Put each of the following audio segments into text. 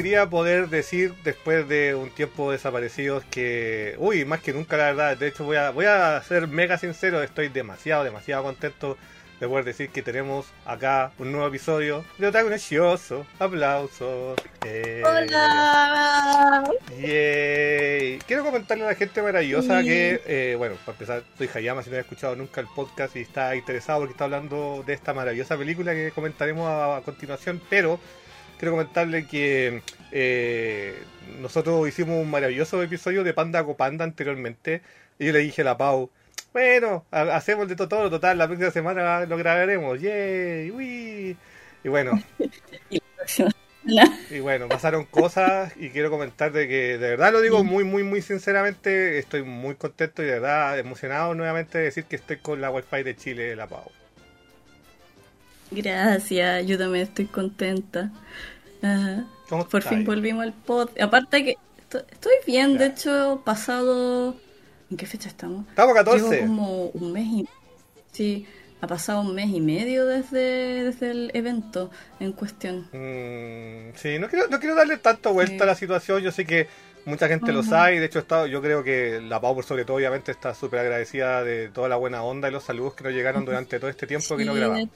día poder decir, después de un tiempo desaparecidos, que... Uy, más que nunca, la verdad. De hecho, voy a ser mega sincero. Estoy demasiado contento de poder decir que tenemos acá un nuevo episodio de Otaku Nocioso. Aplausos. ¡Hola! Yay. Quiero comentarle a la gente maravillosa que, bueno, para empezar, soy Hayama, si no he escuchado nunca el podcast y está interesado porque está hablando de esta maravillosa película que comentaremos a continuación, pero quiero comentarle que nosotros hicimos un maravilloso episodio de Panda Go Panda anteriormente y yo le dije a la Pau, bueno, hacemos de todo, total, la próxima semana lo grabaremos, yay, uy. Y bueno, y bueno, pasaron cosas y quiero comentar de que de verdad lo digo muy sinceramente, estoy muy contento y de verdad emocionado nuevamente de decir que estoy con la Wi-Fi de Chile de la Pau. Gracias, yo también estoy contenta. Por fin volvimos al pod. Aparte que estoy bien, ya. De hecho, pasado... ¿En qué fecha estamos? Estamos 14. Llevo como un mes y... Sí, ha pasado un mes y medio desde el evento en cuestión. Sí, no quiero darle tanta vuelta a la situación. Yo sé que mucha gente lo sabe. De hecho, yo creo que la Pau, por sobre todo, obviamente, está súper agradecida de toda la buena onda y los saludos que nos llegaron durante todo este tiempo que no grabamos.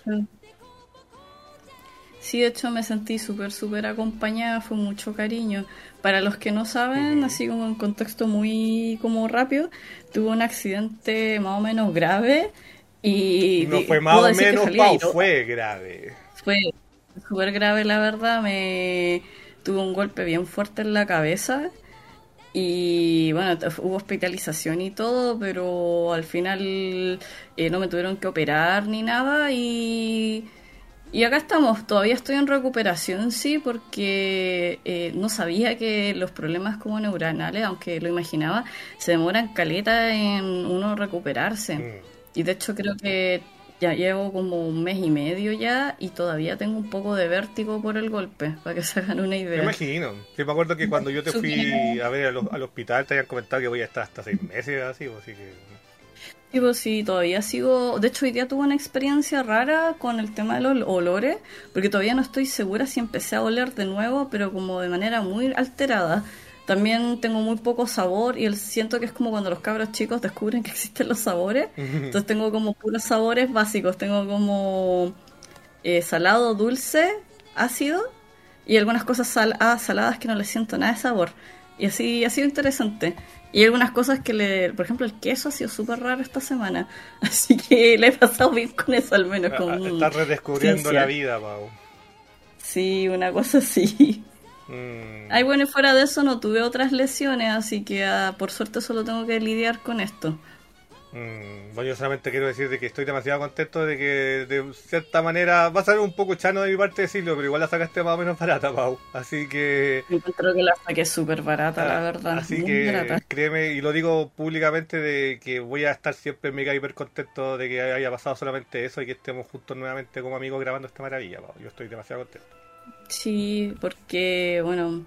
Sí, de hecho me sentí súper acompañada, fue mucho cariño. Para los que no saben, así como en contexto muy como rápido, tuve un accidente más o menos grave y... No fue más o menos, Pau, fue grave. Fue súper grave, la verdad, tuve un golpe bien fuerte en la cabeza y bueno, hubo hospitalización y todo, pero al final no me tuvieron que operar ni nada y acá estamos, todavía estoy en recuperación, sí, porque no sabía que los problemas como neuronales, aunque lo imaginaba, se demoran caleta en uno recuperarse. Y de hecho creo que ya llevo como un mes y medio ya y todavía tengo un poco de vértigo por el golpe, para que se hagan una idea. Me imagino. Yo me acuerdo que cuando yo te fui a ver al hospital te habían comentado que voy a estar hasta 6 meses así que... Sí, pues sí, todavía sigo... De hecho, hoy día tuve una experiencia rara con el tema de los olores, porque todavía no estoy segura si empecé a oler de nuevo, pero como de manera muy alterada. También tengo muy poco sabor y siento que es como cuando los cabros chicos descubren que existen los sabores. Entonces tengo como puros sabores básicos. Tengo como salado, dulce, ácido y algunas cosas saladas que no les siento nada de sabor. Y así ha sido interesante. Y hay algunas cosas que por ejemplo, el queso ha sido súper raro esta semana. Así que le he pasado bien con eso al menos. Estás redescubriendo la vida, Pau. Sí, una cosa así. Ay, bueno, y fuera de eso no tuve otras lesiones, así que por suerte solo tengo que lidiar con esto. Bueno, yo solamente quiero decir de que estoy demasiado contento de que de cierta manera va a ser un poco chano de mi parte decirlo, pero igual la sacaste más o menos barata, Pau. Así que... Yo creo que la saqué súper barata, la verdad. Así muy que barata. créeme, y lo digo públicamente, de que voy a estar siempre mega hiper contento de que haya pasado solamente eso y que estemos juntos nuevamente como amigos grabando esta maravilla, Pau. Yo estoy demasiado contento. Sí, porque, bueno...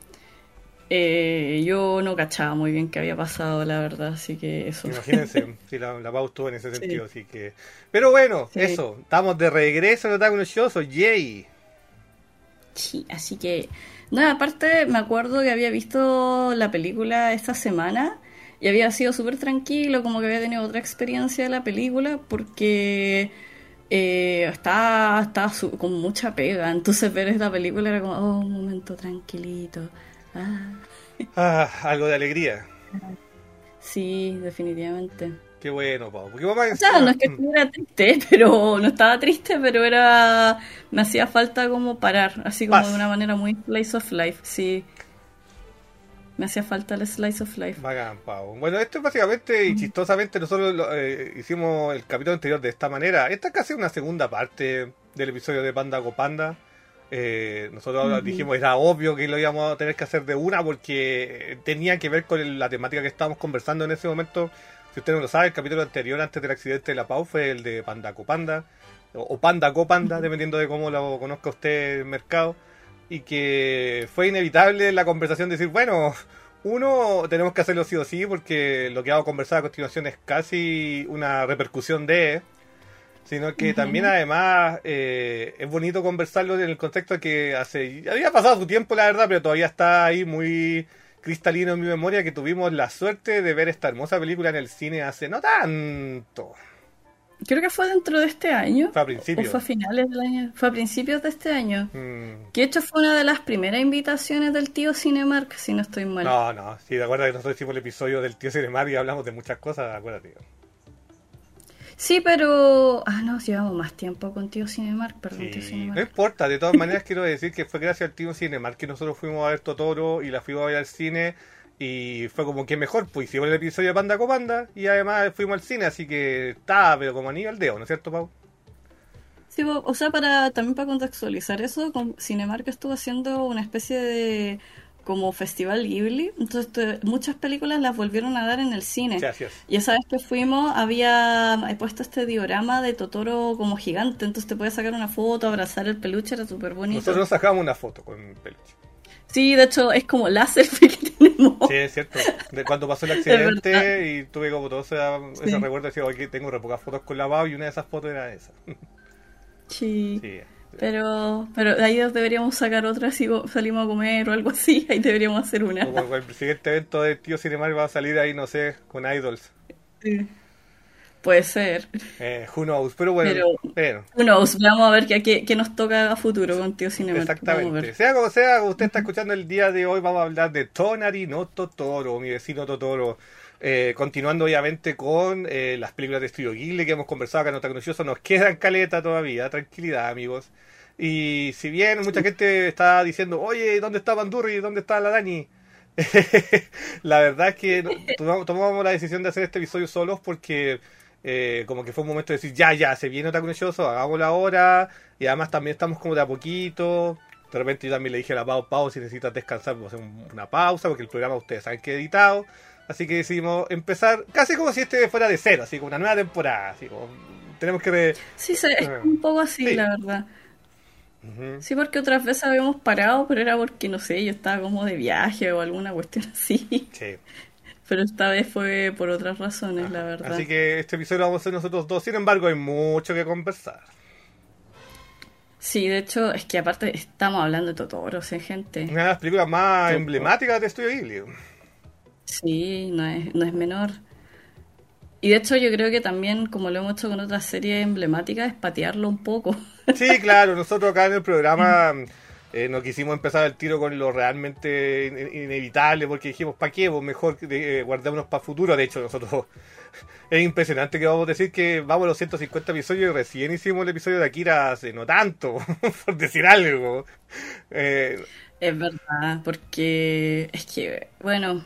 yo no cachaba muy bien qué había pasado, la verdad, así que eso. Imagínense, sí, la Pau estuvo en ese sentido, sí. Así que... Pero bueno, sí. Eso, estamos de regreso en Otaku Nocioso, yay. Sí, así que... Nada, aparte me acuerdo que había visto la película esta semana y había sido súper tranquilo, como que había tenido otra experiencia de la película porque... estaba con mucha pega, entonces ver esta película era como, oh, un momento tranquilito. Algo de alegría. Sí, definitivamente. Qué bueno, Pau. Porque o sea, no es que estuviera triste, pero no estaba triste, pero me hacía falta como parar, así como de una manera muy slice of life, sí. Me hacía falta el slice of life. Bacán, Pau. Bueno, esto es básicamente y chistosamente nosotros hicimos el capítulo anterior de esta manera. Esta es casi una segunda parte del episodio de Panda Go Panda. Nosotros dijimos era obvio que lo íbamos a tener que hacer de una porque tenía que ver con la temática que estábamos conversando en ese momento. Si usted no lo sabe, el capítulo anterior antes del accidente de la Pau fue el de Panda Go Panda o Panda Go Panda, dependiendo de cómo lo conozca usted en el mercado, y que fue inevitable la conversación decir, bueno, tenemos que hacerlo sí o sí porque lo que vamos a conversar a continuación es casi una repercusión de... sino que también Ujú. además es bonito conversarlo en el contexto de que había pasado su tiempo, la verdad, pero todavía está ahí muy cristalino en mi memoria que tuvimos la suerte de ver esta hermosa película en el cine hace no tanto. Creo que fue dentro de este año, Fue a o principio. fue a finales del año, fue a principios de este año. Mm, Que de hecho fue una de las primeras invitaciones del tío Cinemark, si no estoy mal. no, no, sí, de acuerdo que nosotros hicimos el episodio del tío Cinemar y hablamos de muchas cosas, acuérdate. Sí, pero... Ah, no, llevamos más tiempo con tío Cinemark, perdón, tío Sí, no Cinemark. importa, de todas maneras quiero decir que fue gracias al tío Cinemar que nosotros fuimos a ver Totoro y la fuimos a ver al cine y fue como que mejor, pues hicimos el episodio de Panda con Panda y además fuimos al cine, así que está, pero como anillo al dedo, ¿no es cierto, Pau? Sí, o sea, también para contextualizar eso, con Cinemark estuvo haciendo una especie de como festival Ghibli, entonces muchas películas las volvieron a dar en el Sí, cine. así es. Y esa vez que fuimos había puesto este diorama de Totoro como gigante, entonces te puedes sacar una foto, abrazar el peluche, era súper Nosotros bonito. nos sacamos una foto con peluche. Sí, de hecho es como la selfie que tenemos. Sí, es cierto. De cuando pasó el Es verdad. accidente y tuve como todo ese Sí. recuerdo, decía, oye, tengo re pocas fotos con la Pau y una de esas fotos era esa. Sí. Sí. Pero de ahí deberíamos sacar otra si salimos a comer o algo así, ahí deberíamos hacer una. Como el siguiente evento de Tío Cinemar va a salir ahí, no sé, con Idols. Sí. Puede ser. Who knows, pero bueno, Pero, bueno, who knows, vamos a ver qué nos toca a futuro con Tío Cinemark. Vamos a exactamente. ver. Sea, como usted está escuchando el día de hoy, vamos a hablar de Tonari no Totoro, mi vecino Totoro. Continuando obviamente con las películas de Estudio Ghibli que hemos conversado acá en Otaku no Shoujo, nos quedan caleta todavía, tranquilidad amigos. Y si bien mucha gente está diciendo, oye, ¿dónde está Bandurri? ¿Dónde está la Dani? La verdad es que tomamos la decisión de hacer este episodio solos porque como que fue un momento de decir, ya, se viene Otaku no Shoujo, hagámoslo ahora. Y además también estamos como de a poquito. De repente yo también le dije a la Pau, si necesitas descansar, vamos a hacer una pausa, porque el programa ustedes saben que he editado. Así que decidimos empezar casi como si este fuera de cero, así como una nueva temporada. Así como, tenemos que... Sí, es eh, un poco así, sí. la verdad. Ujú. Sí, porque otras veces habíamos parado, pero era porque, no sé, yo estaba como de viaje o alguna cuestión así. Sí. Pero esta vez fue por otras razones, la Ajá. verdad. Así que este episodio lo vamos a hacer nosotros dos. Sin embargo, hay mucho que conversar. Sí, de hecho, es que aparte estamos hablando de Totoro, ¿sí, gente? Una de las películas más Totoro. emblemáticas de Estudio Ghibli. Sí, no es menor. Y de hecho yo creo que también, como lo hemos hecho con otras series emblemáticas, es patearlo un poco. Sí, claro, nosotros acá en el programa no quisimos empezar el tiro con lo realmente inevitable porque dijimos, ¿para qué? Pues mejor guardémonos para futuro. De hecho, nosotros es impresionante que vamos a decir que vamos a los 150 episodios y recién hicimos el episodio de Akira hace no tanto, por decir algo. Eh, Es verdad, porque es que, bueno,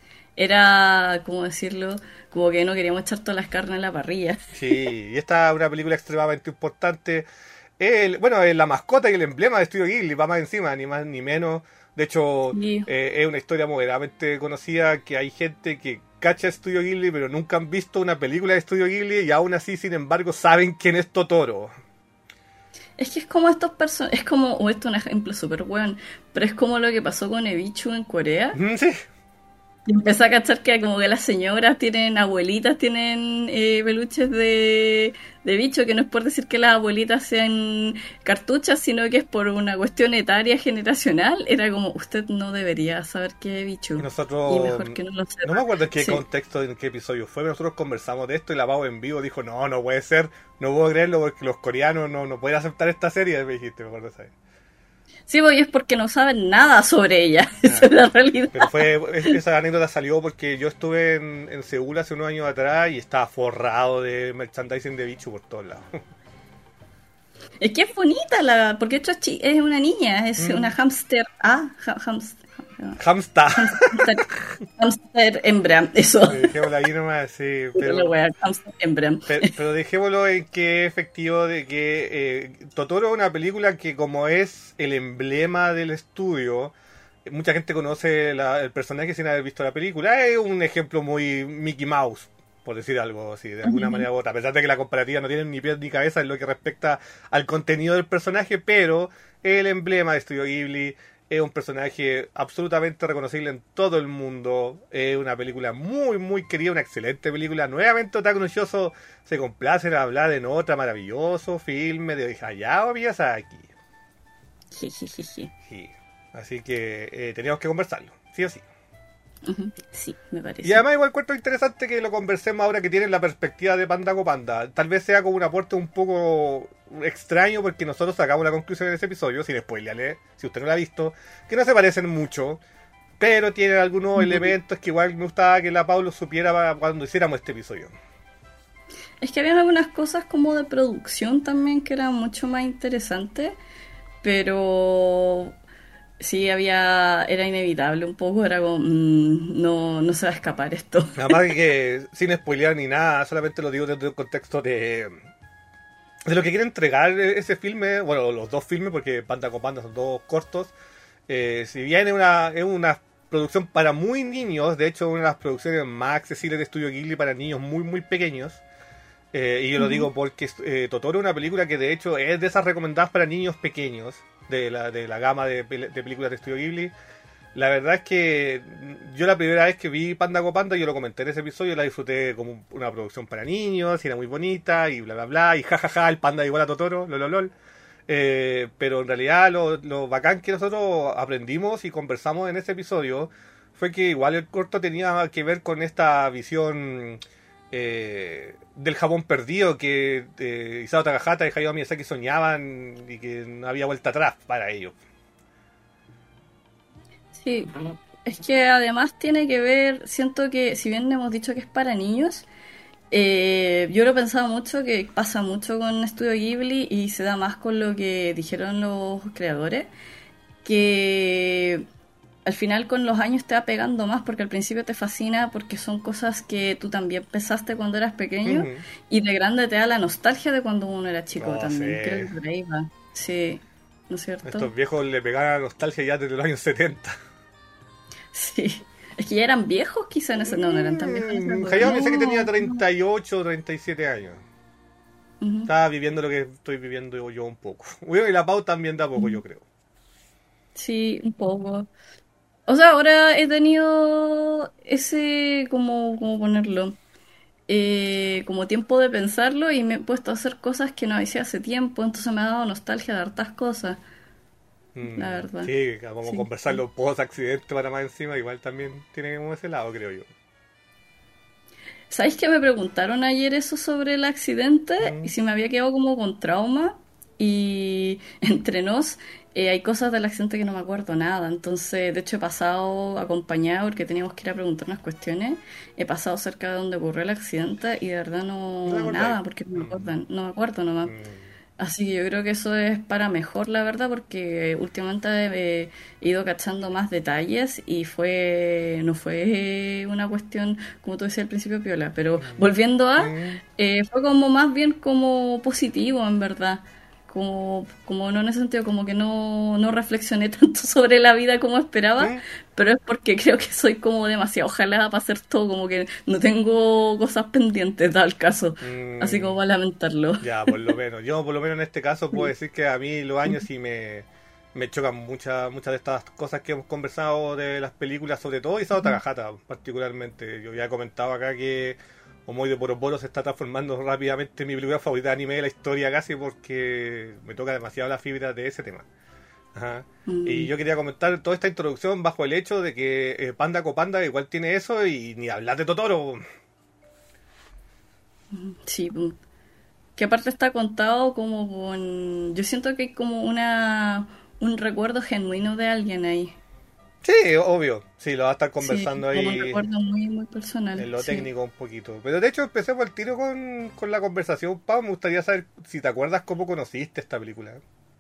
era, ¿cómo decirlo? Como que no queríamos echar todas las carnes en la parrilla. sí, y esta es una película extremadamente importante. Bueno, es la mascota y el emblema de Estudio Ghibli, va más encima, ni más ni menos. De hecho, Sí, es una historia moderadamente conocida que hay gente que cacha Estudio Ghibli, pero nunca han visto una película de Estudio Ghibli y aún así, sin embargo, saben quién es Totoro. es que es como estos personajes, es como, o esto es un ejemplo súper bueno, pero es como lo que pasó con Ebichu en Corea. Sí, Y empecé a cachar que como que las señoras tienen, abuelitas tienen peluches de bicho, que no es por decir que las abuelitas sean cartuchas, sino que es por una cuestión etaria generacional. Era como, usted no debería saber qué es y bicho. Y nosotros, mejor que no lo no me sepa. acuerdo en qué Sí. contexto, en qué episodio fue, pero nosotros conversamos de esto y la Pau en vivo dijo, no puede ser, no puedo creerlo porque los coreanos no pueden aceptar esta serie, me dijiste, me acuerdo, ¿sabes? Sí, pues y es porque no saben nada sobre ella. Ah, Esa es la realidad. pero esa anécdota salió porque yo estuve en Seúl hace unos años atrás y estaba forrado de merchandising de bicho por todos lados. Es que es bonita porque esto es una niña, es una Mm, hámster. Hamsta. Hámster, hámster hembra, eso. Dejémoslo ahí nomás, sí, La wea, hámster hembra. pero dejémoslo en que es efectivo de que Totoro es una película que como es el emblema del estudio, mucha gente conoce el personaje sin haber visto la película. Es un ejemplo muy Mickey Mouse, por decir algo así, de alguna manera u otra. A pesar de que la comparativa no tiene ni pies ni cabeza en lo que respecta al contenido del personaje, pero el emblema de Estudio Ghibli Es un personaje absolutamente reconocible en todo el mundo. Es una película muy, muy querida, una excelente película. Nuevamente Otaku no Shoujo se complace en hablar en otro maravilloso filme de Hayao Miyazaki. Jijijiji. Sí. Así que teníamos que conversarlo, sí o sí. Sí, me parece. Y además igual encuentro interesante que lo conversemos ahora que tienen la perspectiva de Panda Go Panda. Tal vez sea como un aporte un poco extraño porque nosotros sacamos la conclusión en ese episodio, sin spoilerle, si usted no lo ha visto, que no se parecen mucho, pero tienen algunos elementos que igual me gustaba que la Paulo supiera cuando hiciéramos este episodio. Es que habían algunas cosas como de producción también que eran mucho más interesantes, pero sí era inevitable un poco, era como, no se va a escapar esto. Nada más que sin spoilear ni nada, solamente lo digo desde un contexto de lo que quiere entregar ese filme, bueno, los dos filmes, porque Panda con Panda son dos cortos. Si bien es una producción para muy niños, de hecho una de las producciones más accesibles de Estudio Ghibli para niños muy muy pequeños, y yo lo digo porque Totoro es una película que de hecho es de esas recomendadas para niños pequeños de la gama de películas de Estudio Ghibli. La verdad es que yo la primera vez que vi Panda Go Panda, yo lo comenté en ese episodio, la disfruté como una producción para niños, y era muy bonita, y bla bla bla, y jajaja, el panda igual a Totoro, lololol. Pero en realidad lo bacán que nosotros aprendimos y conversamos en ese episodio fue que igual el corto tenía que ver con esta visión del Japón perdido que Isao Takahata y Hayao Miyazaki soñaban y que no había vuelta atrás para ellos. Sí, es que además tiene que ver, siento que si bien hemos dicho que es para niños, yo lo he pensado mucho, que pasa mucho con Estudio Ghibli y se da más con lo que dijeron los creadores, que al final con los años te va pegando más porque al principio te fascina porque son cosas que tú también pensaste cuando eras pequeño y de grande te da la nostalgia de cuando uno era chico también. Sí. Creo que por ahí va. Sí, ¿no es cierto? Estos viejos le pegaban la nostalgia ya desde los años 70. Sí. Es que ya eran viejos quizá en ese... No eran tan viejos en esa época. Hayao Miyazaki tenía 38 o 37 años. Estaba viviendo lo que estoy viviendo yo un poco. Bueno, y la Pau también da poco, yo creo. Sí, un poco. O sea, ahora he tenido ese, ¿cómo ponerlo? Como tiempo de pensarlo y me he puesto a hacer cosas que no hacía hace tiempo, entonces me ha dado nostalgia de hartas cosas, la verdad. Sí, como Sí. conversarlo post accidente para más encima, igual también tiene como ese lado, creo yo. ¿Sabéis que me preguntaron ayer eso sobre el accidente y si me había quedado como con trauma? Y entre nos hay cosas del accidente que no me acuerdo nada. Entonces, de hecho, he pasado acompañado porque teníamos que ir a preguntar unas cuestiones. He pasado cerca de donde ocurrió el accidente y de verdad ¿No te no acordáis? nada porque no me acuerdo nomás. Así que yo creo que eso es para mejor, la verdad, porque últimamente he ido cachando más detalles y no fue una cuestión, como tú decías al principio, piola, pero volviendo fue como más bien como positivo, en verdad. Como no en ese sentido, como que no reflexioné tanto sobre la vida como esperaba, pero es porque creo que soy como demasiado jalada para hacer todo, como que no tengo cosas pendientes, tal caso, así como para lamentarlo. Ya, por lo menos. Yo, por lo menos en este caso, puedo decir que a mí los años sí me chocan muchas de estas cosas que hemos conversado de las películas, sobre todo Isao Takahata, particularmente. Yo ya he comentado acá que Omoi de Poroporo se está transformando rápidamente en mi película favorita de anime de la historia casi porque me toca demasiado la fibra de ese tema. Ajá. Y yo quería comentar toda esta introducción bajo el hecho de que Panda Go Panda igual tiene eso y ni hablar de Totoro. Sí, que aparte está contado como con... Yo siento que hay como un recuerdo genuino de alguien ahí. Sí, obvio. Sí, lo va a estar Sí, conversando como un ahí recuerdo muy, muy personal. en lo Sí. técnico un poquito. Pero de hecho empecemos el tiro con la conversación. Pau, me gustaría saber si te acuerdas cómo conociste esta película.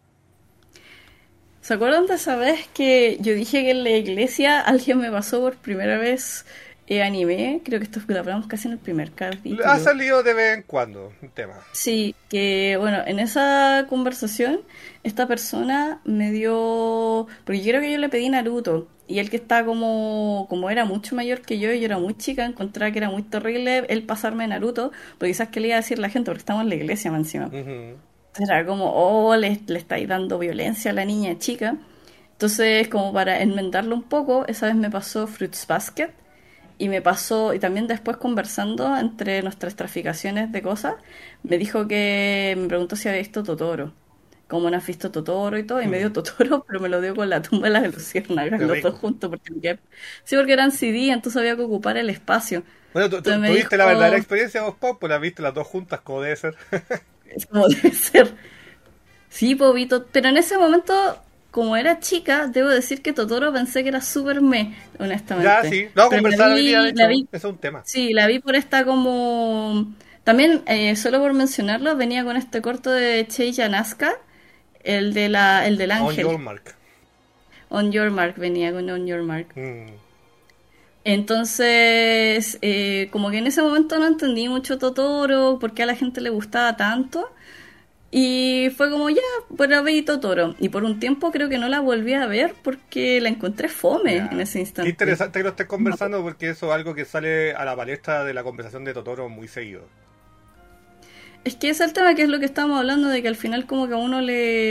¿Se acuerdan de esa vez que yo dije que en la iglesia alguien me pasó por primera vez anime? Creo que esto lo hablamos casi en el primer Ha capítulo. salido de vez en cuando un tema. Sí, que bueno, en esa conversación esta persona me dio, porque yo creo que yo le pedí Naruto y él que está como era mucho mayor que yo era muy chica, encontraba que era muy terrible él pasarme Naruto, porque quizás que le iba a decir la gente, porque estamos en la iglesia más encima. Ujú. Era como, oh, le estáis dando violencia a la niña chica. Entonces, como para enmendarlo un poco, esa vez me pasó Fruits Basket y me pasó, y también después conversando entre nuestras traficaciones de cosas, me dijo que, me preguntó si había visto Totoro. Como no has visto Totoro y todo, y me dio Totoro, pero me lo dio con la tumba de las luciérnagas, Qué los dos rico. juntos, sí, porque eran CD, entonces había que ocupar el espacio. Bueno, Entonces me ¿tuviste la verdadera dijo, experiencia vos, Pop? Pues la viste las dos juntas, como debe ser. es como debe ser. Sí, Pobito, pero en ese momento, como era chica, debo decir que Totoro pensé que era súper Ya, honestamente. sí. Lo vamos a Pero conversar hoy día, de la hecho. vi, Eso es un tema. sí, la vi por esta como... También, solo por mencionarlo, venía con este corto de Chei Yanaska, el del On your ángel. mark. On Your Mark, venía con On Your Mark. Mm. Entonces, como que en ese momento no entendí mucho Totoro, por qué a la gente le gustaba tanto. Y fue como, ya, bueno, vi Totoro. Y por un tiempo creo que no la volví a ver porque la encontré fome en Ya. ese Qué instante. interesante que lo estés conversando porque eso es algo que sale a la palestra de la conversación de Totoro muy seguido. Es que ese es el tema, que es lo que estábamos hablando, de que al final como que a uno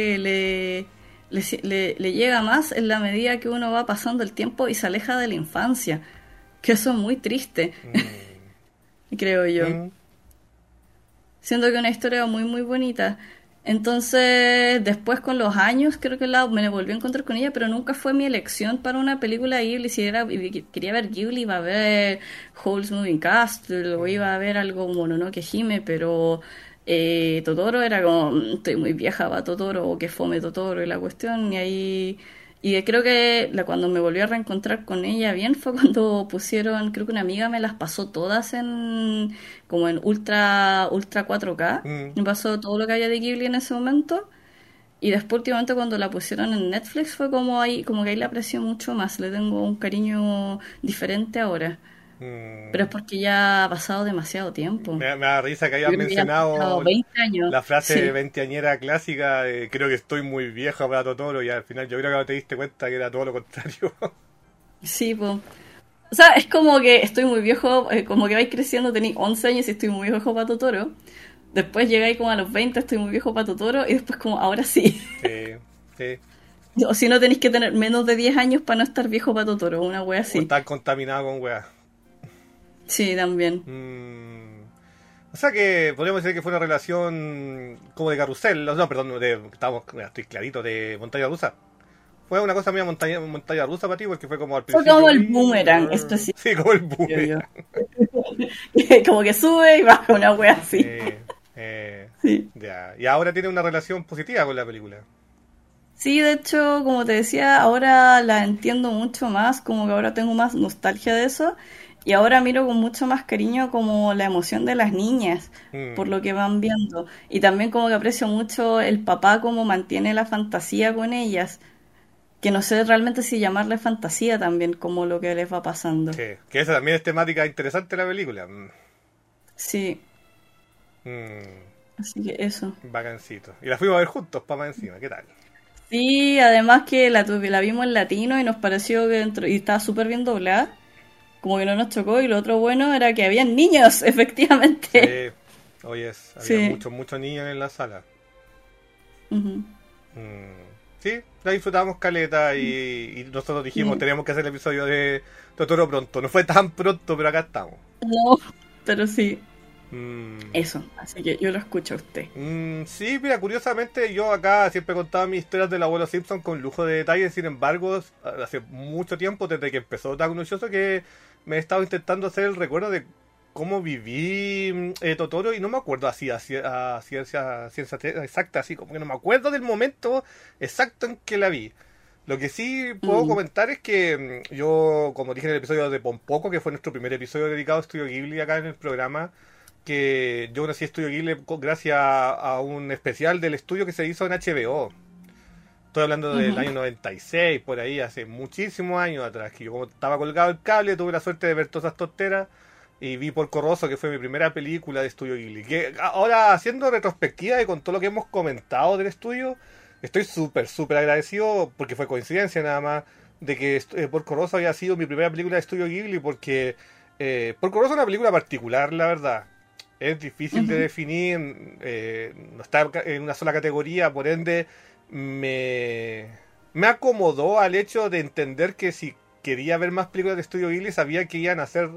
le llega más en la medida que uno va pasando el tiempo y se aleja de la infancia. Que eso es muy triste, Mm. creo yo. Mm. Siento que es una historia muy, muy bonita. Entonces, después con los años, creo que me volví a encontrar con ella, pero nunca fue mi elección para una película Ghibli. Si quería ver Ghibli, iba a ver Howl's Moving Castle o iba a ver algo Mononoke Hime, pero Totoro era como, estoy muy vieja para Totoro, o que fome Totoro y la cuestión, y ahí... Y creo que cuando me volví a reencontrar con ella bien fue cuando pusieron, creo que una amiga me las pasó todas en como en ultra 4K. Mm. Me pasó todo lo que había de Ghibli en ese momento. Y después últimamente cuando la pusieron en Netflix fue como que ahí la aprecio mucho más. Le tengo un cariño diferente ahora. Pero es Mm. porque ya ha pasado demasiado tiempo. Me da risa que Yo hayas creo que ya han pasado mencionado 20 años. la frase Sí, veinteañera clásica, creo que estoy muy vieja para Totoro, y al final yo creo que no te diste cuenta que era todo lo contrario. sí, pues. O sea, es como que estoy muy viejo, como que vais creciendo, tenéis 11 años y estoy muy viejo para Totoro. Después llegáis como a los 20, estoy muy viejo para Totoro. Y después como, ahora sí. Sí, sí. O si no, tenéis que tener menos de 10 años para no estar viejo para Totoro, una wea O así. estar contaminado con weas. Sí, también. Mm. O sea que podríamos decir que fue una relación como de carrusel, no, perdón, estoy clarito, de montaña rusa. Fue una cosa mía montaña rusa para ti, porque fue como al Fue como principio. el boomerang específico, Sí, como el yo. boomerang. Como que sube y baja, una wea así. Sí. Ya. Y ahora tiene una relación positiva con la película. Sí, de hecho, como te decía, ahora la entiendo mucho más, como que ahora tengo más nostalgia de eso, y ahora miro con mucho más cariño como la emoción de las niñas por Mm. lo que van viendo, y también como que aprecio mucho el papá como mantiene la fantasía con ellas, que no sé realmente si llamarle fantasía también, como lo que les va pasando. Sí, que esa también es temática interesante de la película. Sí, Mm, así que eso. bacancito. Y la fuimos a ver juntos, para más encima, ¿qué tal? Sí, además que la vimos en latino y nos pareció que y estaba súper bien doblada. Como que no nos chocó, y lo otro bueno era que habían niños, efectivamente. Sí, oye, había Sí. muchos, muchos niños en la sala. Ujú. Mm, sí, la disfrutamos caleta y nosotros dijimos, Sí. teníamos que hacer el episodio de Totoro pronto. No fue tan pronto, pero acá estamos. No, pero sí, Mm, eso. Así que yo lo escucho a usted. sí, mira, curiosamente yo acá siempre contaba mis historias del abuelo Simpson con lujo de detalles. Sin embargo, hace mucho tiempo, desde que empezó Takunoyoso, que me he estado intentando hacer el recuerdo de cómo viví Totoro, y no me acuerdo así a ciencia exacta, así como que no me acuerdo del momento exacto en que la vi. Lo que sí puedo Mm, comentar es que yo, como dije en el episodio de Pompoco, que fue nuestro primer episodio dedicado a Estudio Ghibli acá en el programa, que yo conocí Estudio Ghibli gracias a un especial del estudio que se hizo en HBO. Estoy hablando del ujú. año 96, por ahí, hace muchísimos años atrás, que yo como estaba colgado el cable, tuve la suerte de ver todas esas tonteras y vi Porco Rosso, que fue mi primera película de Estudio Ghibli. Que ahora, haciendo retrospectiva y con todo lo que hemos comentado del estudio, estoy súper, súper agradecido, porque fue coincidencia nada más, de que Porco Rosso haya sido mi primera película de Estudio Ghibli, porque Porco Rosso es una película particular, la verdad. Es difícil de Ujú. definir, no está en una sola categoría, por ende me, me acomodó al hecho de entender que si quería ver más películas de Estudio Ghibli sabía que iban a ser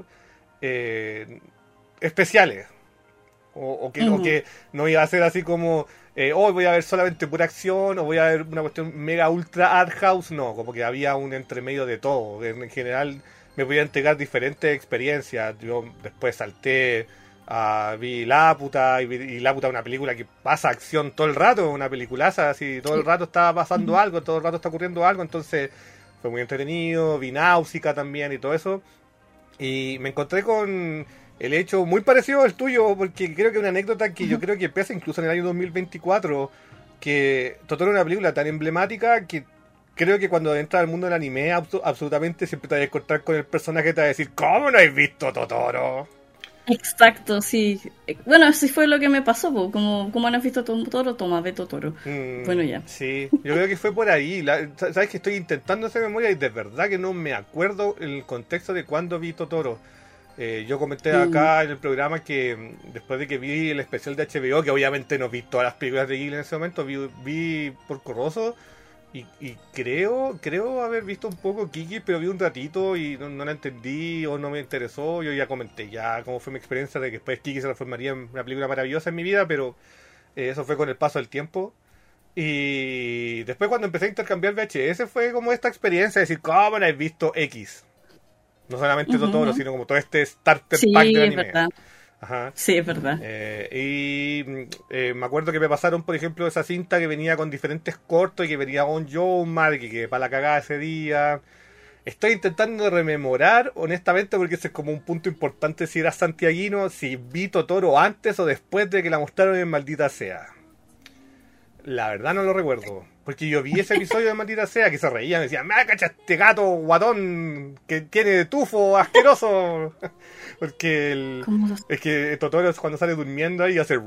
especiales. O que no iba a ser así como hoy voy a ver solamente pura acción o voy a ver una cuestión mega ultra art house. No, como que había un entremedio de todo. En general me podía entregar diferentes experiencias. Yo después salté vi Laputa y Laputa es una película que pasa acción todo el rato, una peliculaza, así todo el rato está pasando algo, todo el rato está ocurriendo algo, entonces fue muy entretenido. Vi Náusica también y todo eso, y me encontré con el hecho muy parecido al tuyo, porque creo que una anécdota que yo creo que pesa incluso en el año 2024, que Totoro es una película tan emblemática que creo que cuando entras al mundo del anime absolutamente siempre te vas a encontrar con el personaje que te va a decir, ¿cómo no has visto Totoro? Exacto, sí. Bueno, así fue lo que me pasó, po. Como no has visto Totoro, toma, ve Totoro. Bueno, ya. Sí, yo creo que fue por ahí. Sabes que estoy intentando hacer memoria y de verdad que no me acuerdo el contexto de cuándo vi Totoro. Yo comenté acá en el programa que después de que vi el especial de HBO, que obviamente no vi todas las películas de Ghibli en ese momento, vi Porco Rosso. Y creo haber visto un poco Kiki, pero vi un ratito y no la entendí o no me interesó. Yo ya comenté ya cómo fue mi experiencia de que después Kiki se transformaría en una película maravillosa en mi vida, pero eso fue con el paso del tiempo. Y después cuando empecé a intercambiar VHS fue como esta experiencia de decir, ¿cómo no has visto X? No solamente Totoro, sino como todo este starter pack del anime. Verdad. Ajá. Sí, es verdad. Me acuerdo que me pasaron, por ejemplo, esa cinta que venía con diferentes cortos y que venía On Youmar, que para la cagada ese día. Estoy intentando rememorar, honestamente, porque ese es como un punto importante si era santiaguino, si vi Totoro antes o después de que la mostraron en Maldita Sea. La verdad no lo recuerdo. Porque yo vi ese episodio de Maldita Sea que se reían y decían, ¡me cacha este gato guatón que tiene tufo asqueroso! Porque es que Totoro cuando sale durmiendo ahí hace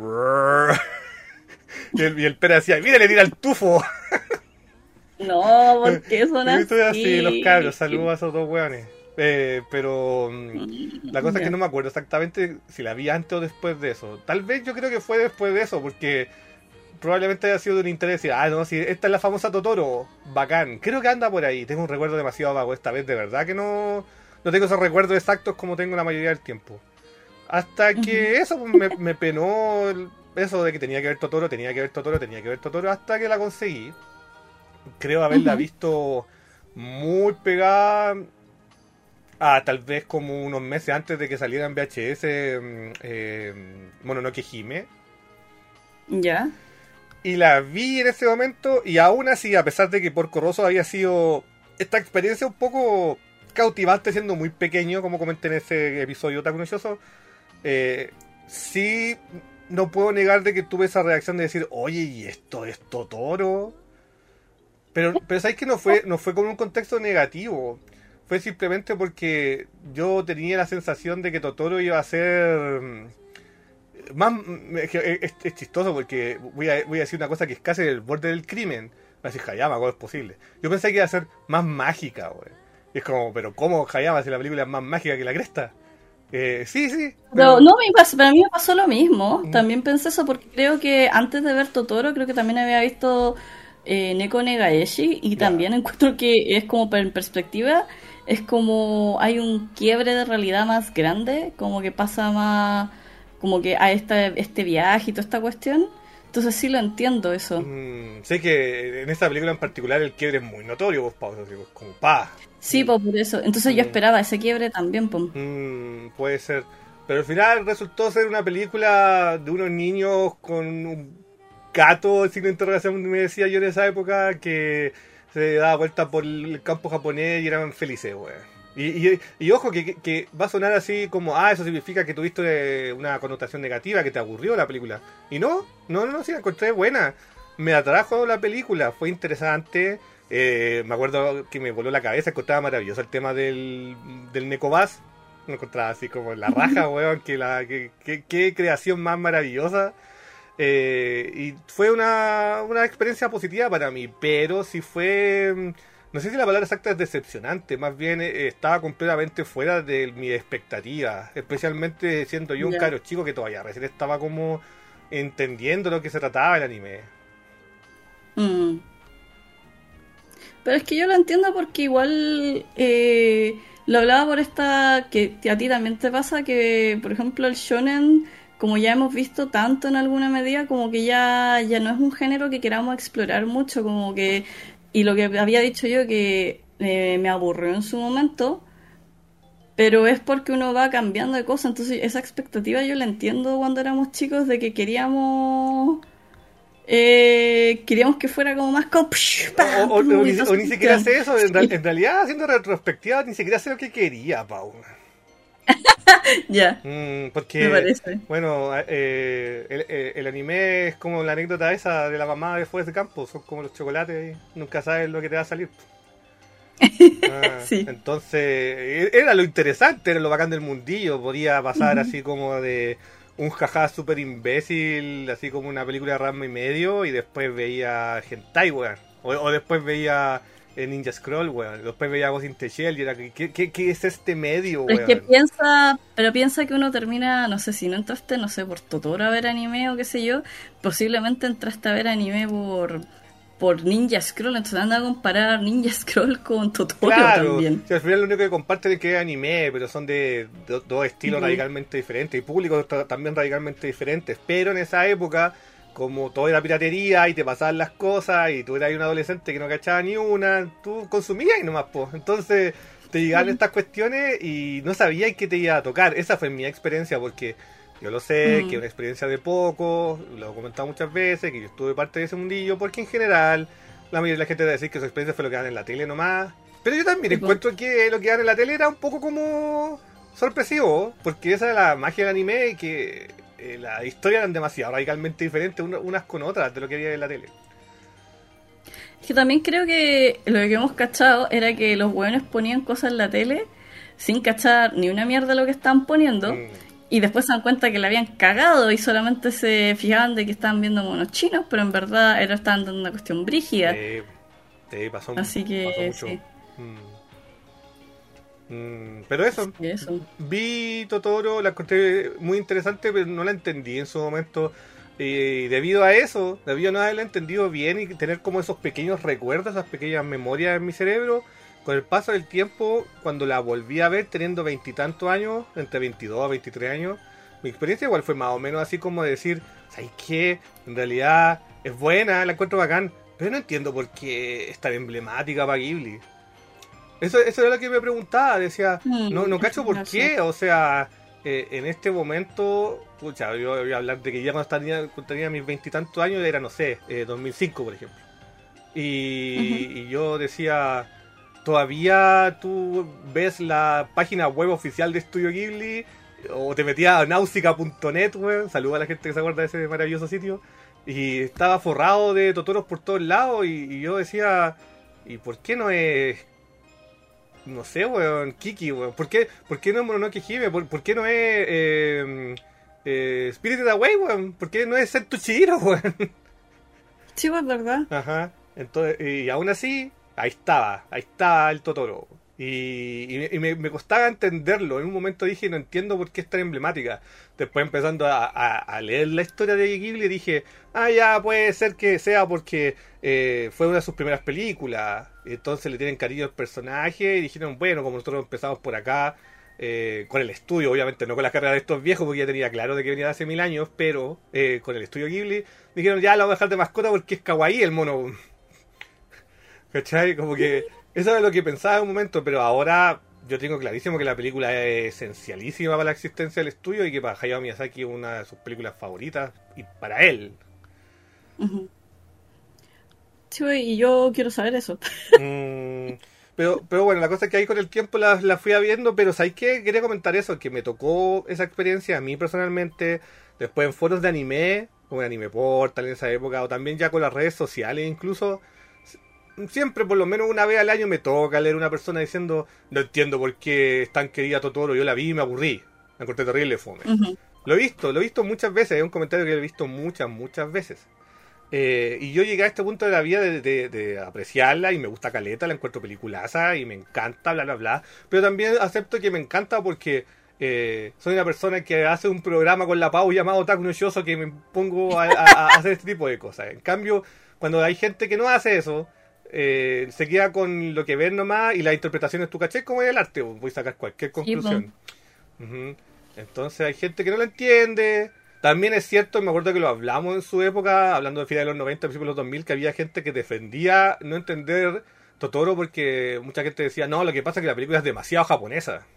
y el pera decía, ¡mire, le tira el tufo! No, porque son así. Estoy así, los cabros, saludos a esos dos hueones. Pero la cosa es que no me acuerdo exactamente si la vi antes o después de eso. Tal vez yo creo que fue después de eso, porque probablemente haya sido de un interés decir, no, si esta es la famosa Totoro, bacán. Creo que anda por ahí. Tengo un recuerdo demasiado vago esta vez, de verdad que no tengo esos recuerdos exactos como tengo la mayoría del tiempo. Hasta que eso me penó eso de que tenía que ver Totoro, hasta que la conseguí. Creo haberla visto muy pegada tal vez como unos meses antes de que saliera en VHS Mononoke Hime. Ya. Y la vi en ese momento, y aún así, a pesar de que Porco Rosso había sido esta experiencia un poco cautivante siendo muy pequeño, como comenté en ese episodio tan gracioso, sí no puedo negar de que tuve esa reacción de decir, oye, ¿y esto es Totoro? Pero sabes que no fue con un contexto negativo. Fue simplemente porque yo tenía la sensación de que Totoro iba a ser más. Es chistoso porque voy a decir una cosa que es casi el borde del crimen. Me decís, Hayama, ¿cómo es posible? Yo pensé que iba a ser más mágica, güey. Y es como, pero ¿cómo Hayama si la película es más mágica que la cresta? Sí. Pero no, para mí me pasó lo mismo. También pensé eso porque creo que antes de ver Totoro, creo que también había visto Neko Negaeshi. Y también encuentro que es como en perspectiva, es como hay un quiebre de realidad más grande, como que pasa más, como que a este viaje y toda esta cuestión. Entonces sí lo entiendo eso. Sé que en esta película en particular el quiebre es muy notorio, vos, pausa, como pa. Sí, pues por eso. Entonces yo esperaba ese quiebre también, pues. Puede ser. Pero al final resultó ser una película de unos niños con un gato, signo de interrogación, me decía yo en esa época, que se daba vuelta por el campo japonés y eran felices, güey. Y ojo, que va a sonar así como, eso significa que tuviste una connotación negativa, que te aburrió la película. Y no, sí, la encontré buena. Me atrajo la película, fue interesante. Me acuerdo que me voló la cabeza, encontraba maravilloso el tema del Nekobas. Me encontraba así como en la raja, weón, qué creación más maravillosa. Y fue una experiencia positiva para mí, pero sí fue... No sé si la palabra exacta es decepcionante, más bien estaba completamente fuera de mi expectativa, especialmente siendo yo un caro chico que todavía recién estaba como entendiendo lo que se trataba el anime. Pero es que yo lo entiendo porque igual lo hablaba por esta, que a ti también te pasa que, por ejemplo, el shonen, como ya hemos visto tanto en alguna medida, como que ya no es un género que queramos explorar mucho, como que, y lo que había dicho yo que me aburrió en su momento, pero es porque uno va cambiando de cosas, entonces esa expectativa yo la entiendo cuando éramos chicos de que queríamos que fuera como más como ¡pam! O ni siquiera sé eso, en realidad haciendo retrospectiva ni siquiera sé lo que quería, Pau. Ya, Porque, me parece. bueno, el anime es como la anécdota esa de la mamá de Forrest Campos, son como los chocolates, nunca sabes lo que te va a salir. Sí. Entonces, era lo interesante, era lo bacán del mundillo, podía pasar así como de un jajá super imbécil, así como una película de Ranma y medio, y después veía hentai, weón. O después veía Ninja Scroll, weón. Después veía Ghost in the Shell y era, ¿qué es este medio, weón? Es que piensa que uno termina, no sé, si no entraste, no sé, por Totoro a ver anime o qué sé yo, posiblemente entraste a ver anime por Ninja Scroll, entonces anda a comparar Ninja Scroll con Totoro también. Si al final lo único que comparten es que es anime, pero son de dos estilos radicalmente diferentes y públicos también radicalmente diferentes. Pero en esa época, como todo era piratería y te pasaban las cosas y tú eras un adolescente que no cachaba ni una, tú consumías y nomás, pues. Entonces te llegaban estas cuestiones y no sabías qué te iba a tocar. Esa fue mi experiencia porque yo lo sé, que es una experiencia de poco, lo he comentado muchas veces, que yo estuve parte de ese mundillo, porque en general la mayoría de la gente va a decir que su experiencia fue lo que dan en la tele nomás. Pero yo también encuentro que lo que dan en la tele era un poco como sorpresivo, porque esa es la magia del anime y que las historias eran demasiado radicalmente diferentes unas con otras de lo que había en la tele. Es que también creo que lo que hemos cachado era que los hueones ponían cosas en la tele sin cachar ni una mierda de lo que estaban poniendo. Y después se dan cuenta que la habían cagado y solamente se fijaban de que estaban viendo monos chinos, pero en verdad estaban dando una cuestión brígida. Pasó, así que pasó mucho. Sí. Pero eso, Sí, eso. Vi Totoro, la encontré muy interesante, pero no la entendí en su momento. Y debido a eso, debido a no haberla entendido bien y tener como esos pequeños recuerdos, esas pequeñas memorias en mi cerebro, con el paso del tiempo, cuando la volví a ver teniendo 20 y tantos años, entre 22 a 23 años, mi experiencia igual fue más o menos así como decir, ¿sabes qué? En realidad es buena, la encuentro bacán, pero no entiendo por qué es tan emblemática para Ghibli. Eso era lo que me preguntaba, decía, no cacho por qué, o sea, en este momento, pucha, yo voy a hablar de que ya cuando tenía mis 20 y tantos años, era, no sé, 2005 por ejemplo. Y yo decía, todavía tú ves la página web oficial de Estudio Ghibli o te metías a nausicaa.net, weón, saluda a la gente que se acuerda de ese maravilloso sitio, y estaba forrado de Totoros por todos lados y yo decía, ¿y por qué no es, no sé, weón, Kiki, weón? ¿Por qué no es Mononoke Hime? ¿Por qué no es Spirited Away, weón? ¿Por qué no es Sentu Chihiro, weón? Sí, pues verdad. Ajá. Entonces, y aún así, ahí estaba el Totoro. Y me costaba entenderlo. En un momento dije, no entiendo por qué es tan emblemática. Después empezando a leer la historia de Ghibli, dije, ya puede ser que sea porque fue una de sus primeras películas. Entonces le tienen cariño al personaje y dijeron, bueno, como nosotros empezamos por acá, con el estudio, obviamente no con la carrera de estos viejos, porque ya tenía claro de que venía de hace 1000 años, pero con el estudio Ghibli, dijeron, ya lo vamos a dejar de mascota porque es kawaii el mono. ¿Cachai? Como que eso es lo que pensaba en un momento, pero ahora yo tengo clarísimo que la película es esencialísima para la existencia del estudio y que para Hayao Miyazaki es una de sus películas favoritas y para él. Sí, y yo quiero saber eso. Pero bueno, la cosa es que ahí con el tiempo la fui viendo, pero ¿sabes qué? Quería comentar eso, que me tocó esa experiencia a mí personalmente, después en foros de anime, como en Anime Portal en esa época, o también ya con las redes sociales incluso. Siempre, por lo menos una vez al año, me toca leer una persona diciendo, no entiendo por qué es tan querida Totoro, yo la vi y me aburrí, me encontré terrible fome. Lo he visto muchas veces, es un comentario que he visto muchas veces. Y yo llegué a este punto de la vida de apreciarla y me gusta caleta, la encuentro peliculaza y me encanta, bla bla bla, pero también acepto que me encanta porque soy una persona que hace un programa con la Pau llamado Otaku no Shoujo, que me pongo a hacer este tipo de cosas. En cambio, cuando hay gente que no hace eso, se queda con lo que ves nomás y las interpretaciones, tú caché como es el arte, voy a sacar cualquier conclusión. Uh-huh. Entonces hay gente que no lo entiende. También es cierto, me acuerdo que lo hablamos en su época, hablando de finales de los 90, principios de los 2000, que había gente que defendía no entender Totoro porque mucha gente decía, no, lo que pasa es que la película es demasiado japonesa.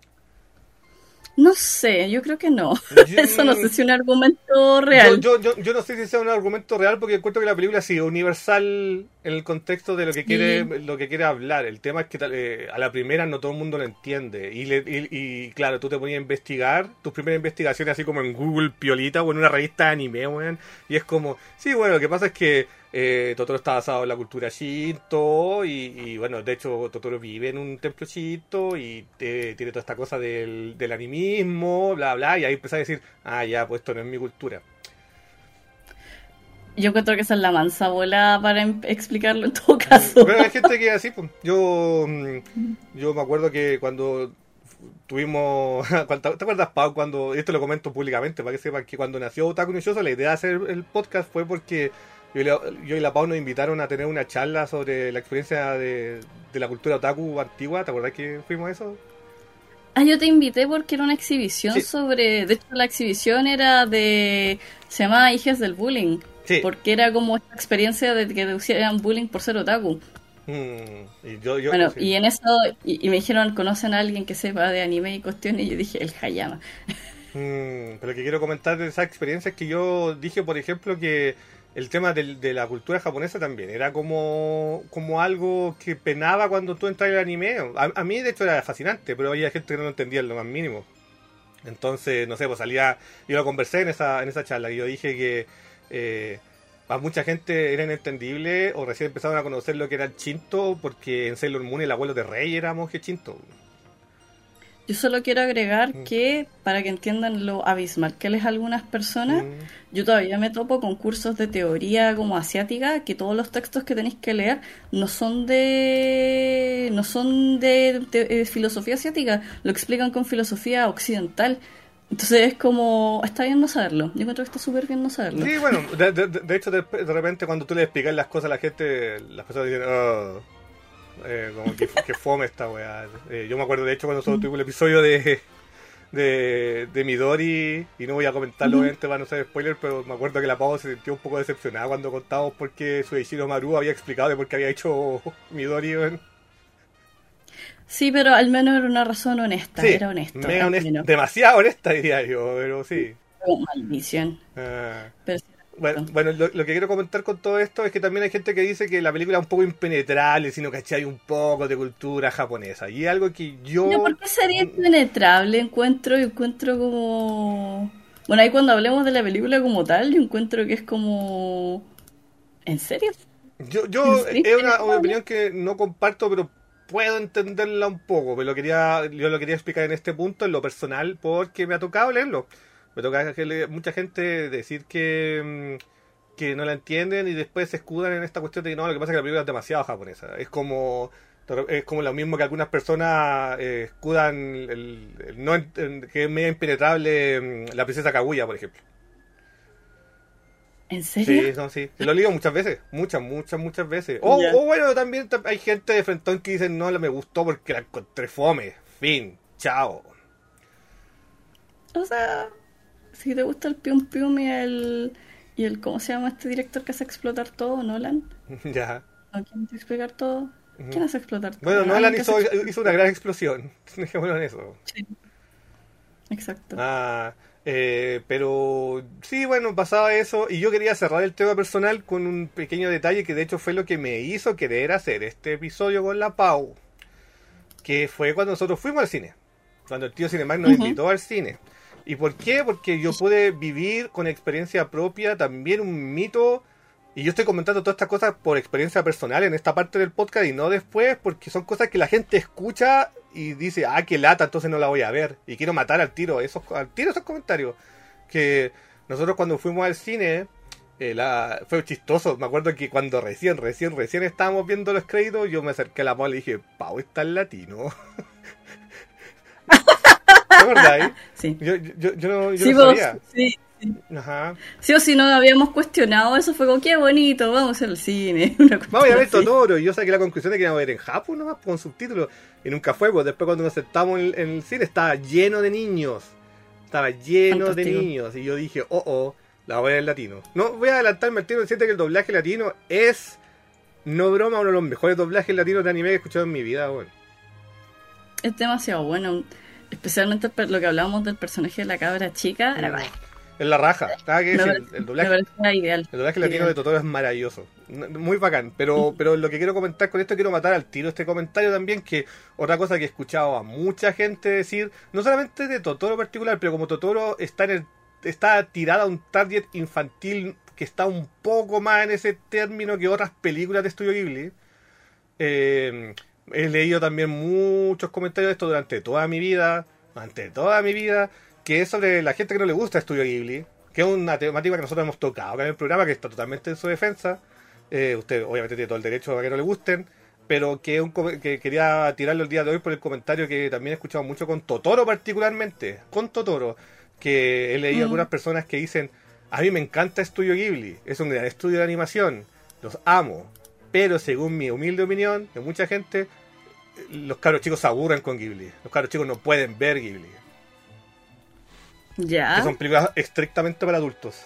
No sé, yo creo que no. Yo- Eso no sé si es un argumento real. Yo no sé si sea un argumento real porque encuentro que la película sí es universal en el contexto de lo que quiere hablar. El tema es que a la primera no todo el mundo lo entiende. Y claro, tú te ponías a investigar, tus primeras investigaciones así como en Google Piolita o en una revista de anime, weón. Y es como, sí, bueno, lo que pasa es que Totoro está basado en la cultura Shinto y bueno, de hecho Totoro vive en un templo Shinto y tiene toda esta cosa del animismo, bla, bla, y ahí empezás a decir, ah, ya, pues esto no es mi cultura. Yo encuentro que esa es la mansa bola para explicarlo en todo caso. Pero hay gente que es así, pues. Yo me acuerdo que cuando tuvimos... ¿Te acuerdas, Pau, cuando... Esto lo comento públicamente para que sepan que cuando nació Otaku no Shoujo, la idea de hacer el podcast fue porque yo y la Pau nos invitaron a tener una charla sobre la experiencia de la cultura otaku antigua. ¿Te acuerdas que fuimos a eso? Ah, yo te invité porque era una exhibición Sí. sobre... De hecho, la exhibición era de... Se llamaba Hijas del Bullying. Sí. Porque era como esta experiencia de que te hicieran bullying por ser otaku. Y yo Bueno, sí. y en eso... Y me dijeron, ¿conocen a alguien que sepa de anime y cuestiones? Y yo dije, el Hayama. Pero lo que quiero comentar de esa experiencia es que yo dije, por ejemplo, que el tema de la cultura japonesa también era como algo que penaba cuando tú entras en el anime. A mí, de hecho, era fascinante, pero había gente que no lo entendía en lo más mínimo. Entonces, no sé, pues yo lo conversé en esa charla y yo dije que para mucha gente era inentendible o recién empezaron a conocer lo que era el Shinto porque en Sailor Moon el abuelo de Rey era monje Shinto. Yo solo quiero agregar que, para que entiendan lo abismal que les a algunas personas, yo todavía me topo con cursos de teoría como asiática, que todos los textos que tenéis que leer no son de filosofía asiática, lo explican con filosofía occidental. Entonces es como, está bien no saberlo. Yo encuentro que está súper bien no saberlo. Sí, bueno, de hecho de repente cuando tú le explicas las cosas a la gente, las personas dicen, oh, como que fome esta weá. Yo me acuerdo de hecho cuando nosotros tuvimos el episodio de Midori, y no voy a comentarlo obviamente para no ser spoiler, pero me acuerdo que la Pau se sintió un poco decepcionada cuando contamos por qué Suichiro Maru había explicado de por qué había hecho Midori, weón. Sí, pero al menos era una razón honesta, Sí, era honesto. mega al honesta, menos. demasiado honesta diría yo, pero sí. Oh, maldición. Ah. Pero sí, Bueno, lo que quiero comentar con todo esto es que también hay gente que dice que la película es un poco impenetrable, sino que hay un poco de cultura japonesa. Y es algo que yo... pero ¿por qué sería impenetrable? Encuentro como... Bueno, ahí cuando hablemos de la película como tal, yo encuentro que es como... ¿En serio? Yo ¿Sí? es una opinión que no comparto, pero puedo entenderla un poco. Pero yo lo quería explicar en este punto, en lo personal, porque me ha tocado leerlo. Me toca mucha gente decir que no la entienden y después se escudan en esta cuestión de que no, lo que pasa es que la película es demasiado japonesa. Es como lo mismo que algunas personas escudan que es medio impenetrable la princesa Kaguya, por ejemplo. ¿En serio? Sí, no, sí. Lo he leído muchas veces. Muchas veces. O bueno, también hay gente de frentón que dicen, no, me gustó porque la encontré fome. Fin. Chao. O sea, si te gusta el Pium Pium y el ¿cómo se llama este director que hace explotar todo? ¿Nolan? Ya. ¿O quién hace explotar todo? ¿Quién hace explotar todo? Bueno, Nolan Alguien que hace hizo una gran explosión. Dejémoslo en eso. Sí, exacto. Pero sí, bueno, pasaba eso. Y yo quería cerrar el tema personal con un pequeño detalle que de hecho fue lo que me hizo querer hacer este episodio con la Pau. Que fue cuando nosotros fuimos al cine. Cuando el tío Cinemark nos invitó al cine. ¿Y por qué? Porque yo pude vivir con experiencia propia también un mito. Y yo estoy comentando todas estas cosas por experiencia personal en esta parte del podcast y no después, porque son cosas que la gente escucha y dice, ah, qué lata, entonces no la voy a ver. Y quiero matar al tiro esos comentarios. Que nosotros cuando fuimos al cine, fue chistoso. Me acuerdo que cuando recién estábamos viendo los créditos, yo me acerqué a la Pau y le dije, Pau, está en latino. ¿Te acordás? Sí. Yo no Sí, no vos, sabía. sí, Ajá. Sí o sí, no habíamos cuestionado eso, fue como, qué bonito, vamos al cine. Una Vamos a cuestión ver así. Totoro. Y yo saqué la conclusión de que íbamos a ver en Japón nomás, con subtítulos. Y nunca fue, pues después cuando nos sentamos en el cine estaba lleno de niños. Estaba lleno de Fantástico. niños. Y yo dije, la voy a ver en latino. No voy a adelantarme al tiro, siento que el doblaje latino es, no broma, uno de los mejores doblajes latinos de anime que he escuchado en mi vida, weón. Es demasiado bueno. Especialmente lo que hablábamos del personaje de la cabra chica. Es la raja. Nada que Me decir, parece, me parecía ideal. el doblaje latino de Ideal. Totoro es maravilloso. Muy bacán. Pero lo que quiero comentar con esto, quiero matar al tiro este comentario también, que otra cosa que he escuchado a mucha gente decir, no solamente de Totoro en particular, pero como Totoro está tirada a un target infantil que está un poco más en ese término que otras películas de Estudio Ghibli. He leído también muchos comentarios de esto durante toda mi vida, que es sobre la gente que no le gusta Estudio Ghibli, que es una temática que nosotros hemos tocado acá en el programa, que está totalmente en su defensa. Usted obviamente tiene todo el derecho a que no le gusten, pero que quería tirarlo el día de hoy por el comentario que también he escuchado mucho con Totoro particularmente, que he leído algunas personas que dicen, a mí me encanta Estudio Ghibli, es un gran estudio de animación, los amo, pero según mi humilde opinión de mucha gente, los cabros chicos se aburren con Ghibli, los cabros chicos no pueden ver Ghibli, que Ya. son películas estrictamente para adultos.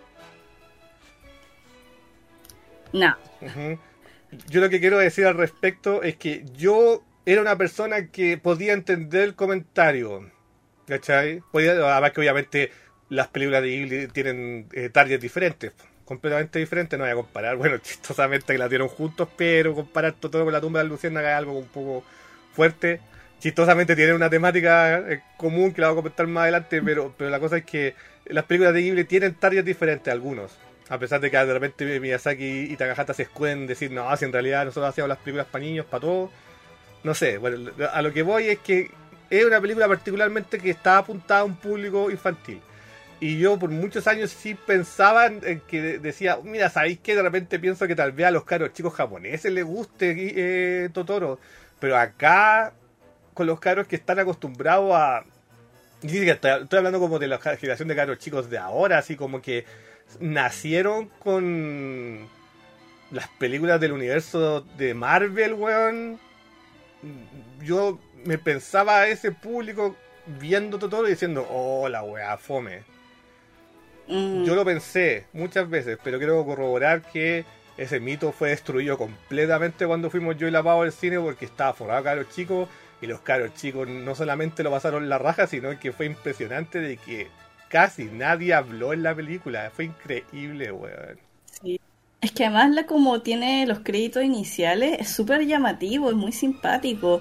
No. Ujú. Yo lo que quiero decir al respecto es que yo era una persona que podía entender el comentario, ¿cachai? Además que obviamente las películas de Ghibli tienen targets diferentes, completamente diferentes, no voy a comparar, bueno, chistosamente que la dieron juntos, pero comparar todo con la tumba de la luciérnaga es algo un poco fuerte. Chistosamente tienen una temática común que la voy a comentar más adelante, pero la cosa es que las películas de Ghibli tienen targets diferentes, algunos. A pesar de que de repente Miyazaki y Takahata se escuden decir, no, si en realidad nosotros hacíamos las películas para niños, para todos. No sé, bueno, a lo que voy es que es una película particularmente que está apuntada a un público infantil. Y yo por muchos años sí pensaba en que decía, mira, ¿sabéis qué? De repente pienso que tal vez a los caros chicos japoneses les guste Totoro. Pero acá, con los caros que están acostumbrados a... Y sí, que estoy hablando como de la generación de caros chicos de ahora, así como que nacieron con las películas del universo de Marvel, weón. Yo me pensaba a ese público viendo Totoro y diciendo, oh, la weá, fome. Yo lo pensé muchas veces, pero quiero corroborar que ese mito fue destruido completamente cuando fuimos yo y la Pau al cine, porque estaba forrado a caros chicos, y los caros chicos no solamente lo pasaron la raja, sino que fue impresionante de que casi nadie habló en la película. Fue increíble, weón. Sí. Es que además como tiene los créditos iniciales, es súper llamativo, es muy simpático.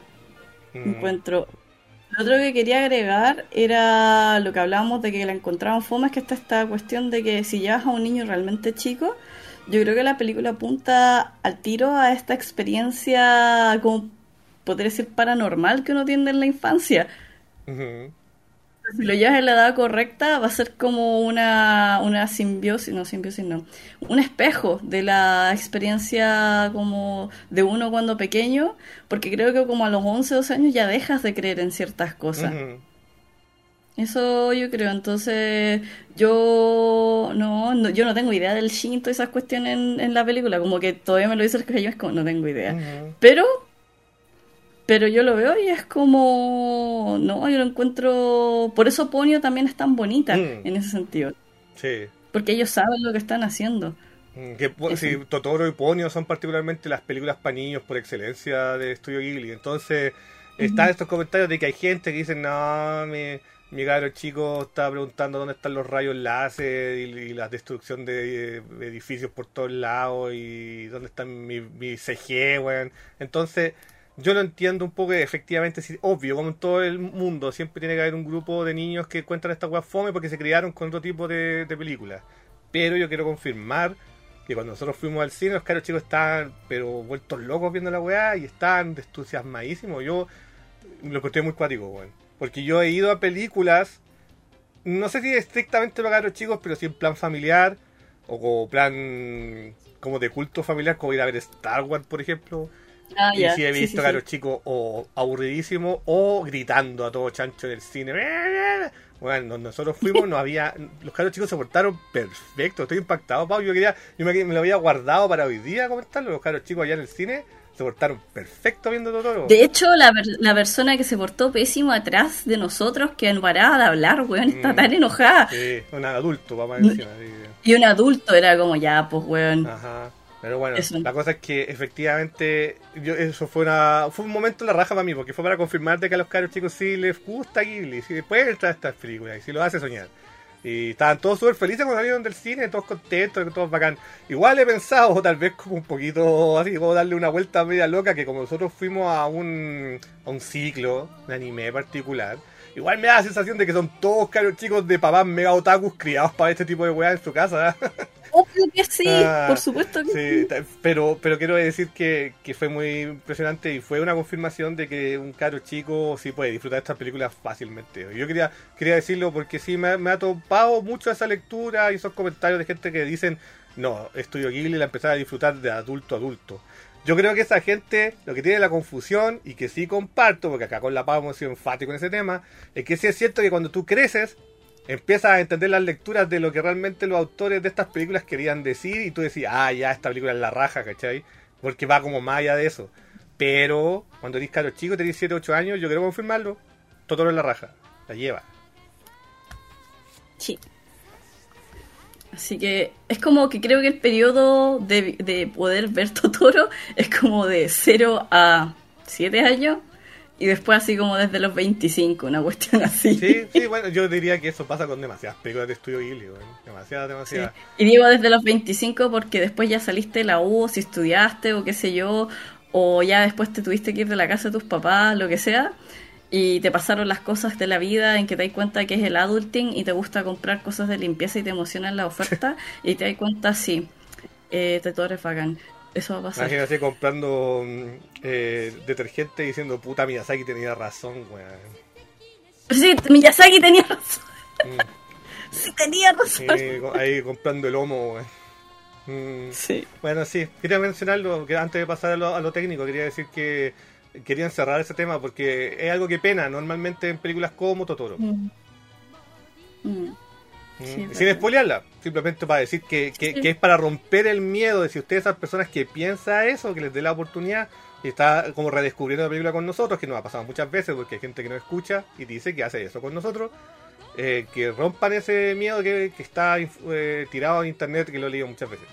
Mm, Encuentro. Lo otro que quería agregar era lo que hablábamos de que la encontraban fome, es que está esta cuestión de que si llevas a un niño realmente chico, yo creo que la película apunta al tiro a esta experiencia, como podría decir, paranormal que uno tiene en la infancia. ujú. Si lo llevas en la edad correcta, va a ser como una simbiosis no, un espejo de la experiencia como de uno cuando pequeño, porque creo que como a los 11 12 años ya dejas de creer en ciertas cosas. Ujú. Eso yo creo, entonces yo no tengo idea del Shinto y esas cuestiones en la película, como que todavía me lo dice el que yo es como no tengo idea. Ujú. Pero pero yo lo veo y es como, no, yo lo encuentro, por eso Ponyo también es tan bonita Mm, en ese sentido, sí. porque ellos saben lo que están haciendo. Sí, Eso. Totoro y Ponyo son particularmente las películas para niños por excelencia de Estudio Ghibli. Entonces, están Ujú. estos comentarios de que hay gente que dice, no, mi caro chico está preguntando dónde están los rayos láser y la destrucción de edificios por todos lados y dónde están mi CG, weón. Entonces, yo lo entiendo un poco, que efectivamente, sí, obvio, como en todo el mundo, siempre tiene que haber un grupo de niños que cuentan esta weá fome porque se criaron con otro tipo de películas. Pero yo quiero confirmar que cuando nosotros fuimos al cine, los caros chicos estaban, pero vueltos locos viendo la weá y estaban entusiasmadísimos. Yo lo encontré muy cuático, weón. Porque yo he ido a películas, no sé si estrictamente para caros chicos, pero sí en plan familiar, o como plan como de culto familiar, como ir a ver Star Wars, por ejemplo. Ah, Y ya, sí he sí, sí, visto sí. caros chicos o aburridísimos o gritando a todo chancho en el cine. Bueno, nosotros fuimos, no había, los caros chicos se portaron perfecto, estoy impactado, Pau, me lo había guardado para hoy día comentarlo, los caros chicos allá en el cine se portaron perfecto viendo Totoro. De hecho, la persona que se portó pésimo atrás de nosotros, que no paraba de hablar, weón, está tan enojada. Sí, un adulto, vamos a decir. Y un adulto era como, ya, pues, weón. Ajá. Pero bueno, Eso. La cosa es que efectivamente eso fue un momento en la raja para mí, porque fue para confirmar de que a los caros chicos sí les gusta Ghibli, sí pueden entrar a estas películas y sí los hace soñar. Y estaban todos súper felices cuando salieron del cine, todos contentos, todos bacán. Igual he pensado, tal vez como un poquito así, como darle una vuelta media loca, que como nosotros fuimos a un ciclo de anime particular, igual me da la sensación de que son todos caros chicos de papás mega otakus criados para este tipo de weas en su casa. Obvio que sí, por supuesto que sí. Pero quiero decir que fue muy impresionante y fue una confirmación de que un caro chico sí puede disfrutar de estas películas fácilmente. Yo quería decirlo porque sí me ha topado mucho esa lectura y esos comentarios de gente que dicen, no, Estudio Ghibli la empezaba a disfrutar de adulto a adulto. Yo creo que esa gente lo que tiene la confusión, y que sí comparto, porque acá con la Pau hemos sido enfáticos en ese tema, es que sí es cierto que cuando tú creces, empiezas a entender las lecturas de lo que realmente los autores de estas películas querían decir, y tú decís, ya, esta película es la raja, ¿cachai? Porque va como más allá de eso. Pero cuando eres caro chico, tenés 7, 8 años, yo quiero confirmarlo, Totoro es la raja, la lleva. Sí. Así que es como que creo que el periodo de poder ver Totoro es como de 0 a 7 años. Y después así como desde los 25, una cuestión así. Sí, bueno, yo diría que eso pasa con demasiadas películas de Estudio Ghibli, demasiadas. Sí. Y digo desde los 25 porque después ya saliste de la U, o si estudiaste o qué sé yo, o ya después te tuviste que ir de la casa de tus papás, lo que sea, y te pasaron las cosas de la vida en que te das cuenta que es el adulting y te gusta comprar cosas de limpieza y te emocionan la oferta, y te das cuenta, sí, Totoro es bacán. Eso va a pasar. Imagínate comprando detergente y diciendo, puta, Miyazaki tenía razón, weón. Sí, Miyazaki tenía razón. Sí, tenía razón. Ahí comprando el homo, weón. Sí. Bueno, sí, quería mencionarlo, que antes de pasar a lo técnico, quería decir que querían cerrar ese tema porque es algo que pena normalmente en películas como Totoro. Sí, sin spoilearla, simplemente para decir que es para romper el miedo de si ustedes esas personas que piensan eso, que les dé la oportunidad y está como redescubriendo la película con nosotros, que nos ha pasado muchas veces porque hay gente que no escucha y dice que hace eso con nosotros, que rompan ese miedo que está tirado en internet, que lo he leído muchas veces.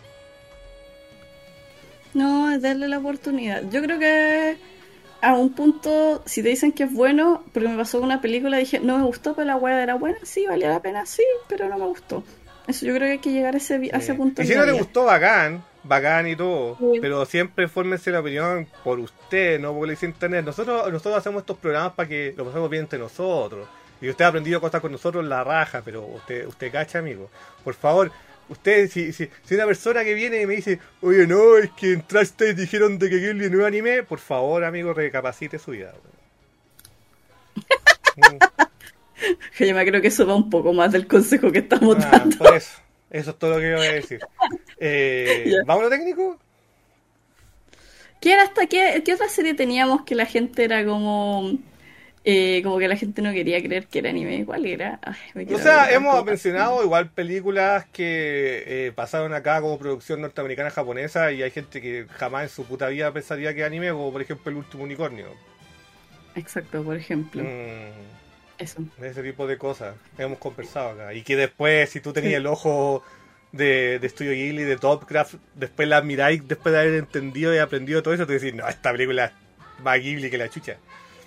No, es darle la oportunidad. Yo creo que a un punto, si te dicen que es bueno, porque me pasó con una película, dije, no me gustó, pero la weá era buena, sí, valía la pena, sí, pero no me gustó. Eso yo creo que hay que llegar a ese punto. Y si no te gustó, bacán y todo, sí. Pero siempre fórmense la opinión por usted, no por el internet. Nosotros hacemos estos programas para que lo pasemos bien entre nosotros. Y usted ha aprendido cosas con nosotros, la raja, pero usted cacha, amigo. Por favor, usted, si una persona que viene y me dice, oye, no, es que entraste y dijeron de que Ghibli no es anime, por favor, amigo, recapacite su vida. Yo me creo que eso va un poco más del consejo que estamos dando. Por eso es todo lo que yo voy a decir. ¿Vamos a lo técnico? ¿Qué otra serie teníamos que la gente era como que la gente no quería creer que era anime? ¿Cuál era? Hemos mencionado igual películas que pasaron acá como producción norteamericana japonesa y hay gente que jamás en su puta vida pensaría que es anime, como por ejemplo El Último Unicornio. Exacto, por ejemplo. Eso. Ese tipo de cosas hemos conversado acá. Y que después, si tú tenías el ojo de Studio Ghibli, de Topcraft, después la miráis, después de haber entendido y aprendido todo eso, te decís, no, esta película es más Ghibli que la chucha.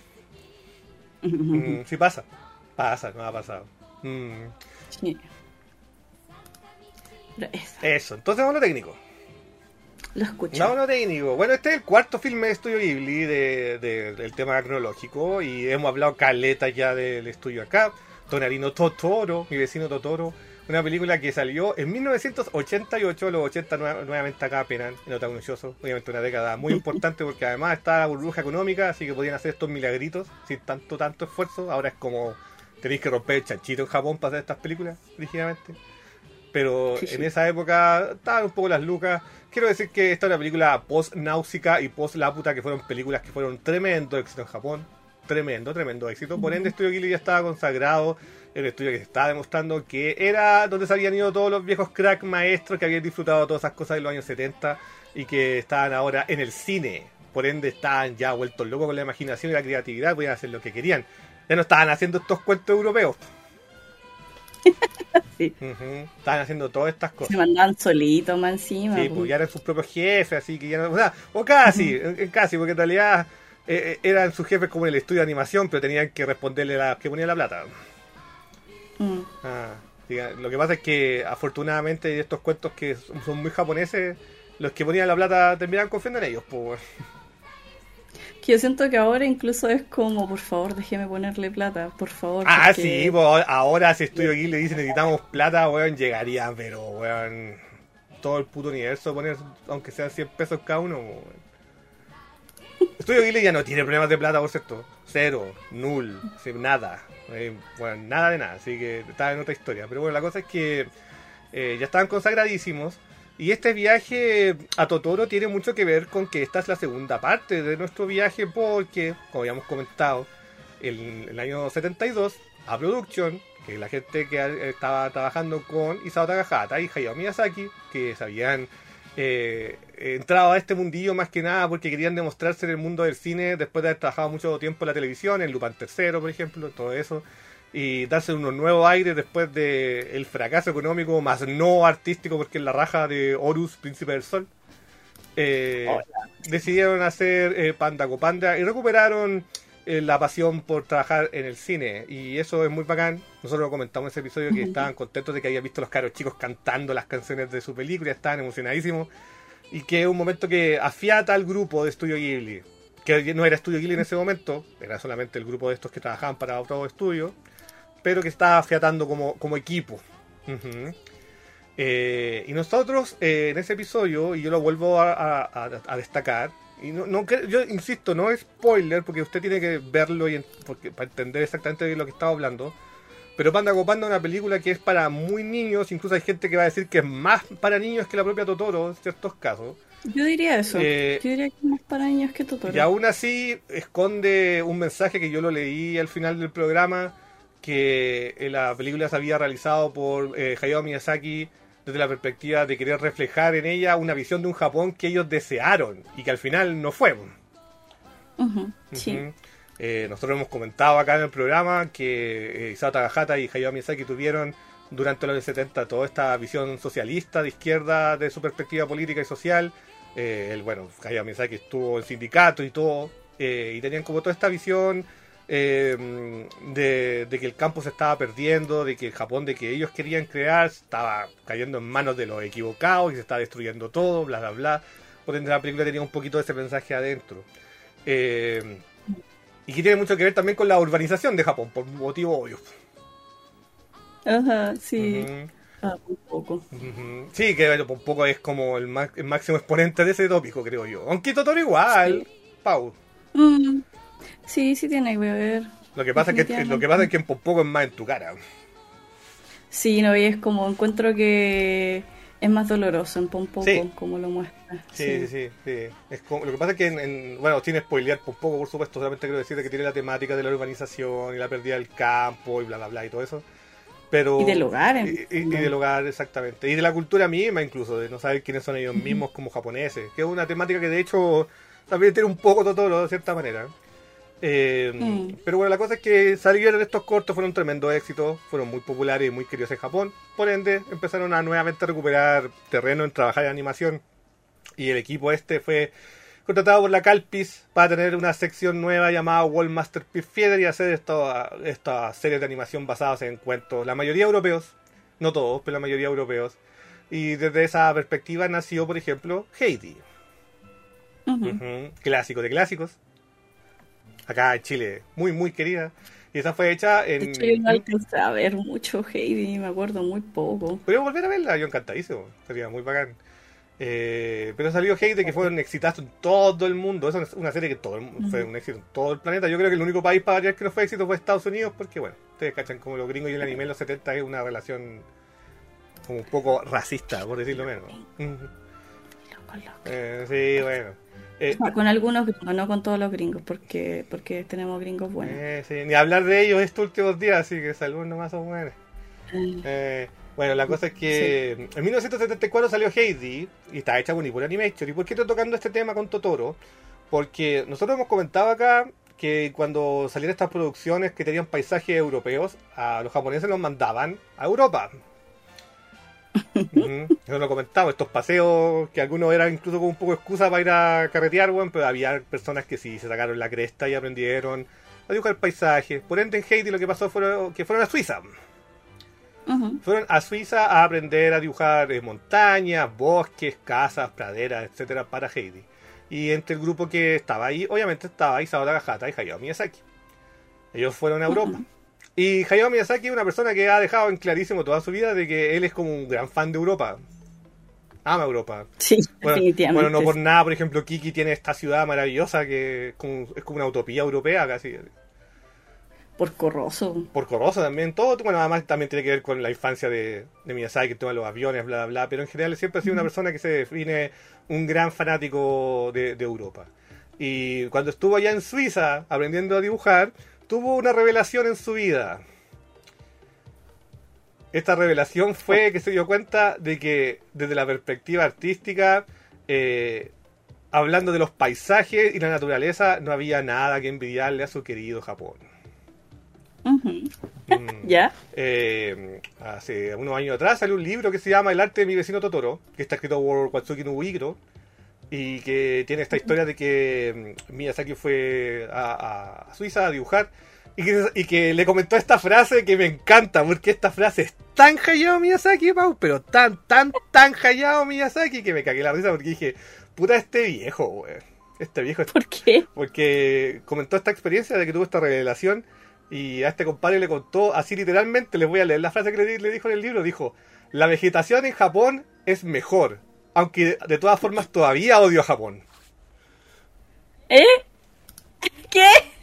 Sí pasa, no ha pasado. Sí. Eso, entonces vamos a lo técnico. Lo escucho. Vamos a lo técnico. Bueno, este es el cuarto filme de Estudio Ghibli del tema cronológico y hemos hablado caleta ya del estudio acá. Tonarino Totoro, mi vecino Totoro. Una película que salió en 1988, los 80 nuevamente acá apenas en Otakunoshoso. Obviamente una década muy importante porque además está la burbuja económica, así que podían hacer estos milagritos sin tanto esfuerzo. Ahora es como tenéis que romper el chanchito en Japón para hacer estas películas, originalmente. Pero sí. En esa época estaban un poco las lucas. Quiero decir que esta es una película post-Náusica y post-Laputa, que fueron películas que fueron tremendo éxito en Japón. tremendo, tremendo éxito. Por ende, Estudio Ghibli ya estaba consagrado, el estudio que se estaba demostrando que era donde se habían ido todos los viejos crack maestros que habían disfrutado todas esas cosas de los años 70 y que estaban ahora en el cine. Por ende, estaban ya vueltos locos con la imaginación y la creatividad, podían hacer lo que querían. Ya no estaban haciendo estos cuentos europeos. Sí. Estaban haciendo todas estas cosas. Se mandaban solitos más encima. Sí, pues ya eran sus propios jefes, así que ya no. O casi, casi, porque en realidad eran sus jefes como en el estudio de animación, pero tenían que responderle a que ponía la plata. Lo que pasa es que afortunadamente estos cuentos que son muy japoneses, los que ponían la plata terminaban confiando en ellos, pues. Que yo siento que ahora incluso es como, por favor, déjeme ponerle plata, por favor. Ah, porque... sí, pues ahora si Estudio Ghibli le dice necesitamos plata, weón, llegaría, pero weón, todo el puto universo poner, aunque sean 100 pesos cada uno, weón. Estudio Ghibli ya no tiene problemas de plata, por cierto. Cero, null, nada. Bueno, nada de nada, así que está en otra historia. Pero bueno, la cosa es que ya estaban consagradísimos. Y este viaje a Totoro tiene mucho que ver con que esta es la segunda parte de nuestro viaje porque, como habíamos comentado, el año 72, A Production, que es la gente que estaba trabajando con Isao Takahata y Hayao Miyazaki, que se habían entrado a este mundillo más que nada porque querían demostrarse en el mundo del cine después de haber trabajado mucho tiempo en la televisión, en Lupin III, por ejemplo, todo eso. Y darse unos nuevos aires después de el fracaso económico más no artístico porque es la raja de Horus, Príncipe del Sol. Decidieron hacer Panda Go Panda y recuperaron la pasión por trabajar en el cine, y eso es muy bacán. Nosotros lo comentamos en ese episodio que estaban contentos de que habían visto a los caros chicos cantando las canciones de su película, estaban emocionadísimos, y que es un momento que afiata al grupo de Estudio Ghibli, que no era Estudio Ghibli en ese momento, era solamente el grupo de estos que trabajaban para otro estudio, pero que estaba afiatando como equipo. Y nosotros en ese episodio, y yo lo vuelvo a destacar, y yo insisto, no es spoiler porque usted tiene que verlo para entender exactamente de lo que estaba hablando, pero Panda Go Panda es una película que es para muy niños, incluso hay gente que va a decir que es más para niños que la propia Totoro en ciertos casos. Yo diría eso, yo diría que es más para niños que Totoro. Y aún así esconde un mensaje que yo lo leí al final del programa, que la película se había realizado por Hayao Miyazaki desde la perspectiva de querer reflejar en ella una visión de un Japón que ellos desearon y que al final no fue. Sí. Nosotros hemos comentado acá en el programa que Isao Takahata y Hayao Miyazaki tuvieron durante los años 70 toda esta visión socialista de izquierda de su perspectiva política y social. Hayao Miyazaki estuvo en sindicato y todo, y tenían como toda esta visión de que el campo se estaba perdiendo, de que el Japón de que ellos querían crear estaba cayendo en manos de los equivocados y se estaba destruyendo todo, bla bla bla. Por ende la película tenía un poquito de ese mensaje adentro, y que tiene mucho que ver también con la urbanización de Japón por motivo obvio. Ajá, sí. Un poco. Sí, que un poco es como el máximo exponente de ese tópico, creo yo. Aunque Totoro igual, sí. Pau. Sí, sí tiene que ver. Lo que pasa es que en Pompoco es más en tu cara. Sí, no, y es como encuentro que es más doloroso en Pompoco, sí, como lo muestra. Sí. Es como, lo que pasa es que sin spoilear Pompoco, por supuesto, solamente quiero decirte que tiene la temática de la urbanización y la pérdida del campo y bla bla bla y todo eso. Pero, y del hogar. Y del hogar, exactamente. Y de la cultura misma incluso, de no saber quiénes son ellos mismos como japoneses. Que es una temática que de hecho también tiene un poco Totoro de cierta manera. Pero bueno, la cosa es que salieron estos cortos, fueron un tremendo éxito, fueron muy populares y muy queridos en Japón. Por ende, empezaron a nuevamente recuperar terreno en trabajar en animación. Y el equipo fue contratado por la Calpis para tener una sección nueva llamada World Masterpiece Theater y hacer estas series de animación basadas en cuentos, la mayoría europeos, no todos, pero la mayoría europeos. Y desde esa perspectiva nació, por ejemplo, Heidi. Clásico de clásicos. Acá en Chile, muy muy querida. Y esa fue hecha en... De hecho, yo no alcancé a ver mucho Heidi, me acuerdo muy poco. Podríamos volver a verla, yo encantadísimo, sería muy bacán. Pero salió Heidi, que fue un exitazo en todo el mundo. Es una serie que fue un éxito en todo el planeta. Yo creo que el único país para variar que no fue éxito fue Estados Unidos, porque bueno, ustedes cachan como los gringos y el anime en los 70 es una relación como un poco racista, por decirlo menos. Sí, bueno. Con algunos gringos, no con todos los gringos, porque tenemos gringos buenos. Sí, ni hablar de ellos estos últimos días, así que saludos nomás son buenos. Bueno, la cosa es que en 1974 salió Heidi y está hecha con Nippon Animation. ¿Y por qué estoy tocando este tema con Totoro? Porque nosotros hemos comentado acá que cuando salieron estas producciones que tenían paisajes europeos, a los japoneses los mandaban a Europa. Eso lo comentamos, estos paseos que algunos eran incluso como un poco excusa para ir a carretear, bueno, pero había personas que sí se sacaron la cresta y aprendieron a dibujar paisajes. Por ende, en Heidi lo que pasó fue que fueron a Suiza. Fueron a Suiza a aprender a dibujar montañas, bosques, casas, praderas, etcétera, para Heidi. Y entre el grupo que estaba ahí, obviamente estaba Isao Takahata y Hayao Miyazaki. Ellos fueron a Europa. Y Hayao Miyazaki es una persona que ha dejado en clarísimo toda su vida de que él es como un gran fan de Europa. Ama Europa. Sí, definitivamente. Bueno, no por nada, por ejemplo, Kiki tiene esta ciudad maravillosa que es como una utopía europea casi. Porco Rosso. Porco Rosso también, todo, bueno, además también tiene que ver con la infancia de Miyazaki, el tema de los aviones, bla, bla, bla, pero en general siempre ha sido una persona que se define un gran fanático de Europa. Y cuando estuvo allá en Suiza aprendiendo a dibujar, tuvo una revelación en su vida. Esta revelación fue que se dio cuenta de que desde la perspectiva artística, hablando de los paisajes y la naturaleza, no había nada que envidiarle a su querido Japón. ¿Ya? Hace unos años atrás salió un libro que se llama El arte de mi vecino Totoro, que está escrito por Watsuki Nobuhiro, y que tiene esta historia de que Miyazaki fue a Suiza a dibujar y que le comentó esta frase que me encanta, porque esta frase es tan Hayao Miyazaki, Pau, pero tan Hayao Miyazaki que me cagué la risa porque dije, puta, este viejo, güey. Este viejo. ¿Por qué? Porque comentó esta experiencia de que tuvo esta revelación y a este compadre le contó así literalmente, les voy a leer la frase que le dijo en el libro, dijo: la vegetación en Japón es mejor, aunque de todas formas todavía odio a Japón. ¿Qué?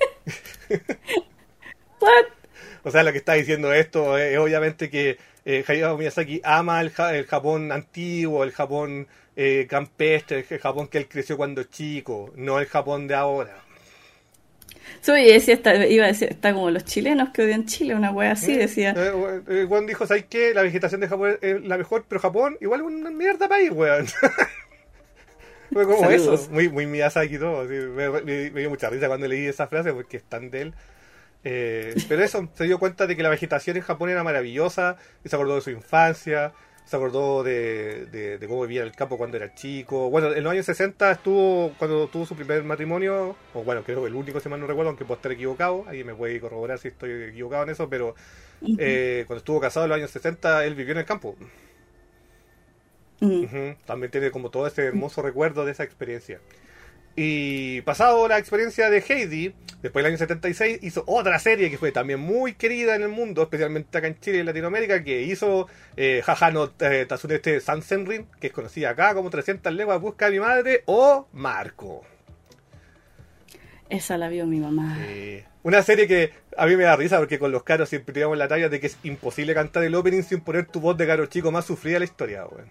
What? O sea, lo que está diciendo esto es obviamente que Hayao Miyazaki ama el Japón antiguo, el Japón campestre, el Japón que él creció cuando chico, no el Japón de ahora. Decía, iba a decir, está como los chilenos que odian Chile, una wea así, decía. Juan dijo, ¿sabes qué? La vegetación de Japón es la mejor, pero Japón igual es una mierda país, weón. Fue como Saludos. eso, muy Miyazaki y todo. Así, me dio mucha risa cuando leí esa frase porque es tan de él. Pero eso, se dio cuenta de que la vegetación en Japón era maravillosa, y se acordó de su infancia, se acordó de cómo vivía en el campo cuando era chico. Bueno, en los años 60 estuvo, cuando tuvo su primer matrimonio, o bueno, creo que el único, si mal no recuerdo, aunque puedo estar equivocado, ahí me puede corroborar si estoy equivocado en eso, pero cuando estuvo casado en los años 60, él vivió en el campo. También tiene como todo ese hermoso recuerdo de esa experiencia. Y pasado la experiencia de Heidi, después del año 76 hizo otra serie que fue también muy querida en el mundo, especialmente acá en Chile y en Latinoamérica, que hizo Hahano Tatsunete Sansenrin, que es conocida acá como 300 leguas busca a mi madre, o Marco. Esa la vio mi mamá. Una serie que a mí me da risa porque con los caros siempre tiramos la talla de que es imposible cantar el opening sin poner tu voz de caro chico más sufrida de la historia, güey.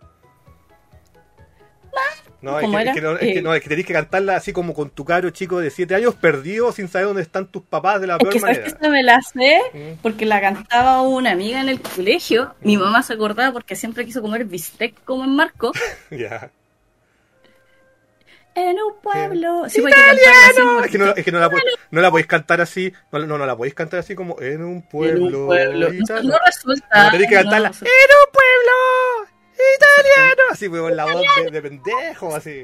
No, es que tenés que cantarla así como con tu caro chico de 7 años perdido sin saber dónde están tus papás de la peor manera. ¿Sabes que esta me la sé? Porque la cantaba una amiga en el colegio. Mi mamá se acordaba porque siempre quiso comer bistec como en Marco. Ya. En un pueblo. Sí, ¡italiano! Es que no la podéis cantar así. No la podéis cantar así como en un pueblo. No resulta. No, tenéis que cantarla en un pueblo italiano, así fue con la voz de pendejo, así.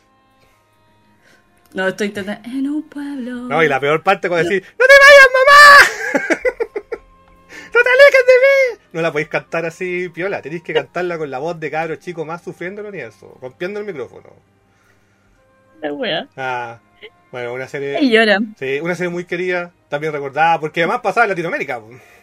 No, estoy intentando. En un pueblo. No, y la peor parte cuando decís, ¡no te vayas, mamá! ¡No te alejes de mí! No la podéis cantar así, piola. Tenéis que cantarla con la voz de cabro chico más sufriendo el universo, rompiendo el micrófono. La wea. Bueno, una serie. Y llora. Sí, una serie muy querida, también recordada, porque además pasaba en Latinoamérica.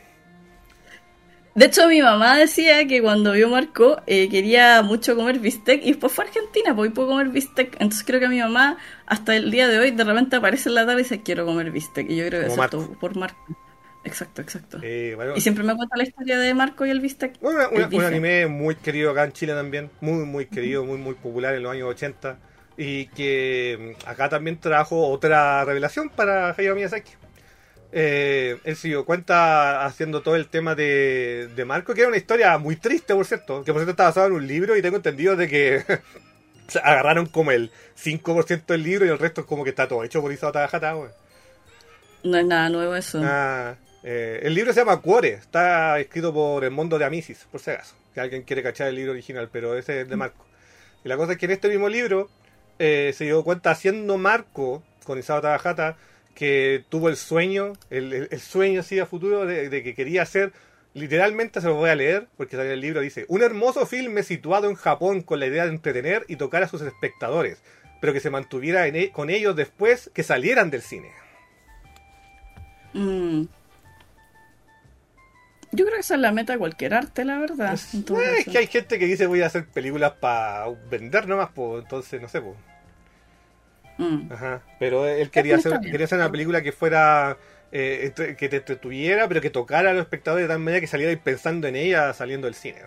De hecho, mi mamá decía que cuando vio Marco quería mucho comer bistec y después fue a Argentina, pues pudo comer bistec. Entonces creo que mi mamá, hasta el día de hoy, de repente aparece en la tarde y dice, quiero comer bistec. Y yo creo que eso es todo por Marco. Exacto. Bueno, y siempre me cuenta la historia de Marco y el bistec. Un anime muy querido acá en Chile también, muy querido, muy popular en los años 80. y que acá también trajo otra revelación para Hayao Miyazaki. Él se dio cuenta haciendo todo el tema de Marco, que era una historia muy triste, por cierto, que por cierto está basado en un libro y tengo entendido de que agarraron como el 5% del libro y el resto como que está todo hecho por Isao Takahata, güey. No es nada nuevo eso. El libro se llama Cuore, está escrito por el Mondo de Amisis, por si acaso, que alguien quiere cachar el libro original, pero ese es de Marco. Y la cosa es que en este mismo libro se dio cuenta haciendo Marco con Isao Takahata que tuvo el sueño, el sueño así a futuro de que quería hacer, literalmente se lo voy a leer, porque sale en el libro, dice: un hermoso filme situado en Japón con la idea de entretener y tocar a sus espectadores, pero que se mantuviera con ellos después que salieran del cine. Yo creo que esa es la meta de cualquier arte, la verdad. Es que hay gente que dice voy a hacer películas para vender nomás, pues, entonces no sé, pues. Ajá. Pero él quería hacer una película que fuera que te entretuviera, pero que tocara a los espectadores de tal manera que saliera pensando en ella saliendo del cine.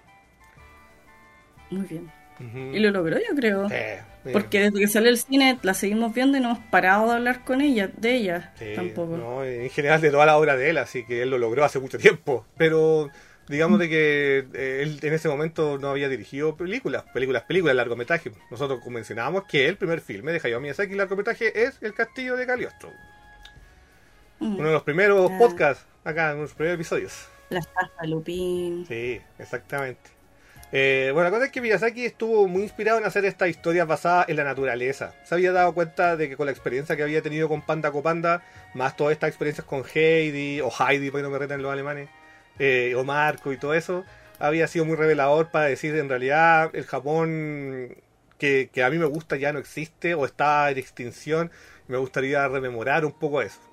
Muy bien. Y lo logró, yo creo. Porque desde que salió el cine la seguimos viendo y no hemos parado de hablar con ella, de ella tampoco. No, en general de toda la obra de él, así que él lo logró hace mucho tiempo. Pero digamos de que él en ese momento no había dirigido películas, largometraje. Nosotros mencionábamos que el primer filme de Hayao Miyazaki largometraje es El Castillo de Cagliostro. Uno de los primeros podcasts acá, en los primeros episodios. La estafa Lupin. Sí, exactamente. Bueno, la cosa es que Miyazaki estuvo muy inspirado en hacer estas historias basadas en la naturaleza. Se había dado cuenta de que con la experiencia que había tenido con Panda Copanda, más todas estas experiencias con Heidi, o Heidi, porque no me retan los alemanes, o Marco y todo eso, había sido muy revelador para decir en realidad el Japón que a mí me gusta ya no existe o está en extinción. Me gustaría rememorar un poco eso.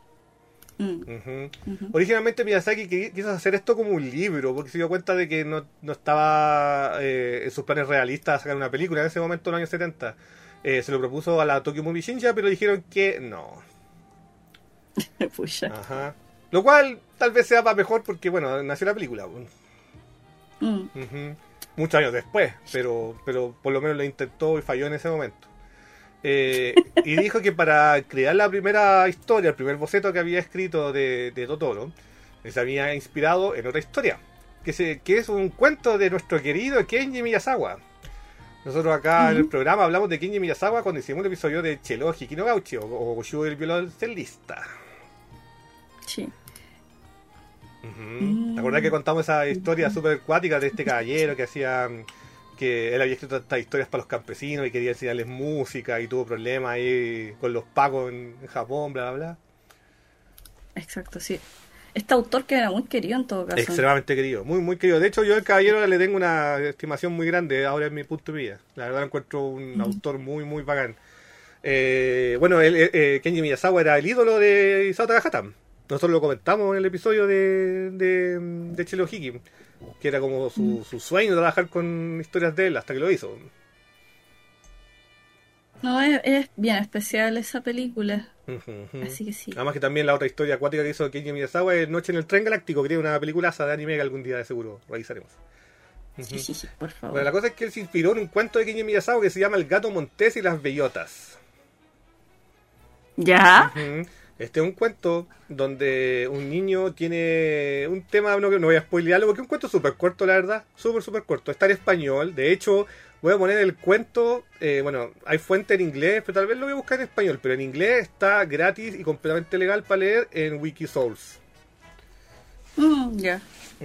Originalmente Miyazaki quiso hacer esto como un libro, porque se dio cuenta de que no estaba en sus planes realistas sacar una película en ese momento, en los años 70. Se lo propuso a la Tokyo Movie Shinja, pero dijeron que no. Ajá. Lo cual tal vez sea para mejor porque, bueno, nació la película. Muchos años después, pero por lo menos lo intentó y falló en ese momento. Y dijo que para crear la primera historia, el primer boceto que había escrito de Totoro, se había inspirado en otra historia, que es un cuento de nuestro querido Kenji Miyazawa. Nosotros acá en el programa hablamos de Kenji Miyazawa cuando hicimos un episodio de Chelo Hiki no Gauchi o Goshu el violoncelista. Sí. ¿Te acordás que contamos esa historia súper acuática de este caballero que él había escrito estas historias para los campesinos y quería enseñarles música y tuvo problemas ahí con los pacos en Japón, bla, bla, bla? Exacto, sí. Este autor que era muy querido en todo caso. Extremadamente querido, muy, muy querido. De hecho, yo al caballero le tengo una estimación muy grande ahora en mi punto de vista. La verdad encuentro un autor muy, muy bacán. Bueno, Kenji Miyazawa era el ídolo de Isao Takahata. Nosotros lo comentamos en el episodio de Chelo Hiki, que era como su sueño trabajar con historias de él hasta que lo hizo. No, es bien especial esa película. Así que sí. Además que también la otra historia acuática que hizo Kenji Miyazawa es Noche en el Tren Galáctico, que tiene una peliculaza de anime que algún día de seguro revisaremos. Sí, por favor. Bueno, la cosa es que él se inspiró en un cuento de Kenji Miyazawa que se llama El gato montés y las bellotas. ¿Ya? Este es un cuento donde un niño tiene un tema, no voy a spoilearlo porque es un cuento súper corto, la verdad, súper corto. Está en español, de hecho voy a poner el cuento, bueno, hay fuente en inglés, pero tal vez lo voy a buscar en español, pero en inglés está gratis y completamente legal para leer en Wikisource. Ya.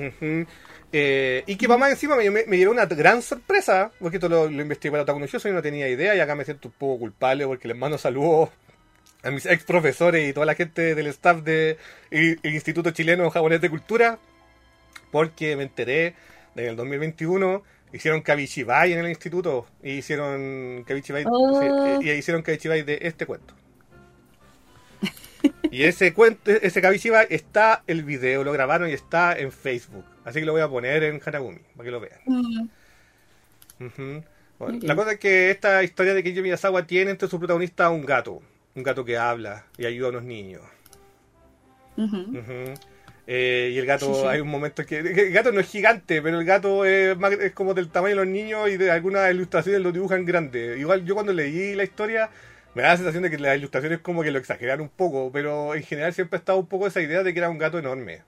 Y que para más encima me llevó una gran sorpresa, porque esto lo investigué para Otaku no Shoujo y no tenía idea, y acá me siento un poco culpable porque les mando saludos a mis ex profesores y toda la gente del staff del Instituto Chileno Japonés de Cultura, porque me enteré de que en el 2021 hicieron Kabichibai en el instituto y hicieron Kabichibai de este cuento. Y ese Kabichibai está el video, lo grabaron y está en Facebook, así que lo voy a poner en Hanagumi para que lo vean. Bueno, la cosa es que esta historia de Kenji Miyazawa tiene entre sus protagonistas un gato que habla y ayuda a unos niños. Y el gato, Sí, sí. hay un momento que el gato no es gigante, pero el gato es como del tamaño de los niños y de algunas ilustraciones lo dibujan grande. Igual yo cuando leí la historia me da la sensación de que las ilustraciones como que lo exageran un poco, pero en general siempre ha estado un poco esa idea de que era un gato enorme.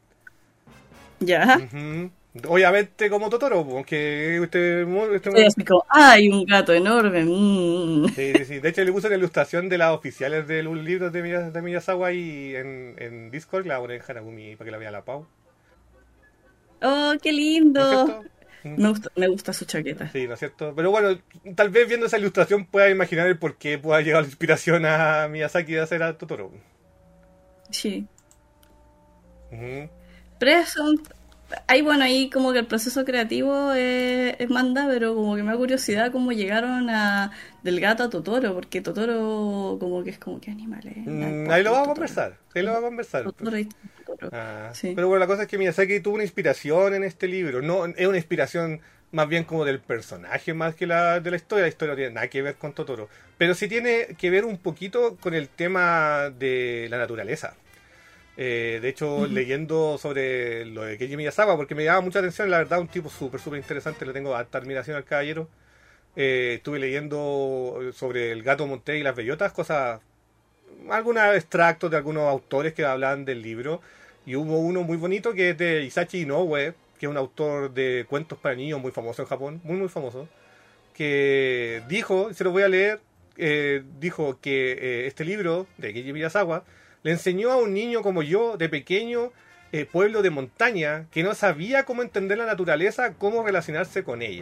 Ya. Ujú. Obviamente como Totoro, porque Sí, así como, ¡ay, un gato enorme! sí, sí, sí. De hecho le puse la ilustración de las oficiales de los libros de Miyazawa y en Discord la ponen en Hanagumi para que la vea la Pau. ¡Oh, qué ¿No es lindo! cierto? Mm. Me gusta su chaqueta. Sí, ¿no es cierto? Pero bueno, tal vez viendo esa ilustración pueda imaginar el por qué pueda llegar la inspiración a Miyazaki de hacer a Totoro. Sí. Ujú. Pero eso, ahí bueno, ahí como que el proceso creativo manda, pero como que me da curiosidad cómo llegaron del gato a Totoro, porque Totoro como que es como que animal es, no Ahí importa lo el vamos a Totoro. conversar. Ahí lo vamos a conversar. Totoro y Totoro. Sí. Pero bueno, la cosa es que Miyazaki tuvo una inspiración en este libro. No, es una inspiración más bien como del personaje más que de la historia. La historia no tiene nada que ver con Totoro. Pero sí tiene que ver un poquito con el tema de la naturaleza. De hecho, Ujú. leyendo sobre lo de Keiji Miyazawa, porque me llama mucha atención, la verdad, un tipo súper, súper interesante, le tengo alta admiración al caballero. Estuve leyendo sobre el gato Montés y las bellotas, cosas, algunos extractos de algunos autores que hablan del libro. Y hubo uno muy bonito que es de Isachi Inoue, que es un autor de cuentos para niños muy famoso en Japón, muy, muy famoso, que dijo, se lo voy a leer, dijo que este libro de Keiji Miyazawa le enseñó a un niño como yo, de pequeño pueblo de montaña, que no sabía cómo entender la naturaleza, cómo relacionarse con ella.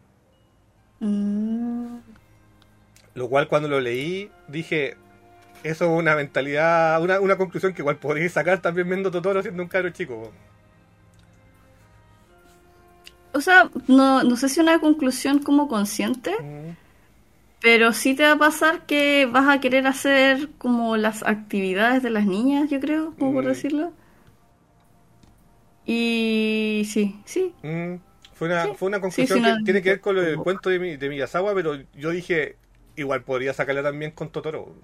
Mm. Lo cual cuando lo leí dije, eso es una mentalidad, una conclusión que igual podría sacar también viendo Totoro siendo un cabro chico. O sea, no sé si una conclusión como consciente, Mm, pero sí te va a pasar que vas a querer hacer como las actividades de las niñas, yo creo, como por mm, decirlo. Y sí, sí, mm. sí. Fue una Sí, sí, conclusión no, que tiene que ver con el cuento de Miyazawa, pero yo dije, igual podría sacarla también con Totoro.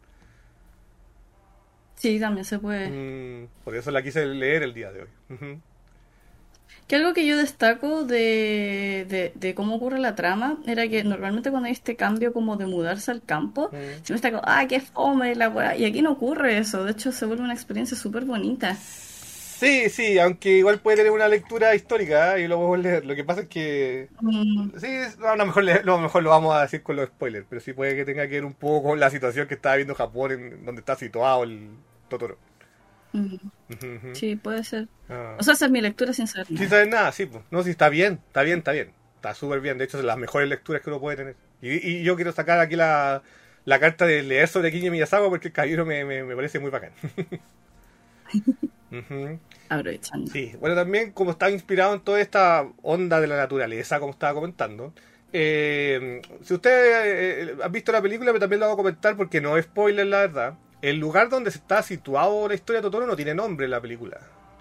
sí, también se puede. Por eso la quise leer el día de hoy. Ujú. Que algo que yo destaco de cómo ocurre la trama era que normalmente cuando hay este cambio como de mudarse al campo, Mm. siempre está como, ah, qué fome la weá. Y aquí no ocurre eso, de hecho se vuelve una experiencia súper bonita. Sí, sí, aunque igual puede tener una lectura histórica y lo podemos leer. Lo que pasa es que Mm, sí, a lo mejor, a lo mejor lo vamos a decir con los spoilers, pero sí puede que tenga que ver un poco con la situación que está viendo Japón, en donde está situado el Totoro. mm, Ujú, ujú. sí, puede ser. Ah. O sea, esa es mi lectura sin saber Sin nada. saber nada, sí, pues. No, sí, está bien, está bien, está bien. Está súper bien. De hecho, es de las mejores lecturas que uno puede tener. Y yo quiero sacar aquí la carta de leer sobre Kinya Miyazawa porque el caballero me parece muy bacán. Ujú. Aprovechando. Sí, bueno, también como estaba inspirado en toda esta onda de la naturaleza, como estaba comentando. Si usted ha visto la película, pero también lo voy a comentar porque no es spoiler, la verdad. El lugar donde se está situado la historia de Totoro no tiene nombre en la película.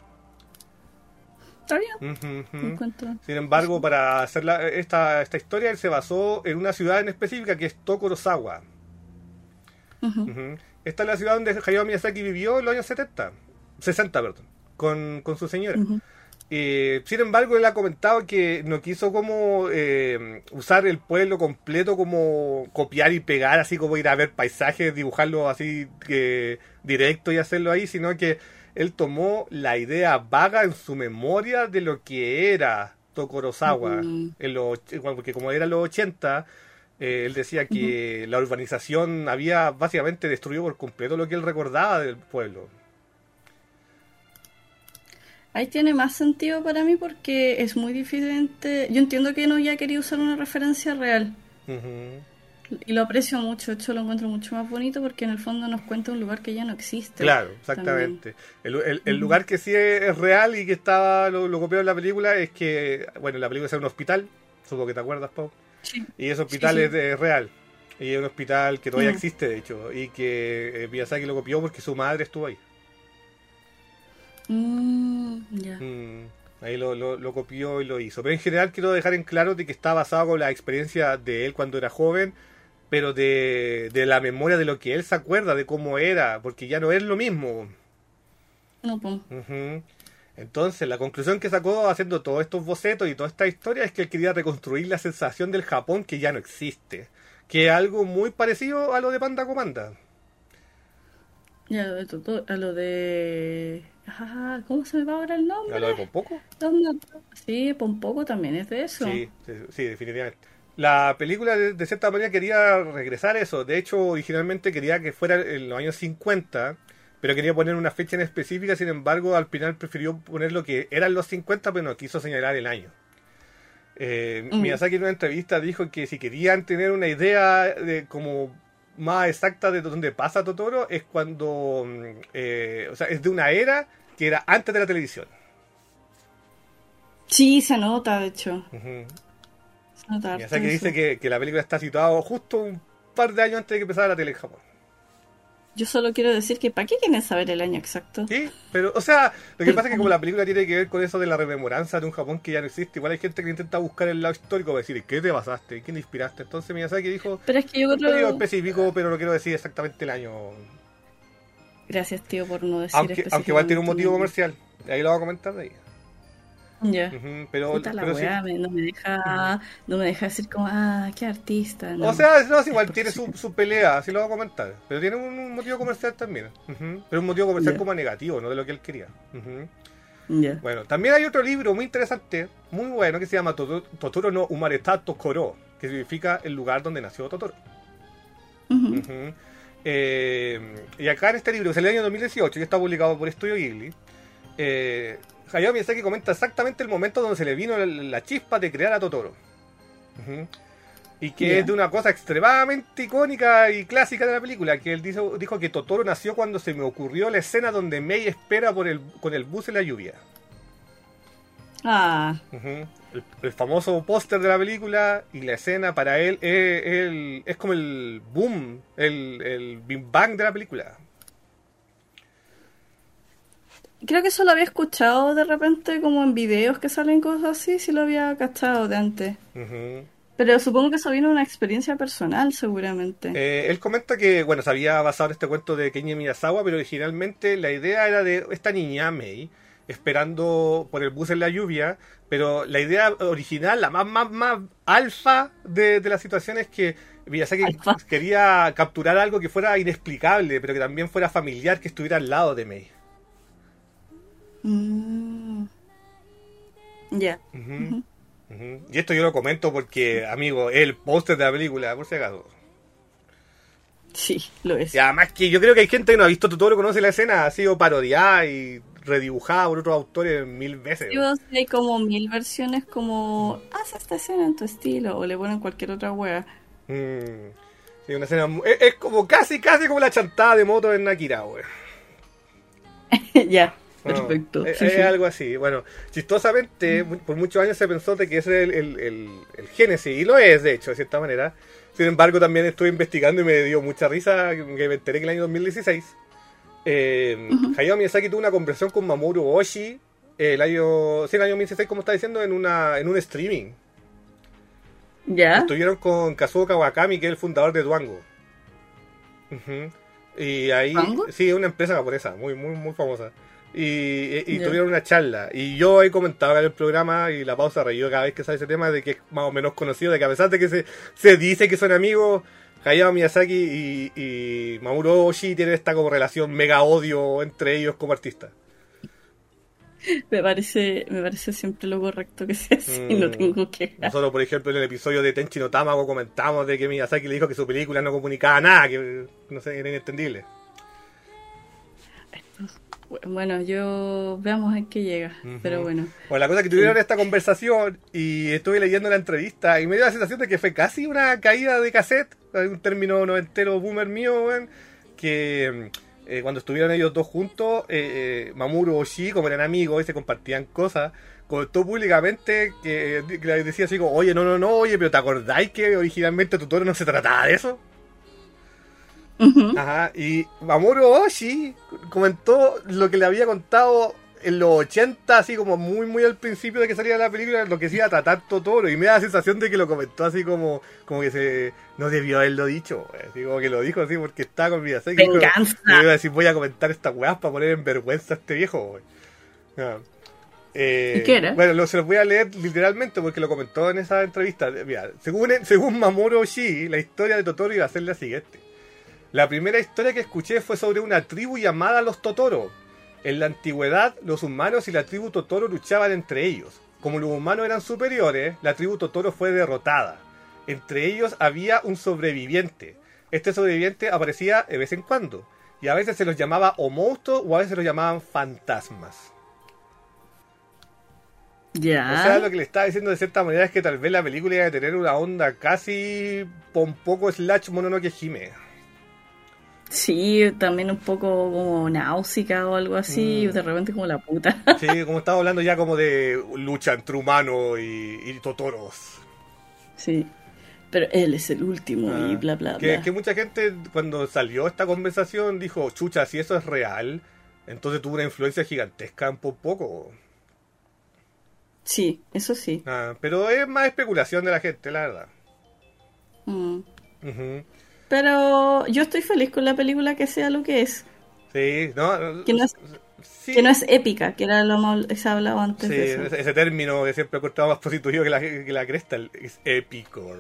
Está bien, Ujú, lo ujú. encuentro. Sin embargo, para hacer esta historia, él se basó en una ciudad en específica que es Tokorozawa. Ujú, Ujú. Esta es la ciudad donde Hayao Miyazaki vivió en los años 70, 60, perdón, con su señora. ujú, Sin embargo, él ha comentado que no quiso como usar el pueblo completo como copiar y pegar, así como ir a ver paisajes, dibujarlo así directo y hacerlo ahí, sino que él tomó la idea vaga en su memoria de lo que era Tokorozawa, mm, porque como era los 80, él decía ujú. que la urbanización había básicamente destruido por completo lo que él recordaba del pueblo. Ahí tiene más sentido para mí porque es muy diferente. Yo entiendo que no haya querido usar una referencia real Ujú. y lo aprecio mucho. De hecho, lo encuentro mucho más bonito porque en el fondo nos cuenta un lugar que ya no existe Claro, también. exactamente. El Ujú. lugar que sí es real y que estaba lo copiado en la película es que, bueno, en la película es un hospital, supongo que te acuerdas, Pau, Sí, y ese sí, hospital sí. es real. Y es un hospital que todavía Mm, existe, de hecho, y que Miyazaki lo copió porque su madre estuvo ahí. ya. Mm, ahí lo copió y lo hizo. Pero en general quiero dejar en claro de que está basado con la experiencia de él cuando era joven, pero de la memoria de lo que él se acuerda, de cómo era, porque ya no es lo mismo. No, pues. Ujú. Entonces, la conclusión que sacó haciendo todos estos bocetos y toda esta historia es que él quería reconstruir la sensación del Japón que ya no existe. Que es algo muy parecido a lo de Panda Comanda. Y a lo de Totoro, a lo de... Ah, ¿cómo se me va ahora el ¿A lo de nombre? Pompoco? ¿Dónde? Sí, Pompoco también es de eso. Sí, sí, sí, definitivamente. La película de cierta manera quería regresar a eso. De hecho, originalmente quería que fuera en los años 50, pero quería poner una fecha en específica. Sin embargo, al final prefirió poner lo que eran los 50, pero no quiso señalar el año. Mm. Miyazaki en una entrevista dijo que si querían tener una idea de como más exacta de dónde pasa Totoro, es cuando, o sea, es de una era que era antes de la televisión. Sí, se nota, de hecho. Ujú. Se nota harto Miyazaki dice eso. que la película está situada justo un par de años antes de que empezara la tele en Japón. Yo solo quiero decir que ¿para qué quieren saber el año exacto? Sí, pero, o sea, lo que Pero pasa es que como la película tiene que ver con eso de la rememoranza de un Japón que ya no existe, igual hay gente que intenta buscar el lado histórico para decir, ¿en qué te basaste? ¿En quién te inspiraste? Entonces Miyazaki dijo, es que yo un periodo creo... específico, pero no quiero decir exactamente el año. Gracias, tío, por no decir Aunque igual tiene un específicamente el motivo año. comercial, ahí lo voy a comentar de ahí. Ya. Ujú, Puta la pero sí. weá, no me deja decir como, ah, qué artista, O no. sea, no, Es igual porque tiene sí. su pelea, así lo voy a comentar. Pero tiene un motivo comercial también. Ujú, pero un motivo comercial Ya, como negativo, no de lo que él quería. Ujú. ya. Bueno, también hay otro libro muy interesante, muy bueno, que se llama Totoro no Umareta Tokoro, que significa el lugar donde nació Totoro. Ujú. Ujú. Y acá en este libro, que salió en el año 2018 y está publicado por Estudio Ghibli, Hayao Miyazaki comenta exactamente el momento donde se le vino la chispa de crear a Totoro. Ujú. Y que es Ya. de una cosa extremadamente icónica y clásica de la película, que él dijo que Totoro nació cuando se me ocurrió la escena donde Mei espera con el bus en la lluvia. Ah, Ujú. El famoso póster de la película y la escena para él es como el boom, el big bang de la película. creo que eso lo había escuchado de repente como en videos que salen cosas así, sí lo había cachado de antes. Ujú. Pero supongo que eso vino de una experiencia personal, seguramente. Él comenta que, bueno, se había basado en este cuento de Kenji Miyazawa, pero originalmente la idea era de esta niña, Mei, esperando por el bus en la lluvia, pero la idea original, la más alfa de la situación es que Miyazaki Alfa. quería capturar algo que fuera inexplicable, pero que también fuera familiar, que estuviera al lado de Mei. Mm, ya. Ujú, Ujú. ujú. Y esto yo lo comento porque, amigo, el póster de la película, por si acaso. Sí, lo Y es. además que yo creo que hay gente que no ha visto Totoro, conoce la escena, ha sido parodiada y redibujada por otros autores 1000 veces. Sí, o sea, hay como 1000 versiones como, haz esta escena en tu estilo, o le ponen cualquier otra wea. Mm. Sí, una escena es como casi como la chantada de moto en Akira, güey. Ya, No, perfecto. Sí, es sí. algo así. Bueno, chistosamente, por muchos años se pensó de que ese es el génesis, y lo es, de hecho, de cierta manera. Sin embargo, también estuve investigando y me dio mucha risa que me enteré que en el año 2016 Ujú. Hayao Miyazaki tuvo una conversación con Mamoru Oshii sí, el año 2016, como está diciendo, en un streaming. Ya. Estuvieron con Kazuo Kawakami, que es el fundador de Dwango. Ujú. Y ahí, ¿Mango? sí, es una empresa japonesa, muy famosa. Y Ya. tuvieron una charla. Y yo ahí comentaba en el programa y la pausa reíó cada vez que sale ese tema de que es más o menos conocido, de que a pesar de que se dice que son amigos, Hayao Miyazaki y Mamoru Oshii tienen esta como relación mega odio entre ellos como artistas. Me parece siempre lo correcto que sea así, no Mm. tengo quejas. Nosotros, por ejemplo, en el episodio de Tenchi no Tamago comentamos de que Miyazaki le dijo que su película no comunicaba nada, que no sé, era inentendible. Bueno, yo veamos en qué llega, pero Ujú. bueno. Bueno, la cosa es que tuvieron esta conversación y estuve leyendo la entrevista y me dio la sensación de que fue casi una caída de cassette, un término noventero boomer mío, weón, que cuando estuvieron ellos dos juntos, Mamoru Oshii, como eran amigos y se compartían cosas, comentó públicamente que le decía así como, oye, no, oye, pero ¿te acordáis que originalmente Totoro no se trataba de eso? Ujú. Ajá, y Mamoru Oshii comentó lo que le había contado en los 80, así como muy muy al principio de que salía la película, lo que se iba a tratar Totoro, y me da la sensación de que lo comentó así como que se no debió haberlo dicho, así como que lo dijo así porque estaba con Miyazaki. Venganza. Yo iba a decir, voy a comentar estas weas para poner en vergüenza a este viejo, wey. ¿Y qué era? Bueno, se los voy a leer literalmente porque lo comentó en esa entrevista. Mira, según Mamoru Oshii, la historia de Totoro iba a ser la siguiente. La primera historia que escuché fue sobre una tribu llamada los Totoro. En la antigüedad, los humanos y la tribu Totoro luchaban entre ellos. Como los humanos eran superiores, la tribu Totoro fue derrotada. Entre ellos había un sobreviviente. Este sobreviviente aparecía de vez en cuando. Y a veces se los llamaba o monstruos o a veces los llamaban fantasmas. Ya. O sea, lo que le estaba diciendo de cierta manera es que tal vez la película iba a tener una onda casi un poco slash Mononoke Hime. Sí, también un poco como náusica o algo así, de repente como la puta. Sí, como estaba hablando ya como de lucha entre humanos y Totoros. Sí, pero él es el último y bla, bla, bla. Que mucha gente cuando salió esta conversación dijo, chucha, si eso es real, entonces tuvo una influencia gigantesca en poco. Sí, eso sí. Pero es más especulación de la gente, la verdad. Pero yo estoy feliz con la película que sea lo que es. Sí, ¿no? Que no es épica, que era lo que se ha hablado antes sí, de eso. Ese término que siempre he cortado más prostituido que la cresta, es épico.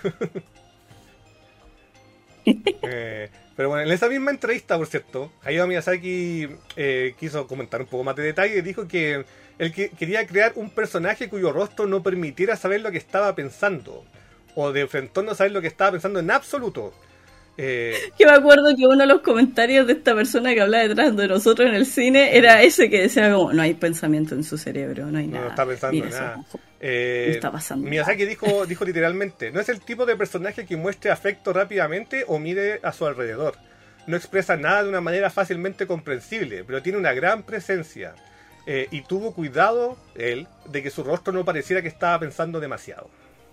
Pero bueno, en esa misma entrevista, por cierto, Hayao Miyazaki quiso comentar un poco más de detalle y dijo que él quería crear un personaje cuyo rostro no permitiera saber lo que estaba pensando, o de frente no saber lo que estaba pensando en absoluto. Yo me acuerdo que uno de los comentarios de esta persona que hablaba detrás de nosotros en el cine era ese que decía como, no hay pensamiento en su cerebro, no hay nada. No está pensando en nada. No está pasando Miyazaki dijo literalmente, no es el tipo de personaje que muestre afecto rápidamente o mire a su alrededor. No expresa nada de una manera fácilmente comprensible, pero tiene una gran presencia. Y tuvo cuidado, él, de que su rostro no pareciera que estaba pensando demasiado.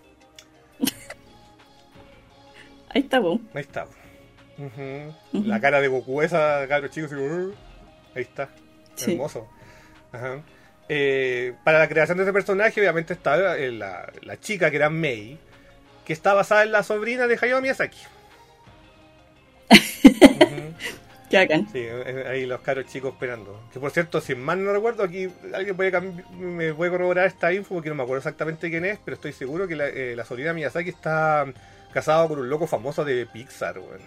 Ahí está, boom. Ahí está. La cara de Goku, esa cara de chico, ahí está. Sí. Hermoso. Ajá. Para la creación de ese personaje, obviamente estaba la chica que era Mei, que está basada en la sobrina de Hayao Miyazaki. Qué hagan. Sí, ahí los caros chicos esperando. Que por cierto, si mal no recuerdo, aquí alguien me puede corroborar esta info porque no me acuerdo exactamente quién es, pero estoy seguro que la sobrina de Miyazaki está casado con un loco famoso de Pixar, weón.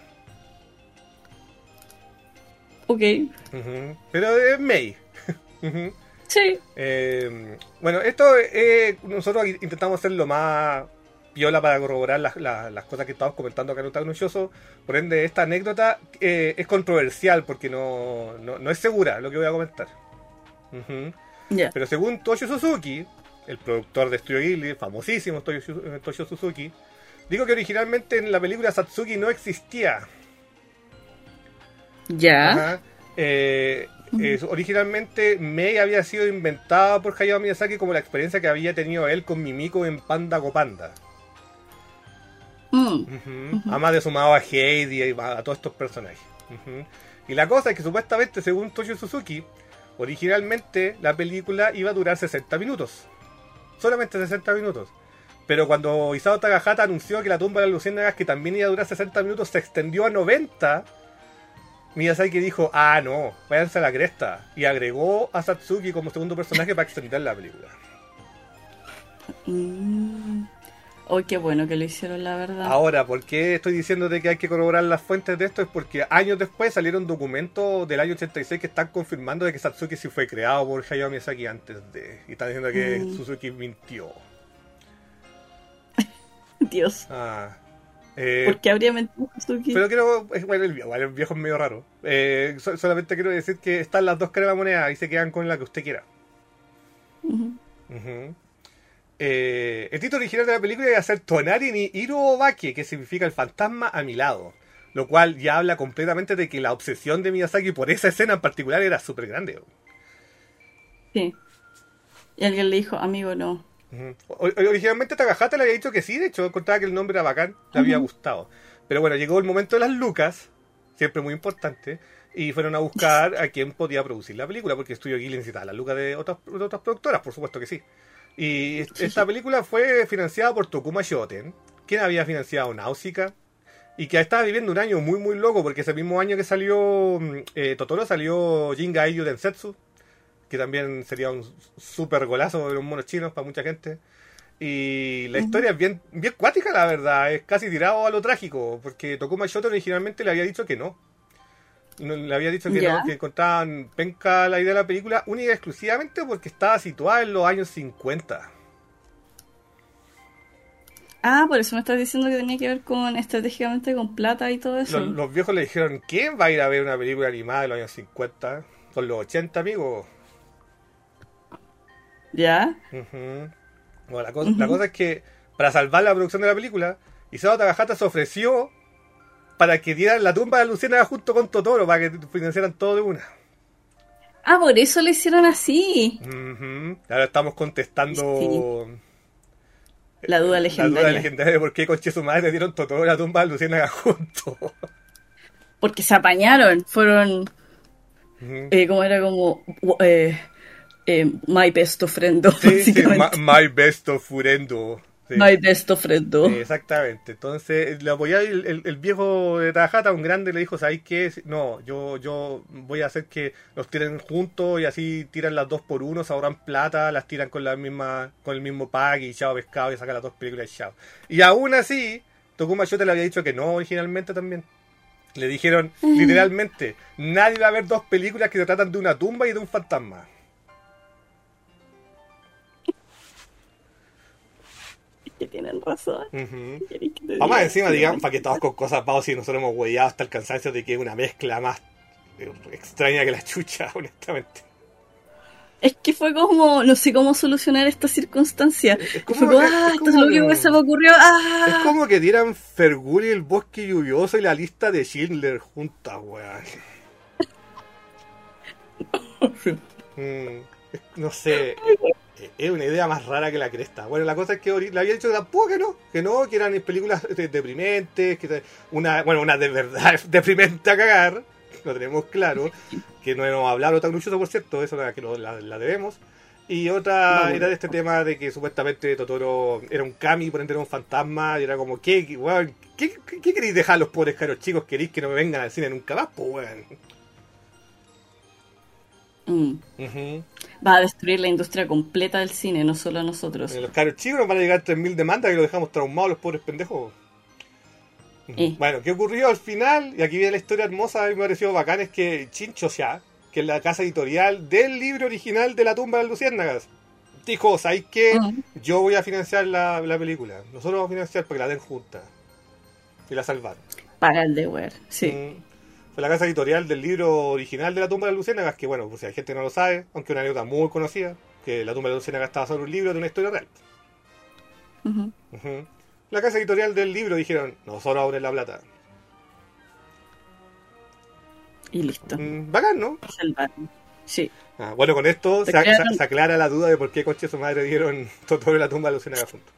Ok. Pero es Mei. Sí. Bueno, esto nosotros intentamos hacerlo más piola para corroborar las cosas que estamos comentando acá en Otaku Nochoso. Por ende, esta anécdota es controversial porque no es segura lo que voy a comentar. Yeah. Pero según Toshio Suzuki, el productor de Studio Ghibli, famosísimo Toshio Suzuki, dijo que originalmente en la película Satsuki no existía. Ya. Originalmente Mei había sido inventada por Hayao Miyazaki como la experiencia que había tenido él con Mimiko en Panda Go Panda. Además de sumado a Heidi y a todos estos personajes. Y la cosa es que supuestamente, según Toshio Suzuki, originalmente la película iba a durar 60 minutos. Solamente 60 minutos. Pero cuando Isao Takahata anunció que la tumba de las luciérnagas, que también iba a durar 60 minutos, se extendió a 90, Miyazaki dijo, no, váyanse a la cresta. Y agregó a Satsuki como segundo personaje para extender la película. Qué bueno que lo hicieron, la verdad. Ahora, ¿por qué estoy diciéndote que hay que corroborar las fuentes de esto? Es porque años después salieron documentos del año 86 que están confirmando de que Satsuki sí fue creado por Hayao Miyazaki antes de... Y están diciendo que Suzuki mintió. Dios. ¿Por qué habría mentido Suzuki? Pero quiero... Bueno, el viejo es medio raro. Solamente quiero decir que están las dos caras de la moneda y se quedan con la que usted quiera. El título original de la película iba a ser Tonari ni Hiro Obake, que significa el fantasma a mi lado. Lo cual ya habla completamente de que la obsesión de Miyazaki por esa escena en particular era súper grande. Sí. Y alguien le dijo, amigo, no. Originalmente Takahata le había dicho que sí, de hecho contaba que el nombre era bacán, le había gustado. Pero bueno, llegó el momento de las lucas siempre muy importante, y fueron a buscar a quién podía producir la película, porque Estudio Ghibli necesitaba la lucas de otras productoras, por supuesto que sí. Y esta película fue financiada por Tokuma Shoten, quien había financiado Náusica, y que estaba viviendo un año muy muy loco, porque ese mismo año que salió Totoro, salió Jingaiju Densetsu, que también sería un super golazo de los monos chinos para mucha gente. Y la historia es bien cuática, la verdad, es casi tirado a lo trágico, porque Tokuma Shoten originalmente le había dicho que no. Le había dicho que no, que encontraban penca la idea de la película única y exclusivamente porque estaba situada en los años 50. Ah, por eso me estás diciendo que tenía que ver con estratégicamente con plata y todo eso. Los viejos le dijeron, ¿quién va a ir a ver una película animada de los años 50? Son los 80, amigos. ¿Ya? Bueno, la cosa es que para salvar la producción de la película, Isao Takahata se ofreció para que dieran la tumba de Luciérnaga junto con Totoro, para que financiaran todo de una. Ah, por eso lo hicieron así. Ahora estamos contestando la duda legendaria. La duda legendaria de por qué conche su madre dieron Totoro la tumba de Luciérnaga junto. Porque se apañaron, fueron como era como my best friend. Sí, my best friend. Sí. My best friend. Sí, exactamente. Entonces, le apoyaba el viejo de Takahata, un grande, le dijo, ¿sabes qué? No, yo voy a hacer que los tiren juntos y así tiran las 2 por 1, se ahorran plata, las tiran con el mismo pack y chao pescado y sacan las 2 películas y chao. Y aún así, Tokuma Shoten le había dicho que no originalmente también. Le dijeron, literalmente, nadie va a ver 2 películas que se tratan de una tumba y de un fantasma. Que tienen razón. Vamos encima, digamos, para que estamos con cosas paus y nosotros hemos huellado hasta el cansancio de que es una mezcla más extraña que la chucha, honestamente. Es que fue como, no sé cómo solucionar esta circunstancia. Esto es lo único que se me ocurrió. Es como que dieran Ferguri, El Bosque Lluvioso y La Lista de Schindler juntas, weón. No sé, es una idea más rara que la cresta. Bueno, la cosa es que le había dicho que tampoco que eran películas deprimentes, una de verdad deprimente a cagar, lo tenemos claro, que no hemos hablado tan luchoso, por cierto, eso que la debemos. Y otra era de este tema de que supuestamente Totoro era un kami, por ende era un fantasma, y era como, ¿qué queréis dejar a los pobres caros chicos? ¿Queréis que no me vengan al cine nunca más? Pues, weón. Va a destruir la industria completa del cine, no solo a nosotros. Los caros chicos nos van a llegar 3.000 demandas y los dejamos traumados los pobres pendejos. Bueno, ¿qué ocurrió al final? Y aquí viene la historia hermosa, y me pareció bacán, es que Shinchosha, que es la casa editorial del libro original de La tumba de las luciérnagas, dijo, ¿sabes qué? Yo voy a financiar la película. Nosotros vamos a financiar para que la den juntas. Y la salvaron. Para el de Ware, sí. Fue la casa editorial del libro original de La tumba de las luciérnagas, que bueno, pues hay gente que no lo sabe, aunque es una anécdota muy conocida, que La tumba de las luciérnagas estaba sobre un libro de una historia real. La casa editorial del libro dijeron, nosotros vamos a poner la plata. Y listo. Bacán, ¿no? Sí. Bueno, con esto se aclara la duda de por qué coche su madre dieron Totoro y La tumba de las luciérnagas juntos.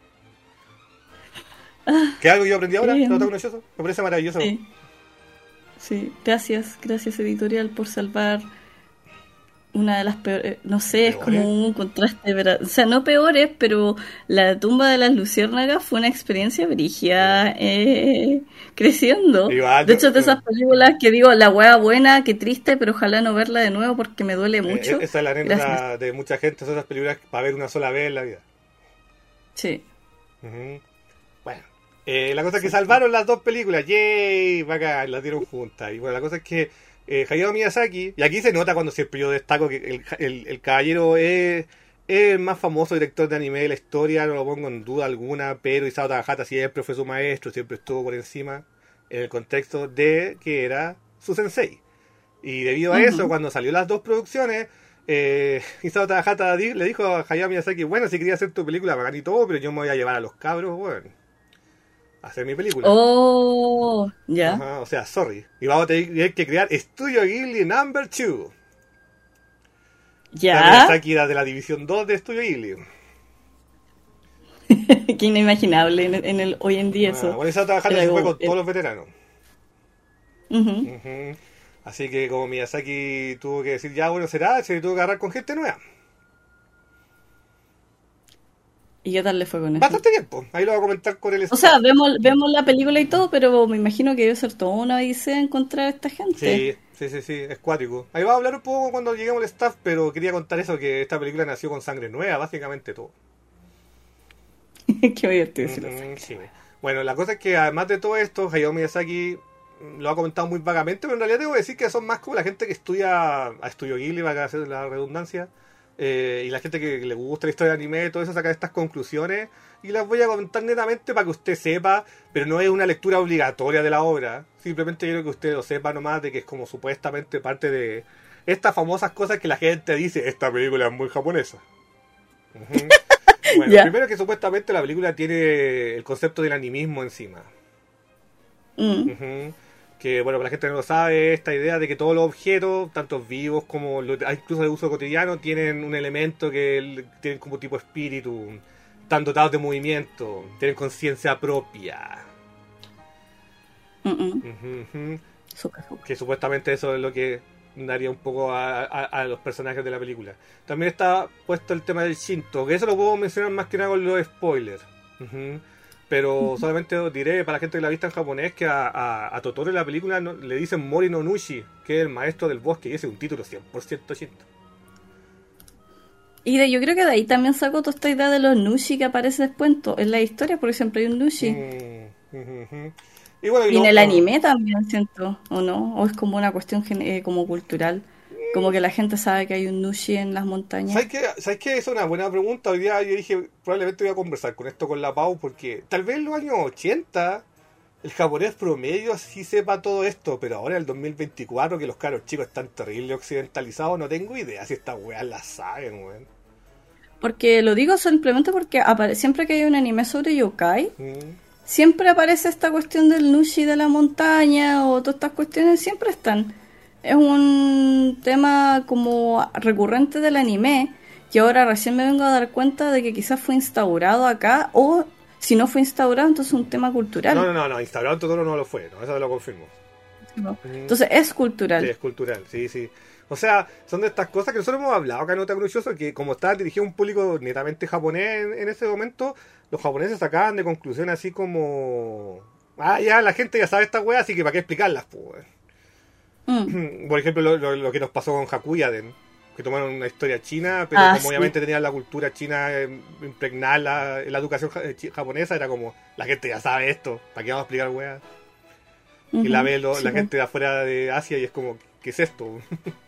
¿Qué algo yo aprendí ahora? ¿No está gracioso? Me parece maravilloso. Sí, gracias editorial por salvar una de las peores, no sé, ¿peores? Es como un contraste, o sea, no peores, pero La tumba de las luciérnagas fue una experiencia brígida creciendo. De hecho, de esas películas que digo, la hueá buena, qué triste, pero ojalá no verla de nuevo porque me duele mucho. Esa es la anécdota de mucha gente, son esas películas para ver una sola vez en la vida. Sí. Bueno. La cosa es que salvaron las 2 películas, ¡yay! Bacán, las dieron juntas. Y bueno, la cosa es que Hayao Miyazaki, y aquí se nota cuando siempre yo destaco que el caballero es el más famoso director de anime de la historia, no lo pongo en duda alguna, pero Isao Takahata siempre fue su maestro, siempre estuvo por encima en el contexto de que era su sensei. Y debido a eso, cuando salió las 2 producciones, Isao Takahata le dijo a Hayao Miyazaki, bueno, si quería hacer tu película bacán y todo, pero yo me voy a llevar a los cabros, bueno, hacer mi película. Oh, ya. O sea, sorry. Y vamos a tener que crear Studio Ghibli Number 2. Ya. Miyazaki era de la división 2 de Studio Ghibli. Qué inimaginable en el hoy en día eso. Bueno, esa trabajando se fue con todos los veteranos. Ujú. Ujú. Así que como Miyazaki tuvo que decir, ya bueno, será, se tuvo que agarrar con gente nueva. ¿Y qué tal le fue con eso? Bastante bien, pues. Ahí lo voy a comentar con el O sea, staff. vemos la película y todo, pero me imagino que debe ser toda una odisea encontrar a esta gente. Sí, sí, sí, sí, es cuático. Ahí va a hablar un poco cuando lleguemos al staff, pero quería contar eso, que esta película nació con sangre nueva, básicamente todo. Qué divertido decirlo así. Ujú, sí. Bueno, la cosa es que además de todo esto, Hayao Miyazaki lo ha comentado muy vagamente, pero en realidad debo decir que son más como la gente que estudia a Estudio Ghibli, para hacer la redundancia, y la gente que le gusta la historia de anime, todo eso, saca estas conclusiones, y las voy a comentar netamente para que usted sepa, pero no es una lectura obligatoria de la obra, simplemente quiero que usted lo sepa nomás, de que es como supuestamente parte de estas famosas cosas que la gente dice, esta película es muy japonesa. Ujú. Bueno, Ya. primero que supuestamente la película tiene el concepto del animismo encima. Mm, Ujú. Que bueno, para la gente que no lo sabe, esta idea de que todos los objetos, tanto vivos como incluso de uso cotidiano, tienen un elemento que tienen como tipo espíritu, están dotados de movimiento, tienen conciencia propia. mm, mm. Ujú, ujú. Súper, súper. Que supuestamente eso es lo que daría un poco a los personajes de la película. También está puesto el tema del Shinto, que eso lo puedo mencionar más que nada con los spoilers. Ujú. Pero solamente diré para la gente que la ha visto en japonés que a Totoro en la película le dicen Mori no Nushi, que es el maestro del bosque, y ese es un título 100% Shinto. Yo creo que de ahí también sacó toda esta idea de los Nushi que aparece después en la historia, porque siempre hay un Nushi. Ujú, ujú. Y bueno, y Y en el anime también siento, ¿o no? ¿O es como una cuestión como cultural? Como que la gente sabe que hay un Nushi en las montañas. ¿Sabes qué? Es una buena pregunta. Hoy día yo dije, probablemente voy a conversar con esto con la Pau, porque tal vez en los años 80 el japonés promedio sí sepa todo esto, pero ahora en el 2024 que los caros chicos están terrible occidentalizados, no tengo idea si estas weas las saben, weón. Porque lo digo simplemente porque siempre que hay un anime sobre yokai, Mm. siempre aparece esta cuestión del Nushi de la montaña o todas estas cuestiones, siempre están. Es un tema como recurrente del anime que ahora recién me vengo a dar cuenta de que quizás fue instaurado acá o si no fue instaurado entonces es un tema cultural. No, instaurado Totoro no lo fue, no, eso lo confirmo. ¿No? Mm. Entonces es Sí, cultural. es cultural, sí, sí. O sea, son de estas cosas que nosotros hemos hablado acá en Otaku Crucioso, que como estaba dirigido a un público netamente japonés en ese momento, los japoneses sacaban de conclusión así como... Ah, ya, la gente ya sabe estas weas, así que para qué explicarlas, pues. Mm. Por ejemplo, lo que nos pasó con Hakuyaden, que tomaron una historia china, pero Ah, como sí. obviamente tenían la cultura china impregnada en la educación japonesa, era como, la gente ya sabe esto, ¿para qué vamos a explicar weas? Y la Ujú. ve Sí, la po. gente de afuera de Asia y es como, ¿qué es esto?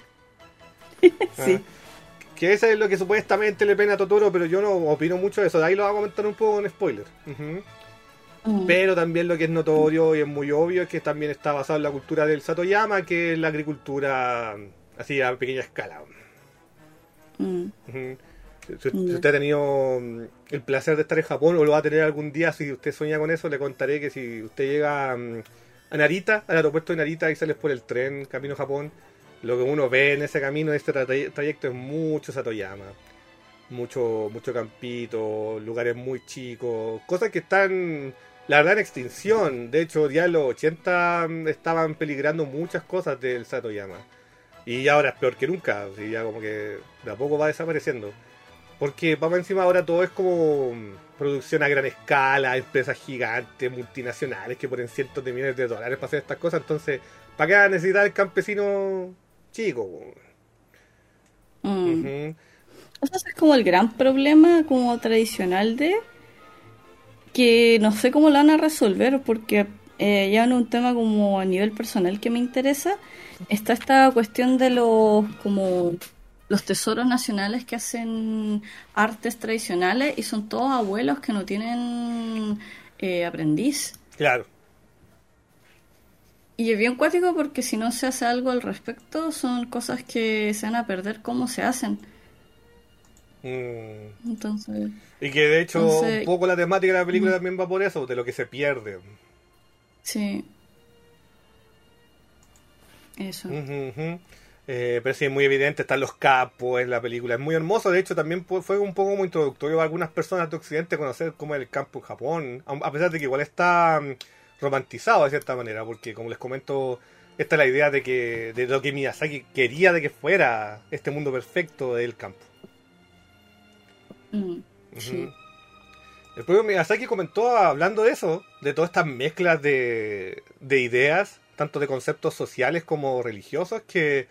Ah, Sí. que eso es lo que supuestamente le pena a Totoro, pero yo no opino mucho de eso. De ahí lo voy a comentar un poco con spoiler. Ujú. Mm. Pero también lo que es notorio y es muy obvio es que también está basado en la cultura del Satoyama, que es la agricultura así a pequeña escala. Mm. Ujú. Si Ya. usted ha tenido el placer de estar en Japón o lo va a tener algún día, si usted sueña con eso, le contaré que si usted llega a Narita, al aeropuerto de Narita y sales por el tren camino a Japón, lo que uno ve en ese camino, en este trayecto es mucho Satoyama. Mucho campito, lugares muy chicos, cosas que están, la verdad, en extinción. De hecho, ya en los 80 estaban peligrando muchas cosas del Satoyama. Y ahora es peor que nunca, y ya como que de a poco va desapareciendo. Porque vamos encima ahora todo es como producción a gran escala, empresas gigantes, multinacionales que ponen cientos de millones de dólares para hacer estas cosas. Entonces, ¿para qué va a necesitar el campesino chico? Mm. Ujú. O sea, ese es como el gran problema como tradicional de que no sé cómo lo van a resolver porque ya en un tema como a nivel personal que me interesa está esta cuestión de los como los tesoros nacionales que hacen artes tradicionales y son todos abuelos que no tienen aprendiz. Claro. Y es bien cuático porque si no se hace algo al respecto son cosas que se van a perder cómo se hacen. Mm. Entonces, Y que de hecho un entonces, poco la temática de la película mm, también va por eso, de lo que se pierde. sí, eso. Ujú, ujú. Pero sí, es muy evidente, están los capos en la película, es muy hermoso, de hecho también fue un poco como introductorio a algunas personas de Occidente conocer cómo es el campo en Japón, a pesar de que igual está romantizado de cierta manera, porque como les comento, esta es la idea de lo que Miyazaki quería de que fuera este mundo perfecto del campo. Sí. El propio Miyazaki comentó, hablando de eso, de todas estas mezclas de ideas, tanto de conceptos sociales como religiosos, que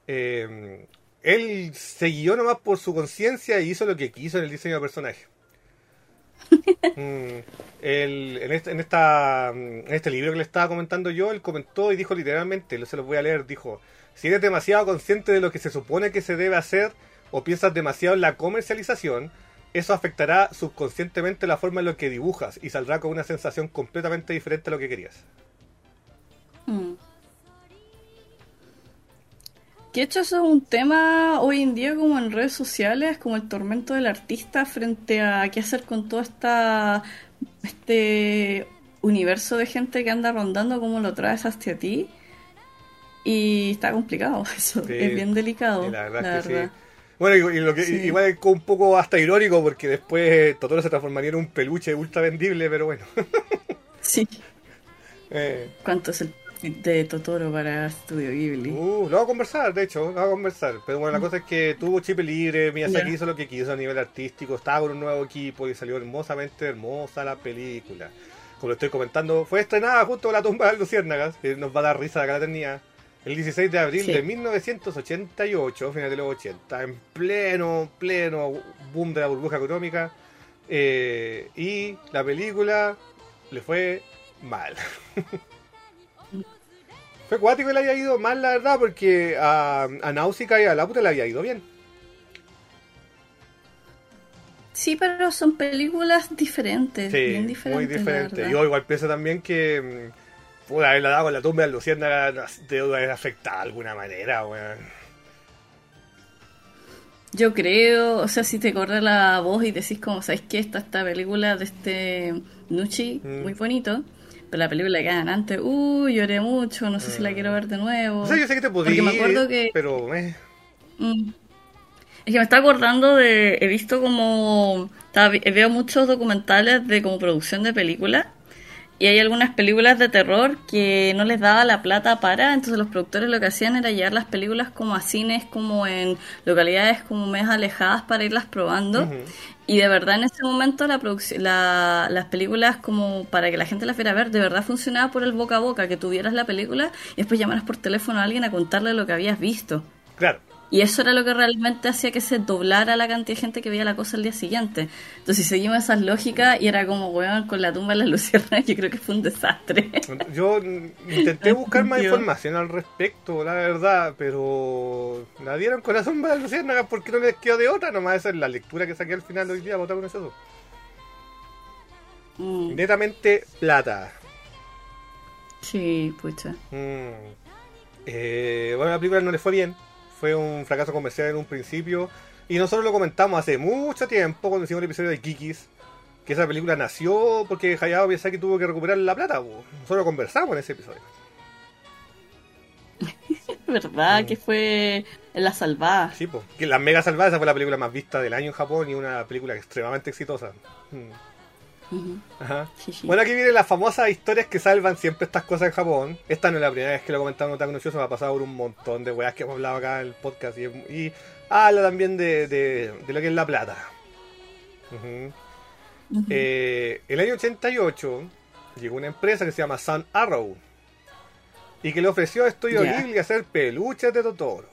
él se guió nomás por su conciencia y hizo lo que quiso en el diseño de personaje. En este libro que le estaba comentando yo, él comentó y dijo literalmente, se los voy a leer, dijo: si eres demasiado consciente de lo que se supone que se debe hacer o piensas demasiado en la comercialización, eso afectará subconscientemente la forma en la que dibujas y saldrá con una sensación completamente diferente a lo que querías. Que de hecho eso es un tema hoy en día como en redes sociales, como el tormento del artista frente a qué hacer con todo este universo de gente que anda rondando, cómo lo traes hacia ti. Y está complicado eso, Sí, es bien delicado, la verdad la es que verdad. sí. Bueno, y lo que Sí. igual es un poco hasta irónico, porque después Totoro se transformaría en un peluche ultra vendible, pero bueno. Sí. Eh, ¿Cuánto es el profit de Totoro para Studio Ghibli? lo vamos a conversar, de hecho, lo vamos a conversar. Pero bueno, la cosa es que tuvo chip libre, Miyazaki Ya. hizo lo que quiso a nivel artístico, estaba con un nuevo equipo y salió hermosamente hermosa la película. Como lo estoy comentando, fue estrenada justo con La tumba de las luciérnagas, que nos va a dar risa de acá la eternidad. El 16 de abril Sí. de 1988, final de los 80, en pleno boom de la burbuja económica. Y la película le fue mal. Fue cuático que le haya ido mal, la verdad, porque a Náusica y a Laputa le había ido bien. Sí, pero son películas diferentes, Sí, bien muy diferentes, la diferente. verdad. Yo igual pienso también que por haberla dado con La tumba de las luciérnagas debe haber afectado de alguna manera, weón. Yo creo, o sea, si te corre la voz y decís como, ¿sabes qué? Esta película de este Nucci, muy bonito, pero la película que hagan antes, lloré mucho, no sé si la quiero ver de nuevo. O sea, yo sé que te podía Porque me ir, acuerdo que... pero mm, es que me está acordando de, he visto como, veo muchos documentales de como producción de películas y hay algunas películas de terror que no les daba la plata para, entonces los productores lo que hacían era llevar las películas como a cines, como en localidades como más alejadas para irlas probando. Y de verdad en ese momento las películas como para que la gente las fuera a ver, de verdad funcionaba por el boca a boca, que tuvieras la película y después llamaras por teléfono a alguien a contarle lo que habías visto. claro. Y eso era lo que realmente hacía que se doblara la cantidad de gente que veía la cosa el día siguiente. Entonces, si seguimos esas lógicas, y era como, weón, con La tumba de las luciérnagas, yo creo que fue un desastre. Yo intenté buscar más Yo- información al respecto, la verdad, pero la dieron con La tumba de las luciérnagas porque no les quedó de otra, nomás esa es la lectura que saqué al final de hoy día, votado con eso. Mm, Netamente plata. sí, pucha. Bueno, la película no le fue bien. Fue un fracaso comercial en un principio. Y nosotros lo comentamos hace mucho tiempo cuando hicimos el episodio de Kikis. Que esa película nació porque Hayao Miyazaki tuvo que recuperar la plata. Nosotros lo conversamos en ese episodio. ¿Verdad? Que fue La Salvada. Sí, pues. Que La Mega Salvada, esa fue la película más vista del año en Japón y una película extremadamente exitosa. Ujú. Ajá. Sí, sí. Bueno, aquí vienen las famosas historias que salvan siempre estas cosas en Japón. Esta no es la primera vez que lo comentamos tan conocido, me ha pasado por un montón de weas que hemos hablado acá en el podcast. Y habla también de lo que es la plata. Ujú. Ujú. El año 88 llegó una empresa que se llama Sun Arrow y que le ofreció a Studio Ya. Ghibli hacer peluches de Totoro.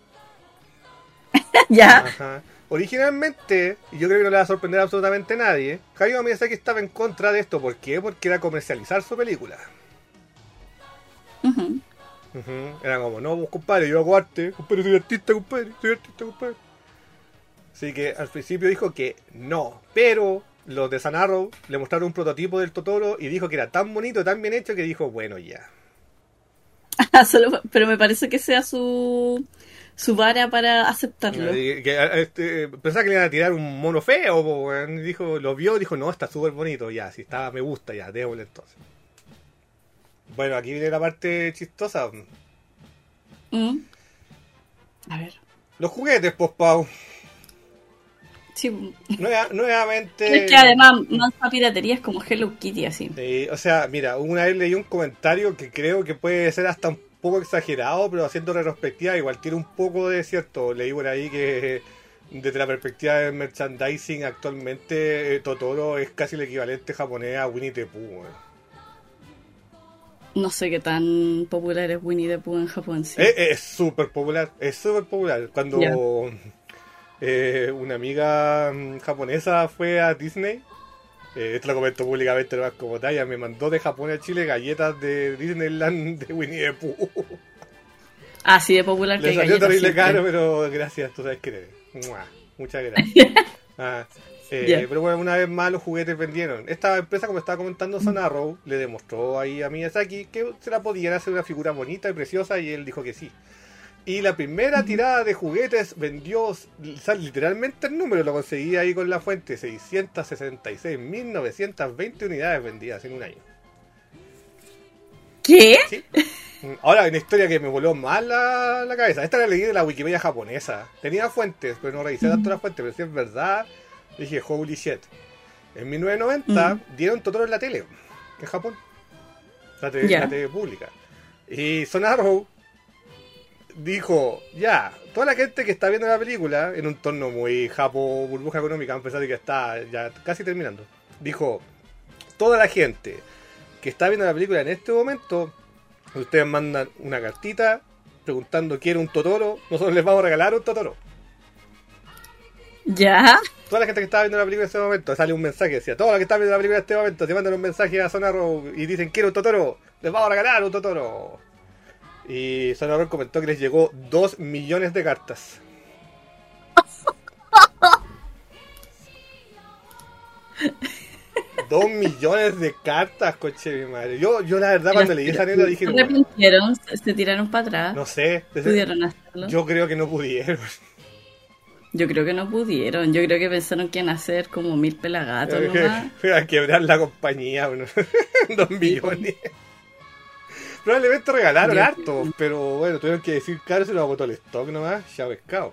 Ya. Ajá. Originalmente, y yo creo que no le va a sorprender a absolutamente nadie, Hayao Miyazaki estaba en contra de esto. ¿Por qué? Porque era comercializar su película. Ujú. Era como, no, pues, compadre, yo hago arte, compadre, soy artista, compadre. Así que al principio dijo que no, pero los de Sun Arrow le mostraron un prototipo del Totoro y dijo que era tan bonito, tan bien hecho que dijo, bueno, ya. Pero me parece que sea su vara para aceptarlo. Pensaba que le iban a tirar un mono feo, po, weón. Dijo, lo vio, dijo, no, está súper bonito, ya, si está, me gusta, ya, démosle entonces. Bueno, aquí viene la parte chistosa. Mm. A ver. Los juguetes, pues, Pau. Sí. Nuevamente. Es que además mansa piratería es como Hello Kitty así. O sea, mira, una vez leí un comentario que creo que puede ser hasta un poco exagerado, pero haciendo retrospectiva igual tiene un poco de cierto. Leí por ahí que desde la perspectiva del merchandising actualmente Totoro es casi el equivalente japonés a Winnie the Pooh. No sé qué tan popular es Winnie the Pooh en Japón, sí. Es súper popular, es súper popular. Cuando una amiga japonesa fue a Disney, esto lo comento públicamente nomás como talla, me mandó de Japón a Chile galletas de Disneyland de Winnie the Pooh. Así de popular que le hay salió galletas terrible siempre. caro, pero gracias, tú sabes que eres. ¡Mua! Muchas gracias. Pero bueno, una vez más los juguetes vendieron. Esta empresa, como estaba comentando, Son Arrow, le demostró ahí a Miyazaki que se la podían hacer una figura bonita y preciosa, y él dijo que sí. Y la primera tirada de juguetes vendió, o sea, literalmente el número lo conseguí ahí con la fuente, 666.920 unidades vendidas en un año. ¿Qué? ¿Sí? Ahora, una historia que me voló más la cabeza. Esta la leí de la Wikipedia japonesa. Tenía fuentes, pero no revisé tanto las fuentes, pero si es verdad, dije, holy shit. En 1990 dieron Totoro en la tele, en Japón. La TV pública. Y Son Arrow dijo, ya, toda la gente que está viendo la película, en un tono muy japo, burbuja económica, a pesar de que está ya casi terminando, dijo, toda la gente que está viendo la película en este momento, ustedes mandan una cartita preguntando quiere un Totoro, nosotros les vamos a regalar un Totoro. ¿Ya? Toda la gente que estaba viendo la película en este momento, sale un mensaje, decía, toda la que está viendo la película en este momento, te mandan un mensaje a Son Arrow y dicen quiero un Totoro, les vamos a regalar un Totoro. Y Son Arrow comentó que les llegó 2 millones de cartas. $2 millones de cartas, coche mi madre. Yo la verdad cuando leí esa neta dije, ¿se arrepintieron? ¿Se tiraron para atrás? no sé. ¿Pudieron hacerlo? Yo creo que no pudieron. Yo creo que no pudieron. Yo creo que pensaron que iban a hacer como 1000 pelagatos nomás. Fue a quebrar la compañía, bueno. 2 millones. Probablemente regalaron harto, pero bueno, tuvieron que decir, claro, se lo agotó el stock nomás, ya pescado.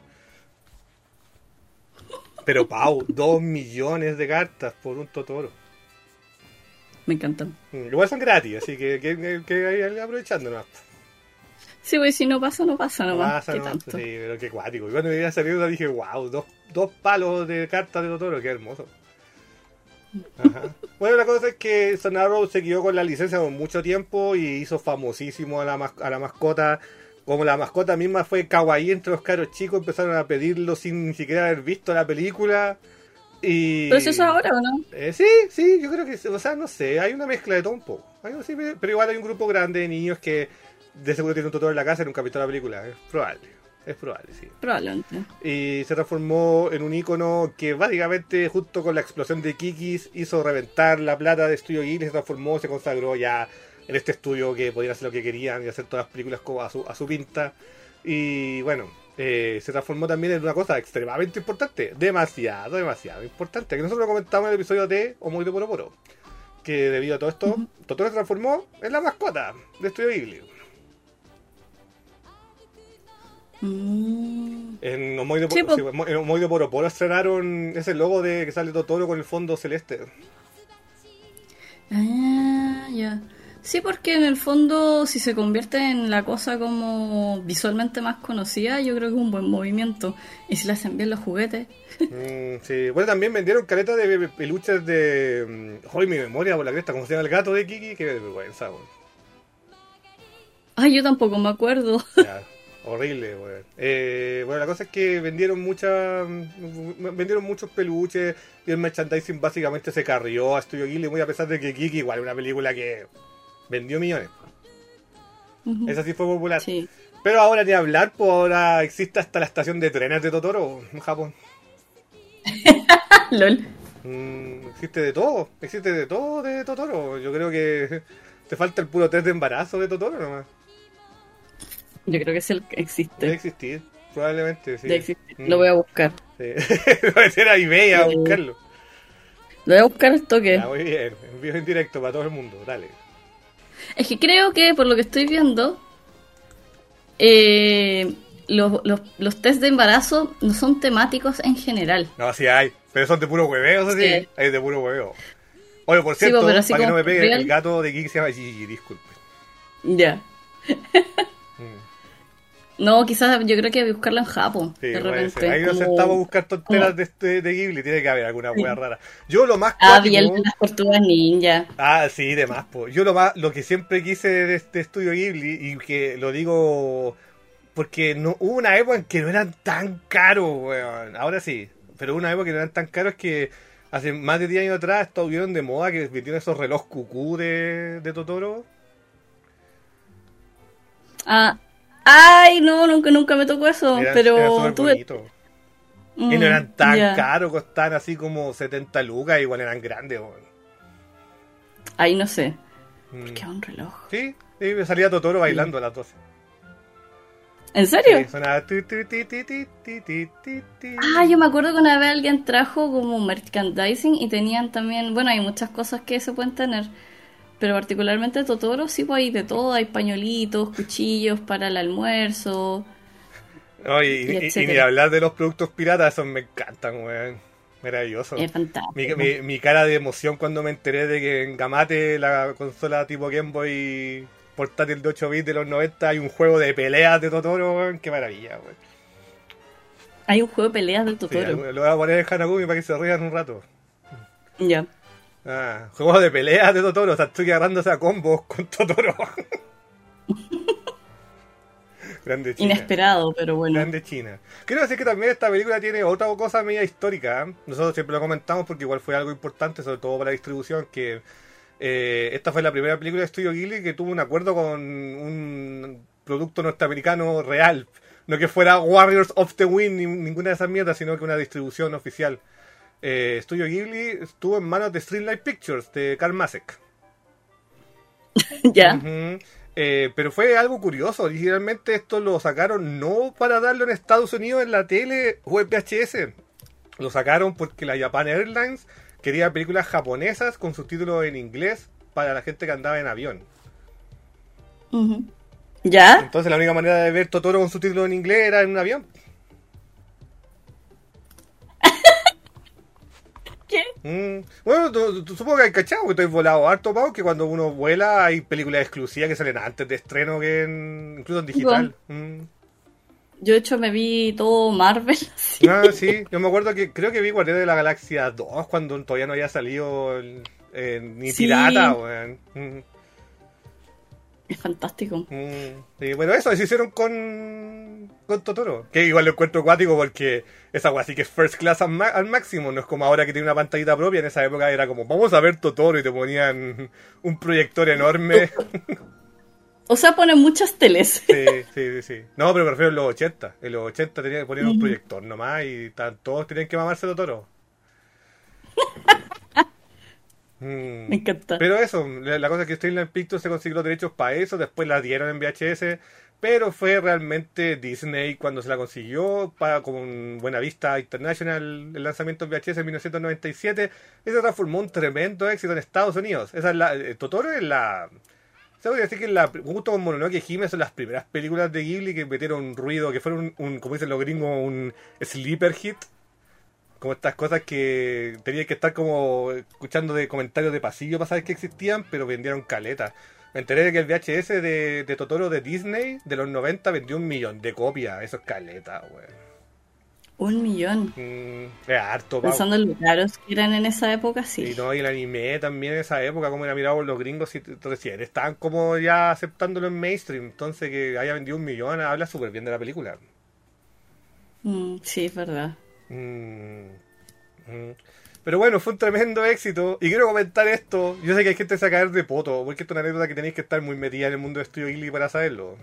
Pero Pau, 2 millones de cartas por un Totoro. Me encantan. Igual son gratis, así que ahí aprovechando nomás. Sí, pues si no pasa, no pasa nomás. Pasa, ¿Qué no, tanto? sí, pero qué cuático. Y cuando me iba a salir dije, wow, dos palos de cartas de Totoro, qué hermoso. Ajá. Bueno, la cosa es que Son Arrow se quedó con la licencia por mucho tiempo y hizo famosísimo a la mascota. Como la mascota misma fue kawaii entre los caros chicos, empezaron a pedirlo sin ni siquiera haber visto la película. Y... ¿Pero eso es ahora o no? Sí, yo creo que, o sea, no sé, hay una mezcla de todo un poco. Sí, pero igual hay un grupo grande de niños que de seguro tienen un Totoro en la casa y nunca han visto la película. Es probable, sí. Probablemente. Y se transformó en un icono que básicamente, junto con la explosión de Kikis, hizo reventar la plata de Estudio Ghibli, se transformó, se consagró ya en este estudio que podían hacer lo que querían y hacer todas las películas como a su pinta. Y bueno, se transformó también en una cosa extremadamente importante, demasiado importante, que nosotros lo comentamos en el episodio de Omoide Poro Poro, que debido a todo esto, Totoro se transformó en la mascota de Estudio Ghibli. En Omoide Poro Poro estrenaron ese logo de que sale Totoro con el fondo celeste. Ah, ya. Sí, porque en el fondo, si se convierte en la cosa como visualmente más conocida, yo creo que es un buen movimiento. Y si le hacen bien los juguetes. Sí, bueno, también vendieron caletas de peluches de... ¡Ay, mi memoria por la cresta! ¿Cómo se llama el gato de Kiki? Qué vergüenza, güey. Ay, yo tampoco me acuerdo. Ya, horrible, güey. Bueno, la cosa es que vendieron muchos peluches y el merchandising básicamente se carrió a Studio Ghibli, muy a pesar de que Kiki igual es una película que vendió millones. Esa sí fue popular. Sí. Pero ahora ni hablar, pues ahora existe hasta la estación de trenes de Totoro en Japón. LOL. Existe de todo de Totoro. Yo creo que te falta el puro test de embarazo de Totoro nomás. Yo creo que sí existe. Debe existir, probablemente, sí. Debe existir. Lo voy a buscar. Sí. Voy a ser a eBay a buscarlo. Lo voy a buscar al toque. Muy bien, en vivo en directo para todo el mundo, dale. Es que creo que, por lo que estoy viendo, los test de embarazo no son temáticos en general. No, sí hay, pero son de puro hueveo, eso sí. Sí. Hay de puro hueveo. Oye, por cierto, pero así para que no como me pegue, real. el gato de Kiki se llama Gigi, disculpe. Ya. No, quizás yo creo que voy a buscarla en Japón, Sí, de puede ser. repente. Ahí nos Como, sentamos a buscar como, tonteras de Ghibli. Tiene que haber alguna wea rara. Yo lo más vi el de cuático. las tortugas ninja. Ah, sí, de más, po. Yo lo que siempre quise de este estudio Ghibli, y que lo digo porque no hubo una época en que no eran tan caros, weón. Ahora sí, pero hubo una época que no eran tan caros que hace más de 10 años atrás estuvieron de moda que metieron esos relojes cucú de Totoro. Ah, ay, no, nunca me tocó eso, Era pero súper tuve... bonito. Y no eran tan Ya. caros, costaban así como 70 lucas, igual eran grandes, weón. Ahí no sé. ¿Por Mm. qué un reloj? Sí, sí, me salía Totoro bailando a las 12. ¿En serio? Sí, sonaba tu, tu, ti, ti, ti, ti, ti, ti, ti. Ah, yo me acuerdo que una vez alguien trajo como merchandising y tenían también, bueno, hay muchas cosas que se pueden tener, pero particularmente Totoro, sí, pues hay de todo, hay pañuelitos, cuchillos para el almuerzo No, y y ni etcétera. hablar de los productos piratas, esos me encantan, weón. Maravilloso. Es fantástico. Mi cara de emoción cuando me enteré de que en Gamate, la consola tipo Game Boy portátil de 8 bits de los 90, hay un juego de peleas de Totoro, weón. Qué maravilla, weón. Hay un juego de peleas de Sí, Totoro. lo voy a poner en Hanagumi para que se rían un rato. Ya. Ah, juego de peleas de Totoro, o sea, estoy agarrándose a combos con Totoro. Grande China. Inesperado, pero bueno. Grande China. Quiero decir que también esta película tiene otra cosa media histórica. ¿Eh? Nosotros siempre lo comentamos porque igual fue algo importante, sobre todo para la distribución, que esta fue la primera película de Estudio Ghibli que tuvo un acuerdo con un producto norteamericano real. No que fuera Warriors of the Wind ni ninguna de esas mierdas, sino que una distribución oficial. Estudio Ghibli estuvo en manos de Streamlight Pictures, de Carl Macek. Ya. Ujú. Pero fue algo curioso. Originalmente esto lo sacaron no para darlo en Estados Unidos en la tele o en VHS. Lo sacaron porque la Japan Airlines quería películas japonesas con subtítulos en inglés para la gente que andaba en avión. Ujú. ¿Ya? Entonces la única manera de ver Totoro con subtítulos en inglés era en un avión. ¿Qué? Bueno, tú supongo que hay cachado que estoy volado harto, Pau, que cuando uno vuela hay películas exclusivas que salen antes de estreno que incluso en digital. Yo de hecho me vi todo Marvel. Así. Ah, sí, yo me acuerdo que creo que vi Guardianes de la Galaxia 2 cuando todavía no había salido ni Sí. pirata, weón. Es fantástico. Sí, bueno, eso se hicieron con Totoro. Que igual lo encuentro acuático porque esa weá sí que es first class al máximo. No es como ahora que tiene una pantallita propia. En esa época era como, vamos a ver Totoro y te ponían un proyector enorme. O sea, ponen muchas teles. Sí. No, pero prefiero en los 80. En los 80 tenían que poner un proyector nomás y todos tenían que mamarse Totoro. Me encanta. Pero eso, la cosa es que Streamline Pictures se consiguió los derechos para eso, después la dieron en VHS, pero fue realmente Disney cuando se la consiguió para con Buena Vista International, el lanzamiento en VHS en 1997, y se transformó en un tremendo éxito en Estados Unidos. Esa es Totoro es la... Se podría decir que junto con Mononoke y Hime son las primeras películas de Ghibli que metieron ruido, que fueron como dicen los gringos, un sleeper hit. Como estas cosas que tenías que estar como escuchando de comentarios de pasillo para saber que existían, pero vendieron caleta. Me enteré de que el VHS de Totoro de Disney de los 90 vendió 1 millón de copias. Eso es caleta, weón. 1 millón. Es harto, Pau. Pensando en lo caros que eran en esa época, sí. Y no, y el anime también en esa época, como era mirado por los gringos, y recién estaban como ya aceptándolo en mainstream. Entonces que haya vendido 1 millón, habla súper bien de la película. Sí, es verdad. Pero bueno, fue un tremendo éxito. Y quiero comentar esto. Yo sé que hay gente que se va a caer de poto, porque esto es una anécdota que tenéis que estar muy metida en el mundo de Estudio Ghibli para saberlo.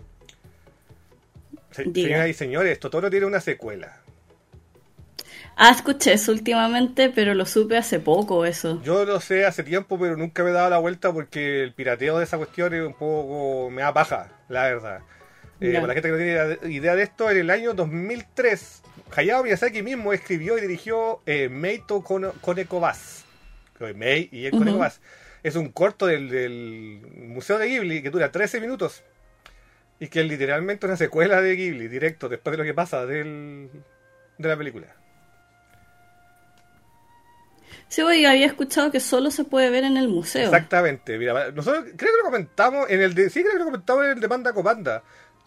Diga. Señoras y señores, Totoro tiene una secuela. Ah, escuché eso últimamente, pero lo supe hace poco, eso. Yo lo sé hace tiempo, pero nunca me he dado la vuelta porque el pirateo de esa cuestión es un poco... me da paja, la verdad. Ya. Para la gente que no tiene idea de esto, en el año 2003, Hayao Miyazaki mismo escribió y dirigió Mei to Koneko Bus. Mei y el Koneko Bus. Es un corto del Museo de Ghibli que dura 13 minutos. Y que es literalmente una secuela de Ghibli, directo, después de lo que pasa de la película. Sí, oye, había escuchado que solo se puede ver en el museo. Exactamente. Mira, nosotros creo que lo comentamos en el de... Sí, creo que lo comentamos en el de Panda Copanda.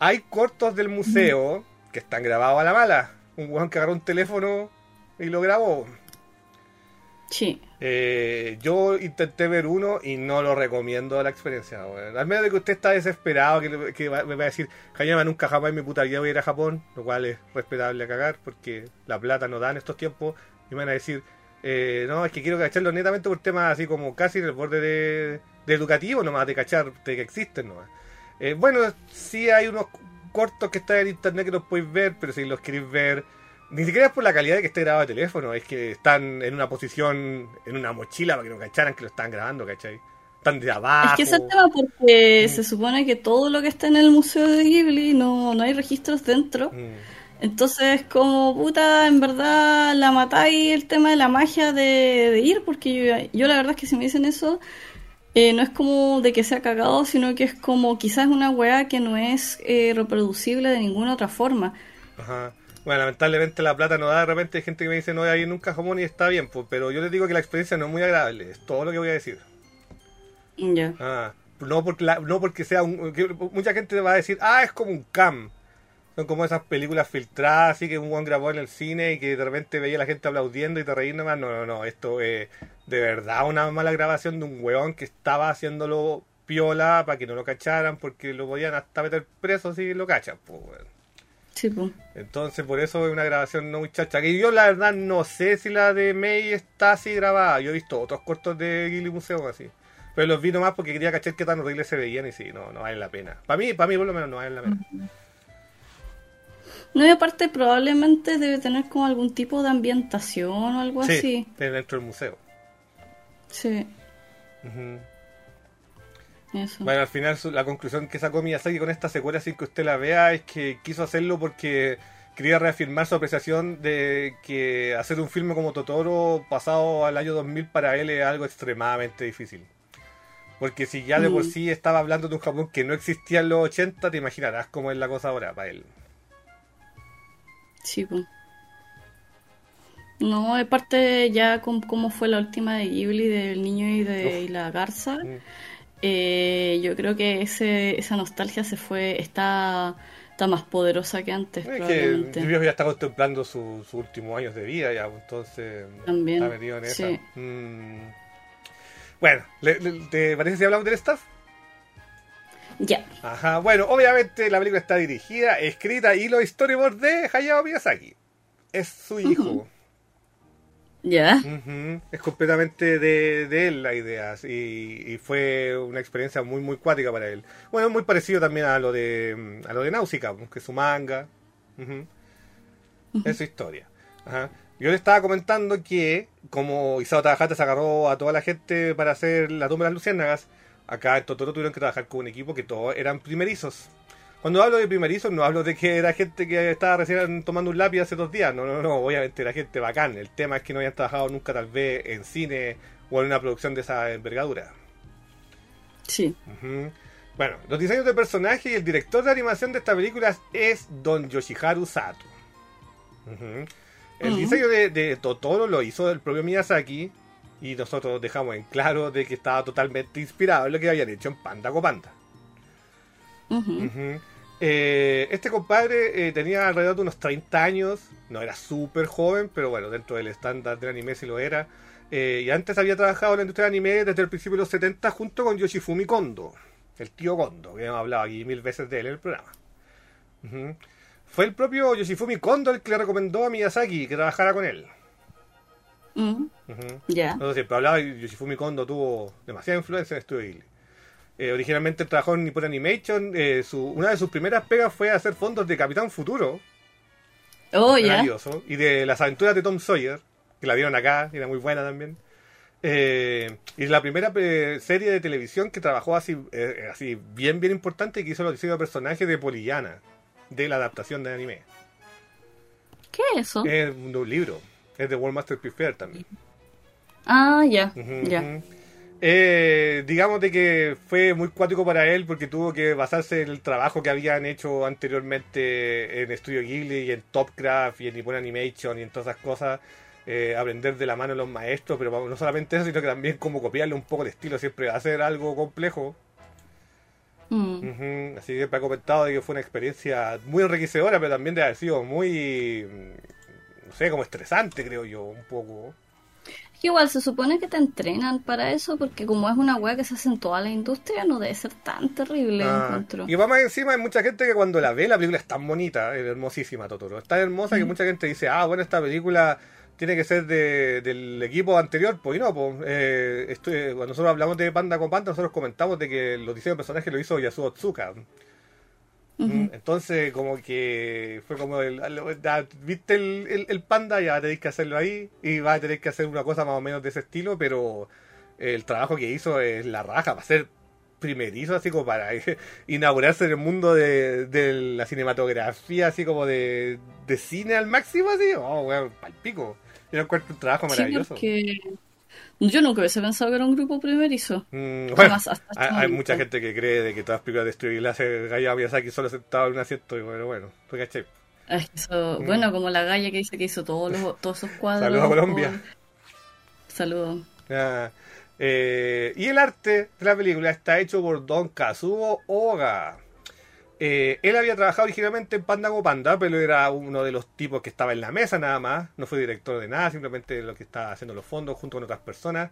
hay cortos del museo que están grabados a la mala. Un weón que agarró un teléfono y lo grabó. Sí. Yo intenté ver uno y no lo recomiendo la experiencia, weón. Al menos de que usted está desesperado, que me va a decir, Hayama, nunca jamás en mi puta vida voy a ir a Japón, lo cual es respetable a cagar, porque la plata no da en estos tiempos, y me van a decir, no, es que quiero cacharlo netamente por temas así como casi en el borde de educativo, nomás de cachar de que existen nomás. Bueno, sí hay unos cortos que están en internet que los podéis ver, pero si los queréis ver, ni siquiera es por la calidad de que esté grabado de teléfono, es que están en una posición, en una mochila para que no cacharan que lo están grabando, ¿cachai? Están de abajo. Es que ese es el tema porque se supone que todo lo que está en el Museo de Ghibli no hay registros dentro. Entonces, como puta, en verdad la matáis el tema de la magia de ir, porque yo la verdad es que si me dicen eso, no es como de que sea cagado, sino que es como quizás una weá que no es reproducible de ninguna otra forma. Ajá. Bueno, lamentablemente la plata no da, de repente hay gente que me dice no voy a ir nunca a Japón y está bien, pues, pero yo les digo que la experiencia no es muy agradable, es todo lo que voy a decir. Ya. No porque sea mucha gente va a decir, es como un cam. Son como esas películas filtradas, así que un buen grabó en el cine y que de repente veía a la gente aplaudiendo y te reís nomás. No, esto es de verdad una mala grabación de un weón que estaba haciéndolo piola para que no lo cacharan, porque lo podían hasta meter preso si lo cachan, pues, weón. Sí, pues. Entonces por eso es una grabación no muy chacha. Que yo la verdad no sé si la de Mei está así grabada. Yo he visto otros cortos de Ghibli Museo así. Pero los vi nomás porque quería cachar qué tan horribles se veían y sí, no vale la pena. Para mí por lo menos no vale la pena. No, y aparte probablemente debe tener como algún tipo de ambientación o algo así. Sí, dentro del museo. Sí. Eso. Bueno, al final la conclusión que sacó Miyazaki con esta secuela sin que usted la vea es que quiso hacerlo porque quería reafirmar su apreciación de que hacer un filme como Totoro pasado al año 2000 para él es algo extremadamente difícil. Porque si ya de por sí estaba hablando de un Japón que no existía en los 80, te imaginarás cómo es la cosa ahora para él. Sí, pues. No, aparte ya como fue la última de Ghibli del niño y la garza, yo creo que esa nostalgia está más poderosa que antes, Es probablemente. que el viejo ya está contemplando sus últimos años de vida, ya, entonces También, está metido en esa. sí. Bueno, ¿te parece si hablamos del staff? Ya. Ajá, bueno, obviamente la película está dirigida, escrita y los storyboards de Hayao Miyazaki. Es su hijo. Ya. Es completamente de él la idea y fue una experiencia muy muy cuática para él. Bueno, muy parecido también a lo de Náusica, que es su manga. Es su historia. Ajá. Yo le estaba comentando que como Isao Takahata se agarró a toda la gente para hacer La tumba de las luciérnagas, acá en Totoro tuvieron que trabajar con un equipo que todos eran primerizos. Cuando hablo de primerizos no hablo de que era gente que estaba recién tomando un lápiz hace 2 días. No, obviamente era gente bacán. El tema es que no habían trabajado nunca tal vez en cine o en una producción de esa envergadura. Sí. Bueno, los diseños de personajes y el director de animación de esta película es Don Yoshiharu Sato. El diseño de Totoro lo hizo el propio Miyazaki y nosotros dejamos en claro de que estaba totalmente inspirado en lo que habían hecho en Panda Go Panda. Este compadre tenía alrededor de unos 30 años, no era súper joven, pero bueno, dentro del estándar del anime sí lo era. Y antes había trabajado en la industria del anime desde el principio de los 70 junto con Yoshifumi Kondo, el tío Kondo, que hemos hablado aquí 1000 veces de él en el programa. Fue el propio Yoshifumi Kondo el que le recomendó a Miyazaki que trabajara con él. Ya. Nosotros siempre hablaba y Yoshifumi Kondo tuvo demasiada influencia en el estudio Ghibli. Originalmente trabajó en Nippon Animation. Una de sus primeras pegas fue hacer fondos de Capitán Futuro. Oh, ya. Maravilloso. Y de las aventuras de Tom Sawyer, que la vieron acá, y era muy buena también. Y la primera serie de televisión que trabajó así bien importante, que hizo los diseños de personajes de Pollyanna, de la adaptación de anime. ¿Qué es eso? Es un libro. Es de World Masterpiece Fair también. Ah, ya. Ya. Digamos de que fue muy cuático para él porque tuvo que basarse en el trabajo que habían hecho anteriormente en Studio Ghibli y en Topcraft y en Nippon Animation y en todas esas cosas, aprender de la mano de los maestros, pero no solamente eso, sino que también como copiarle un poco el estilo, siempre hacer algo complejo. Ujú. Así que me ha comentado de que fue una experiencia muy enriquecedora, pero también de haber sido muy, no sé, como estresante, creo yo, un poco. Es que igual se supone que te entrenan para eso, porque como es una weá que se hace en toda la industria, no debe ser tan terrible, encuentro. Y va más encima, hay mucha gente que cuando la ve, la película es tan bonita, es hermosísima, Totoro. Es tan hermosa que mucha gente dice, ah, bueno, esta película tiene que ser del equipo anterior. Pues y no, pues, cuando nosotros hablamos de Panda con Panda, nosotros comentamos de que los diseños de personajes lo hizo Yasuo Otsuka. Entonces, como que fue como viste el panda, ya tenéis que hacerlo ahí y vas a tener que hacer una cosa más o menos de ese estilo, pero el trabajo que hizo es la raja, para ser primerizo, así como para inaugurarse en el mundo de la cinematografía, así como de cine al máximo, así, oh, weón, palpico. Yo encuentro un trabajo Sí, maravilloso. porque yo nunca hubiese pensado que era un grupo primerizo. Bueno, Jamás, hasta este hay mucha momento. gente que cree de que todas las películas de Studio Ghibli hace Hayao Miyazaki solo sentado en un asiento, y bueno, tú caché. Es que eso, bueno, como la galla que dice que hizo todos esos Saludos a cuadros por... Colombia. Saludos. Ah, y el arte de la película está hecho por Don Kazuo Oga. Él había trabajado originalmente en Panda Go Panda, pero era uno de los tipos que estaba en la mesa nada más. No fue director de nada, simplemente lo que estaba haciendo los fondos junto con otras personas.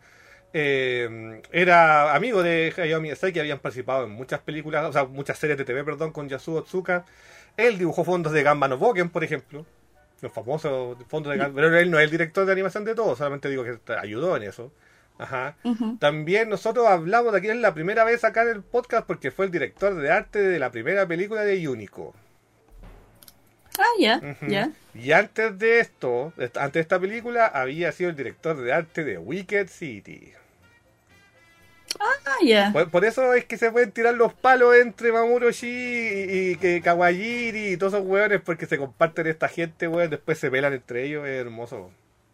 Era amigo de Hayao Miyazaki, que habían participado en muchas películas, o sea, muchas series de TV, perdón, con Yasuo Otsuka. Él dibujó fondos de Gamba no Boken, por ejemplo. Los famosos fondos de Gamba. Pero él no es el director de animación de todo, solamente digo que ayudó en eso. Ajá. Ujú. También nosotros hablamos de aquí en la primera vez acá en el podcast porque fue el director de arte de la primera película de Yunico. Ah, ya, Ujú. ya. Y antes de esto, antes de esta película, había sido el director de arte de Wicked City. Ah, ya. Por eso es que se pueden tirar los palos entre Mamoru Oshii y que Kawajiri y todos esos hueones porque se comparten esta gente, weón, después se pelan entre ellos, es hermoso.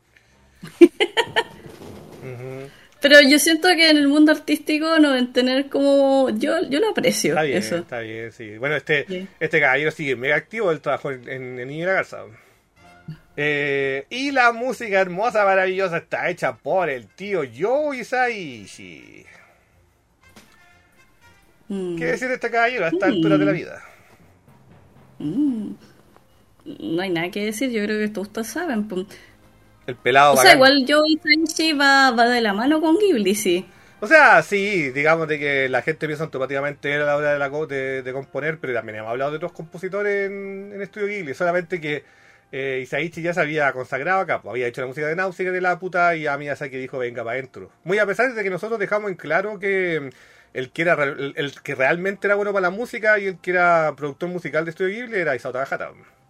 Ujú. Pero yo siento que en el mundo artístico no deben tener como... Yo lo aprecio, eso. Está bien, sí. Bueno, Sí. este caballero sigue mega activo, él trabajó en Niño y la Garza. Y la música hermosa, maravillosa, está hecha por el tío Joe Hisaishi. ¿Qué Mm, decir de este caballero a esta altura de la mm, vida? mm. No hay nada que decir, yo creo que todos ustedes saben. Pues. El pelado O sea, bacán. igual Joe Hisaishi va de la mano con Ghibli, sí. O sea, sí, digamos de que la gente piensa automáticamente en la hora de componer, pero también hemos hablado de otros compositores en Estudio Ghibli, solamente que Isaichi ya se había consagrado acá, pues, había hecho la música de Náusea de la puta y a Miyazaki dijo venga para adentro. Muy a pesar de que nosotros dejamos en claro que el que era el que realmente era bueno para la música y el que era productor musical de Estudio Ghibli era Isao Takahata.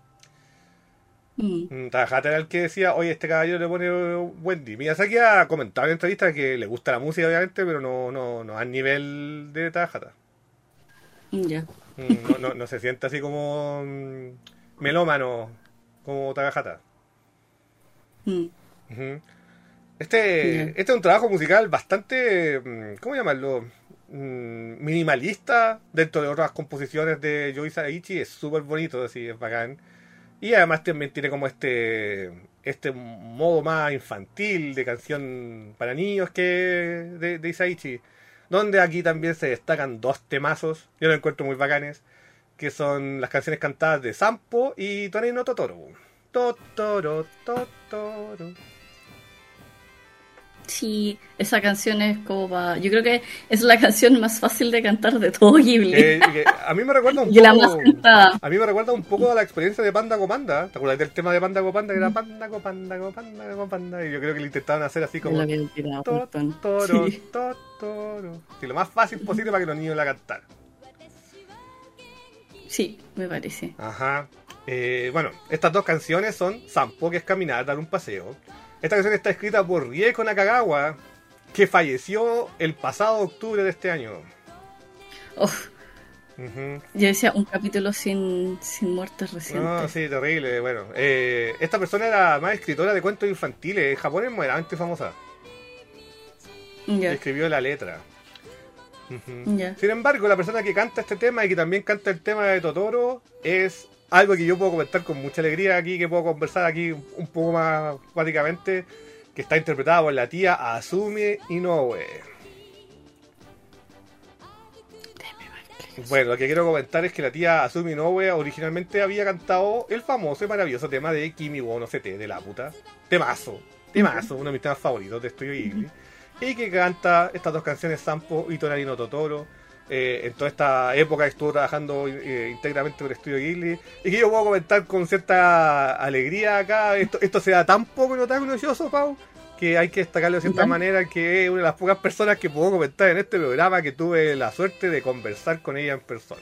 Mm, Takahata era el que decía, oye, este caballero le pone Wendy. Miyazaki ha comentado en entrevistas que le gusta la música, obviamente, pero no al nivel de Takahata. ya. No se siente así como melómano como Takahata. Mm, Ujú. ya. Este es un trabajo musical bastante, ¿cómo llamarlo? Minimalista dentro de otras composiciones de Joe Hisaishi. Es súper bonito, así, es bacán. Y además también tiene como este modo más infantil de canción para niños que de Isaichi. Donde aquí también se destacan dos temazos, yo los encuentro muy bacanes, que son las canciones cantadas de Sampo y Tonei no Totoro. Totoro, Totoro. Sí, esa canción es como para... Yo creo que es la canción más fácil de cantar de todo Ghibli. Que a mí me recuerda un Y la más poco. cantada. A mí me recuerda un poco a la experiencia de Panda Go Panda. ¿Te acuerdas del tema de Panda Go Panda? Que era Panda Go Panda Go Panda Go Panda. Y yo creo que lo intentaban hacer así Me la como había olvidado un montón. Totoro, Sí. Totoro. Sí, lo más fácil posible para que los niños la cantaran. Sí, me parece. Ajá. Bueno, estas dos canciones son Sampo, que es caminar, dar un paseo. Esta canción está escrita por Rieko Nakagawa, que falleció el pasado octubre de este año. Uf, Ujú. yo decía un capítulo sin muertes No, recientes. sí, terrible. Bueno, esta persona era más escritora de cuentos infantiles. En Japón es moderadamente famosa. Ya, Escribió la letra. Ujú. ya. Sin embargo, la persona que canta este tema y que también canta el tema de Totoro es algo que yo puedo comentar con mucha alegría aquí, que puedo conversar aquí un poco más cuáticamente, que está interpretada por la tía Azumi Inoue. Déjame ver. Bueno, lo que quiero comentar es que la tía Azumi Inoue originalmente había cantado el famoso y maravilloso tema de Kimi wo no Sete de la puta. Temazo, uno de mis temas favoritos de Estudio Ghibli. Y que canta estas dos canciones, Sampo y Tonari no Totoro. En toda esta época estuvo trabajando íntegramente con el Estudio Ghibli. Y que yo puedo comentar con cierta alegría acá. Esto se da tan poco no tan glorioso, Pau, que hay que destacarlo de cierta manera, que es una de las pocas personas que puedo comentar en este programa que tuve la suerte de conversar con ella en persona.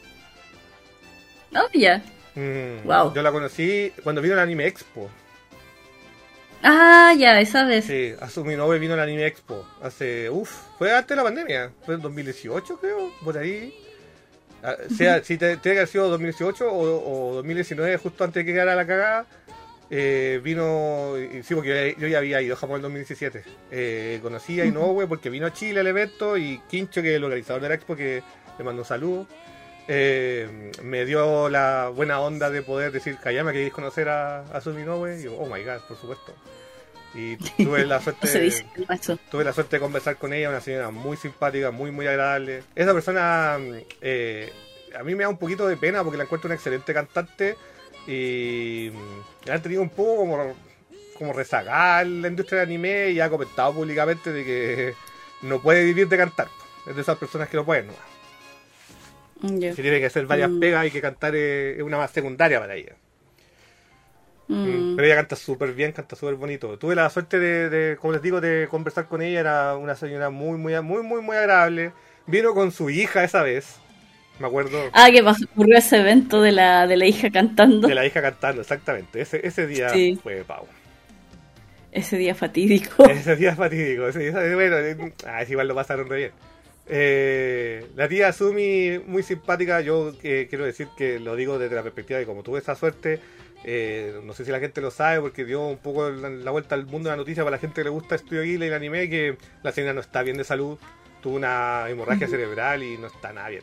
Oh, ya. Wow. Yo la conocí cuando vino al Anime Expo. Ah, ya, esa vez. Sí, Azumi Inoue vino al Anime Expo fue antes de la pandemia, fue en 2018 creo, por ahí. Sea, si tiene que haber sido 2018 o 2019, justo antes de que quedara la cagada. Vino, sí, porque yo ya había ido a Japón en 2017. Conocí a Inoue porque vino a Chile al evento, y Kincho, que es el organizador de la expo, que le mando un saludo, me dio la buena onda de poder decir: Kayama, ¿queréis conocer a Azumi Inoue? Y yo, oh my god, por supuesto. Y tuve la suerte de conversar con ella, una señora muy simpática, muy muy agradable. Esa persona a mí me da un poquito de pena porque la encuentro una excelente cantante, y ha tenido un poco como rezagada la industria del anime, y ha comentado públicamente de que no puede vivir de cantar. Es de esas personas que no pueden, ¿no? Que tiene que hacer varias pegas y que cantar es una más secundaria para ella. Pero ella canta súper bien, canta súper bonito. Tuve la suerte de, como les digo, de conversar con ella. Era una señora muy agradable. Vino con su hija esa vez, me acuerdo. Ah, que ocurrió ese evento de la hija cantando. De la hija cantando, exactamente. Ese día fue Pau. Ese día fatídico. Bueno, es igual lo pasaron re bien. La tía Azumi, muy simpática. Yo quiero decir que lo digo desde la perspectiva de como tuve esa suerte. No sé si la gente lo sabe, porque dio un poco la vuelta al mundo de la noticia para la gente que le gusta Estudio Ghibli y el anime, que la señora no está bien de salud. Tuvo una hemorragia cerebral y no está nada bien.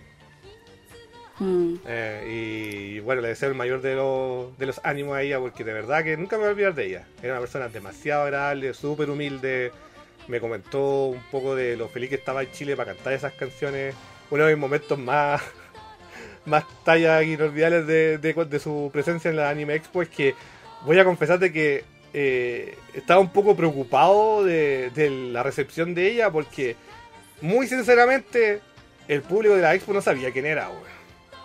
Y bueno, le deseo el mayor de los ánimos a ella, porque de verdad que nunca me voy a olvidar de ella. Era una persona demasiado agradable, súper humilde. Me comentó un poco de lo feliz que estaba en Chile para cantar esas canciones. Uno de mis momentos más tallas inolvidables de su presencia en la Anime Expo es que voy a confesarte que estaba un poco preocupado de la recepción de ella, porque muy sinceramente el público de la Expo no sabía quién era, güey.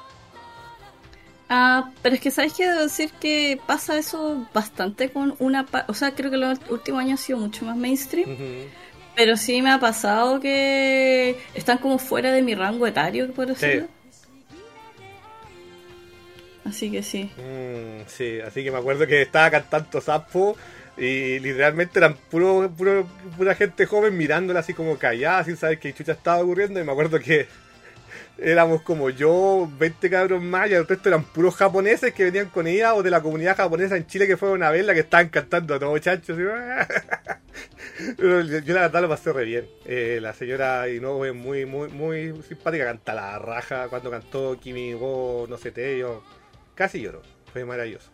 Pero es que sabes que debo decir que pasa eso bastante con o sea, creo que los últimos años ha sido mucho más mainstream. Pero sí me ha pasado que están como fuera de mi rango etario, por decirlo. Así que sí. Sí, así que me acuerdo que estaba cantando Sapo y literalmente eran pura gente joven mirándola así como callada, sin saber qué chucha estaba ocurriendo. Y me acuerdo que éramos como yo, 20 cabros más, y el resto eran puros japoneses que venían con ella, o de la comunidad japonesa en Chile que fueron a verla, que estaban cantando a todos chanchos. Yo la verdad lo pasé re bien. La señora Inoue es muy simpática, canta la raja. Cuando cantó Kimi wo no Sete, yo casi lloro, fue maravilloso.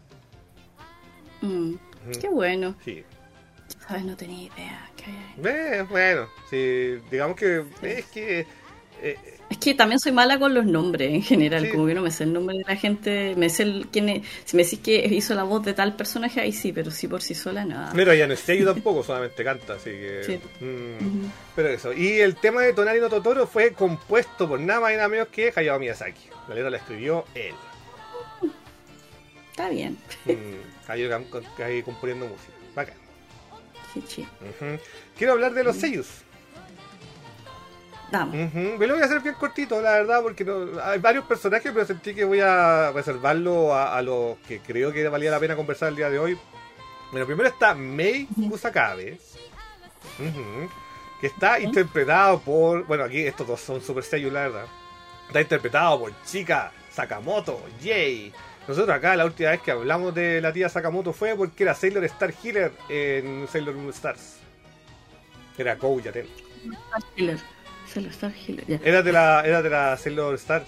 Qué bueno. Sí. Sabes, no tenía idea. Bueno, sí, digamos que es que también soy mala con los nombres en general, sí. Como que no me sé el nombre de la gente, me sé quién es. Si me decís que hizo la voz de tal personaje, ahí sí, pero sí por sí sola nada. Pero ella no es seiyuu tampoco, solamente canta, así que... Sí. Pero eso, y el tema de Tonari no Totoro fue compuesto por nada más y nada menos que Hayao Miyazaki. La letra la escribió él. Está bien. Ahí componiendo música, bacán. Sí. Quiero hablar de los seiyus. Vamos. Me lo voy a hacer bien cortito, la verdad, porque hay varios personajes, pero sentí que voy a reservarlo a los que creo que valía la pena conversar el día de hoy. Bueno, primero está Mei Kusakabe, que está interpretado por... Bueno, aquí estos dos son super seiyuu, la verdad. Está interpretado por Chika Sakamoto, yay. Nosotros acá la última vez que hablamos de la tía Sakamoto fue porque era Sailor Star Healer en Sailor Moon Stars. Era Kou Yaten. Star Healer, ya. Era de la Sailor Star.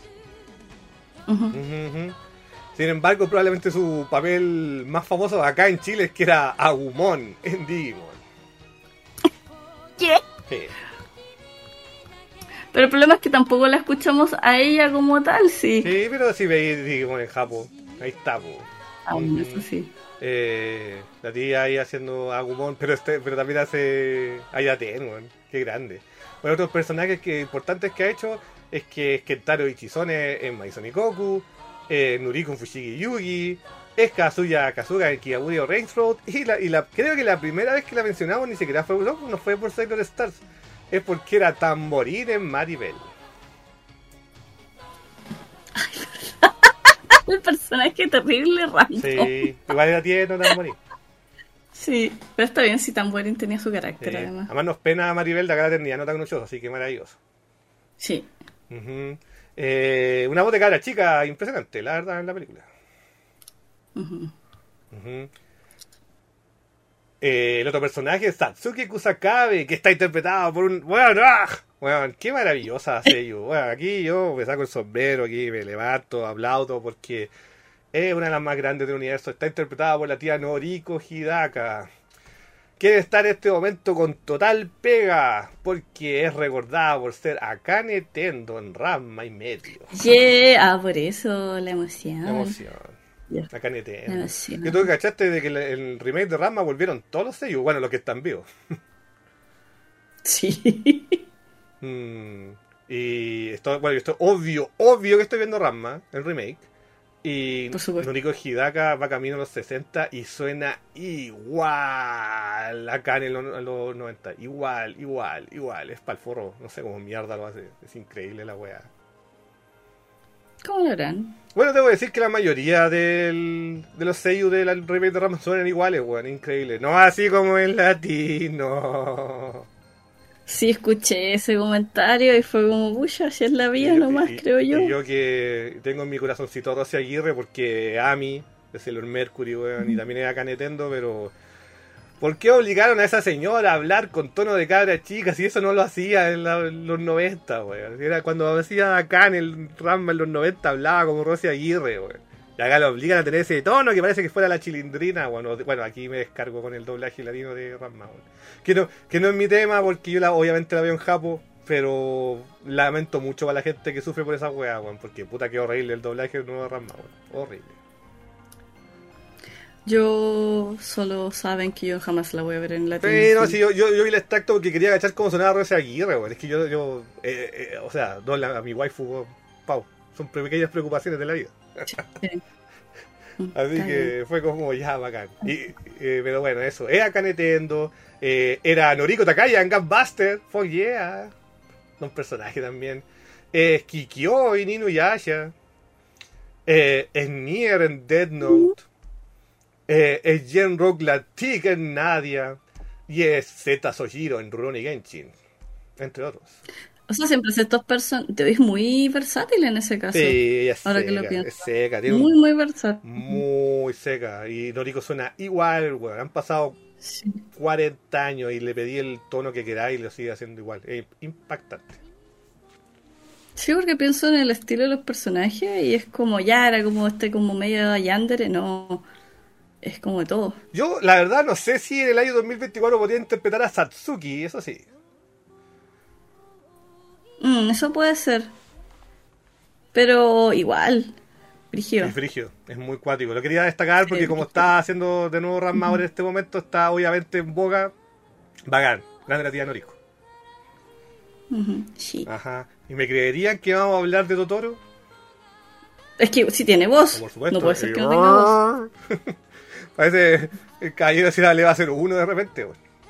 Sin embargo, probablemente su papel más famoso acá en Chile es que era Agumon en Digimon. ¿Qué? Sí. Pero el problema es que tampoco la escuchamos a ella como tal, sí. Sí, pero sí veis, digamos, en Japón. Ahí está, po. Aún eso sí. La tía ahí haciendo Agumon, pero también hace Ayaten, weón. Qué grande. Bueno, otros personajes importantes que ha hecho es que es Kentaro Ichizone en Maizonikoku, Nuriko en Fushigi Yugi, es Kazuya Kasuga en Kiyaburi o Rainroad, creo que la primera vez que la mencionamos ni siquiera fue no fue por Sailor Stars, es porque era Tamborín en Maribel. El personaje terrible random. Sí, igual era tierno Tamborín. Sí, pero está bien si Tamborín tenía su carácter además. Además nos pena a Maribel de acá la eternidad, no tan nochoso, así que maravilloso. Sí. Uh-huh. Una voz de cabra chica impresionante, la verdad, en la película. Uh-huh. Uh-huh. El otro personaje es Satsuki Kusakabe, que está interpretado por un... Bueno, qué maravillosa seiyuu. Bueno, aquí yo me saco el sombrero, aquí me levanto, aplaudo, porque es una de las más grandes del universo. Está interpretada por la tía Noriko Hidaka. Quiere estar en este momento con total pega, porque es recordada por ser Akane Tendo en Ranma y medio. Por eso la emoción. La emoción. Yeah. Akane Tendo. La emoción. ¿Y tú cachaste de que el remake de Ranma volvieron todos los seiyuu? Bueno, los que están vivos. Sí. Y esto obvio que estoy viendo Ranma, el remake. Y Noriko Hidaka va camino a los 60 y suena igual acá en los 90. Igual. Es pa'l forro. No sé cómo mierda lo hace. Es increíble la wea. ¿Cómo lo harán? Bueno, debo decir que la mayoría de los seiyuu del remake de Ranma suenan iguales, weón. Increíble. No así como en latino. Sí, escuché ese comentario y fue como, pucha, así es la vida nomás, creo yo. Y yo que tengo en mi corazoncito a Rosy Aguirre porque Ami es Sailor Mercury, weón, y también era Akane Tendo, pero ¿por qué obligaron a esa señora a hablar con tono de cabra chica si eso no lo hacía en los 90, weón? Era cuando hacía Akane el Ranma en los 90 hablaba como Rosy Aguirre, weón. Y acá lo obligan a tener ese tono que parece que fuera la chilindrina. Bueno, aquí me descargo con el doblaje latino de Ranma, weón. Que no es mi tema porque yo obviamente la veo en Japo, pero lamento mucho para la gente que sufre por esa weá, weón, porque puta que horrible el doblaje del nuevo Ranma, weón. Horrible. Yo solo saben que yo jamás la voy a ver en latino. Sí, no, sí, yo vi el extracto porque quería agachar cómo sonaba Rosy Aguirre, weón. Es que o sea, a mi waifu, Pau, son pequeñas preocupaciones de la vida. Sí. Así que fue como ya bacán. Pero bueno, eso. Era Akane Tendo. Era Noriko Takaya en Gunbuster. Fuck yeah. Un personaje también. Kikyo en Inuyasha. Es Nier en Death Note. Es Gen Rock Latik en Nadia. Y es Zeta Sojiro en Rurouni Kenshin. Entre otros. O sea, siempre estos personajes. Te ves muy versátil en ese caso. Sí, ella es ahora seca, que lo pienso. es seca. Muy versátil. Muy seca. Y Noriko suena igual, weón. Han pasado 40 años y le pedí el tono que queráis y lo sigue haciendo igual. Es impactante. Sí, porque pienso en el estilo de los personajes y es como, ya era como como medio yandere, no. Es como de todo. Yo, la verdad, no sé si en el año 2024 podría interpretar a Satsuki, eso sí. Eso puede ser. Pero igual, frigio. Es frigio, es muy cuático. Lo quería destacar porque como está haciendo de nuevo Ranma ahora en este momento, está obviamente en boga. Bacán, grande la tía Noriko. Sí. Ajá. ¿Y me creerían que vamos a hablar de Totoro? Es que si tiene voz, por supuesto, no puede ser que no tenga voz. Parece el caballero si le va a hacer uno de repente.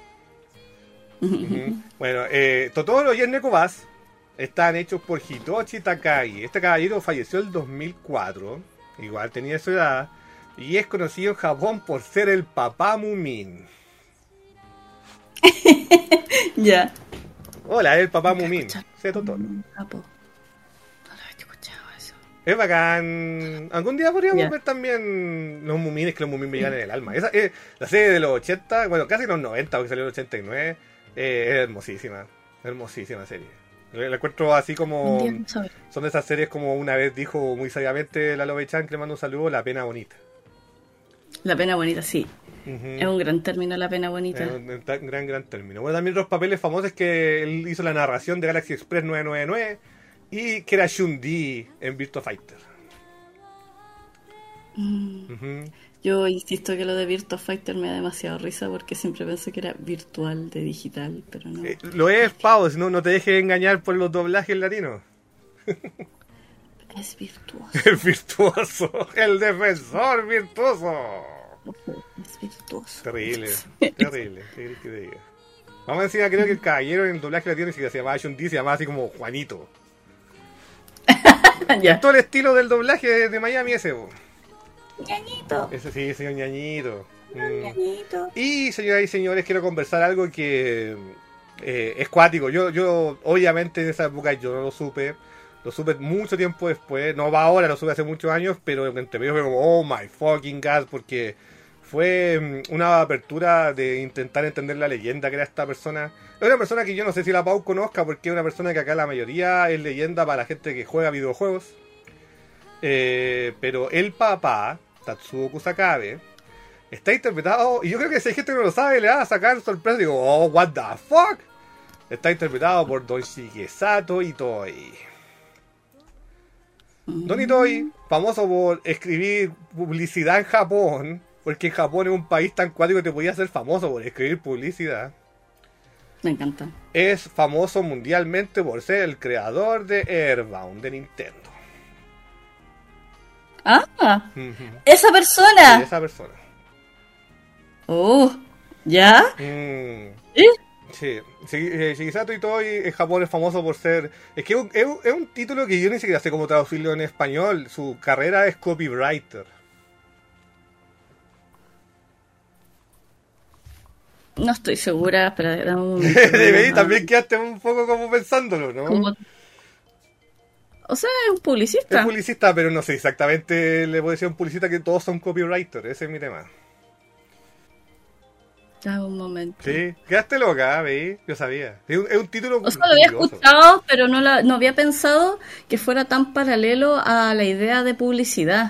Bueno, Totoro y el Neko Bass están hechos por Hitoshi Takagi. Este caballero falleció en el 2004, igual tenía su edad, y es conocido en Japón por ser el papá Mumin. Ya. Hola, el papá Mumin. Sé Totoro. Es bacán. Algún día podríamos ver también los Mumines, que los Mumines me llegan en el alma. Esa, la serie de los 80, bueno, casi los 90, porque salió en el 89, es hermosísima. Hermosísima serie. La encuentro así como... Son de esas series como una vez dijo muy sabiamente la Lobe-chan, que le mando un saludo, La Pena Bonita. La Pena Bonita, sí. Es un gran término la pena bonita. Es un gran término. Bueno, también otros papeles famosos es que él hizo la narración de Galaxy Express 999 y que era Shun-Di en Virtua Fighter. Yo insisto que lo de Virtua Fighter me da demasiado risa porque siempre pensé que era virtual de digital, pero no. Lo es, Pau, si no te dejes engañar por los doblajes latinos. Es virtuoso. El virtuoso, el defensor virtuoso. Es virtuoso. Terrible. ¿Qué querés que te diga? Vamos a decir, creo que el caballero en el doblaje latino se llamaba Shun-Di, se llamaba así como Juanito. Ya. Todo el estilo del doblaje de Miami ese, bo. Ñañito. Ese sí, señor Ñañito. Ñañito. Y señoras y señores, quiero conversar algo que es cuático. Yo obviamente en esa época yo no lo supe. Lo supe mucho tiempo después. No va ahora, lo supe hace muchos años. Pero entre medio fue como, oh my fucking god. Porque fue una apertura de intentar entender la leyenda que era esta persona. Es una persona que yo no sé si la Pau conozca. Porque es una persona que acá la mayoría es leyenda para la gente que juega videojuegos. Pero el papá, Tatsuo Kusakabe, está interpretado, y yo creo que si hay gente que no lo sabe, le va a sacar sorpresa. Digo, oh, what the fuck. Está interpretado por Don Shigesato Itoi. Don Itoi, famoso por escribir publicidad en Japón, porque en Japón es un país tan cuático que te podía hacer famoso por escribir publicidad. Me encanta. Es famoso mundialmente por ser el creador de Airbound de Nintendo. Ah, esa persona. Sí, esa persona. Oh, ¿ya? Sí, Shigesato Itoi en Japón es famoso por ser... Es que es un título que yo ni siquiera sé cómo traducirlo en español. Su carrera es copywriter. No estoy segura, pero dame un momento. También quedaste un poco como pensándolo, ¿no? O sea, es un publicista. Es publicista, pero no sé exactamente, le puedo decir a un publicista que todos son copywriters. Ese es mi tema. Dame un momento. Sí, quedaste loca, ¿veis? Yo sabía. Es un título. O sea, lo había curioso. escuchado, pero no había pensado que fuera tan paralelo a la idea de publicidad.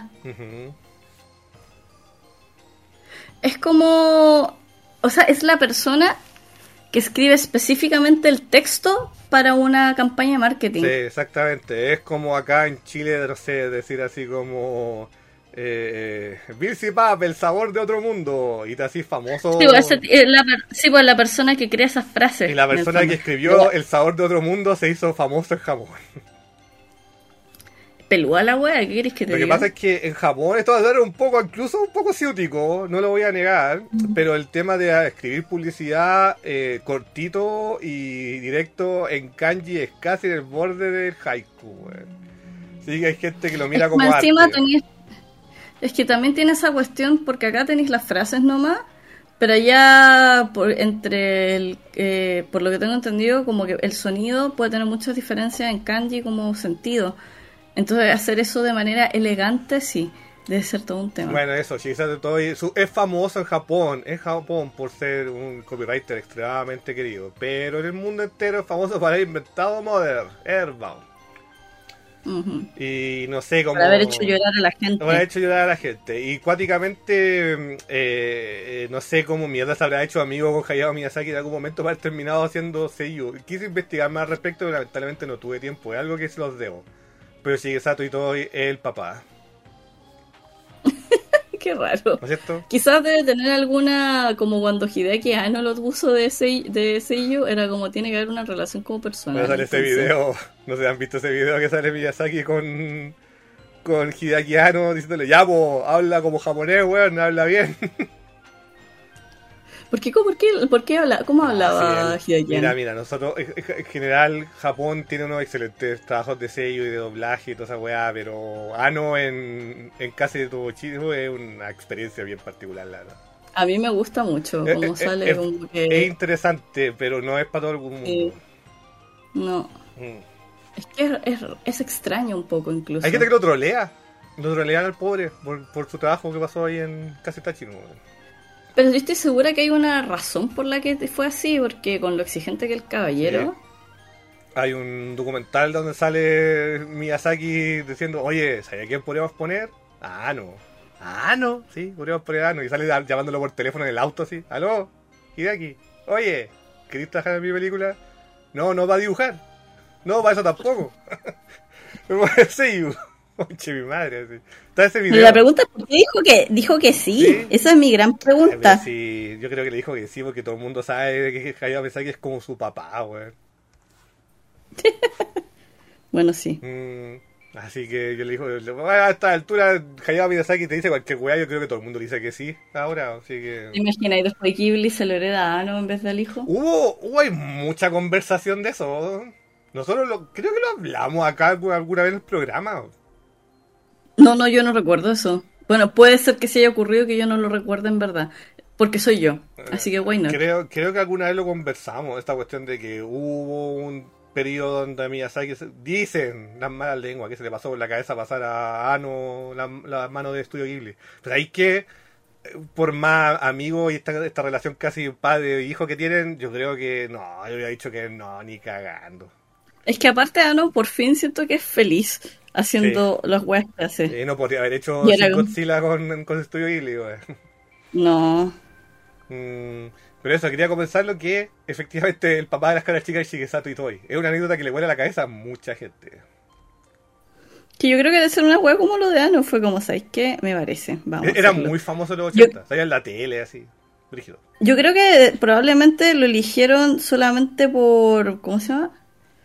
Es como... O sea, es la persona que escribe específicamente el texto para una campaña de marketing. Sí, exactamente. Es como acá en Chile, no sé, decir así como... Bilsi Pap, el sabor de otro mundo. Y te así famoso. Sí, pues la persona que crea esas frases. Y la persona que escribió El sabor de otro mundo se hizo famoso en Japón. Pelúa la wea, ¿qué querés que te diga? Lo que pasa es que en Japón esto va a ser incluso un poco ciútico, no lo voy a negar, pero el tema de escribir publicidad cortito y directo en kanji es casi en el borde del haiku, güey. Sí que hay gente que lo mira como arte. Es que también tiene esa cuestión, porque acá tenéis las frases nomás, pero allá, por lo que tengo entendido, como que el sonido puede tener muchas diferencias en kanji como sentido. Entonces, hacer eso de manera elegante, sí, debe ser todo un tema. Bueno, eso, Shigesato Itoi es famoso en Japón por ser un copywriter extremadamente querido, pero en el mundo entero es famoso por haber inventado Modern, Airbound. Y no sé cómo... Por haber hecho llorar a la gente. Por haber hecho llorar a la gente. Y cuáticamente, no sé cómo mierda se habrá hecho amigo con Hayao Miyazaki en algún momento para haber terminado haciendo seiyuu. Quise investigar más al respecto, pero lamentablemente no tuve tiempo. Es algo que se los debo. Pero Shigesato Itoi es el papá. Qué raro. ¿No es cierto? Quizás debe tener alguna, como cuando Hideaki Anno lo puso de seiyuu, era como tiene que haber una relación como personal. No sale ese video, no sé, ¿han visto ese video que sale Miyazaki con Hideaki Anno diciéndole, ya, habla como japonés, weón, habla bien? ¿Cómo hablaba Hideaki Anno? Mira, nosotros, en general, Japón tiene unos excelentes trabajos de sello y de doblaje y toda esa weá, pero Anno en casi de todo Chile es una experiencia bien particular, la verdad. A mí me gusta mucho cómo sale. Es interesante, pero no es para todo el mundo. No. Es que es extraño un poco, incluso. Hay gente que lo trolean al pobre por su trabajo que pasó ahí en Kasetachi, ¿no? Pero yo estoy segura que hay una razón por la que fue así, porque con lo exigente que el caballero... Sí. Hay un documental donde sale Miyazaki diciendo, oye, ¿sabes a quién podríamos poner? Ah, no. Ano, sí, podríamos poner Ano. Y sale llamándolo por teléfono en el auto así. Aló, Hideaki, oye, ¿querés trabajar en mi película? No, no va a dibujar. No, para eso tampoco. Sí, oye, mi madre. Así. Está ese video. La pregunta es por qué dijo que sí. ¿Sí? Esa es mi gran pregunta. Sí, yo creo que le dijo que sí, porque todo el mundo sabe que Hayao Miyazaki es como su papá, weón. Bueno, sí. Así que yo le digo, a esta altura Hayao Miyazaki te dice cualquier weá, yo creo que todo el mundo le dice que sí ahora, así que... ¿Te imaginas? Y después Ghibli se lo hereda a Ano en vez del hijo. Hay mucha conversación de eso. Nosotros creo que lo hablamos acá alguna vez en el programa. No, yo no recuerdo eso. Bueno, puede ser que se haya ocurrido que yo no lo recuerde en verdad. Porque soy yo. Así que why not. Creo que alguna vez lo conversamos, esta cuestión de que hubo un periodo donde Miyazaki dicen las malas lenguas que se le pasó por la cabeza pasar a Ano la mano de Estudio Ghibli. Pero hay que, por más amigos y esta relación casi padre e hijo que tienen, yo creo que no, yo había dicho que no, ni cagando. Es que aparte Ano por fin siento que es feliz haciendo los weas que hace. No podría haber hecho Shin Godzilla con Estudio Ghibli, güey. No. Pero eso, quería comenzarlo que efectivamente el papá de las caras chicas es Shigesato Itoi. Es una anécdota que le vuela la cabeza a mucha gente. Que yo creo que debe ser una wea como lo de Ano. Fue como, ¿sabes qué? Me parece. Vamos Era a hacerlo. muy famoso en los 80. Salía en la tele, así. Brígido. Yo creo que probablemente lo eligieron solamente por... ¿Cómo se llama?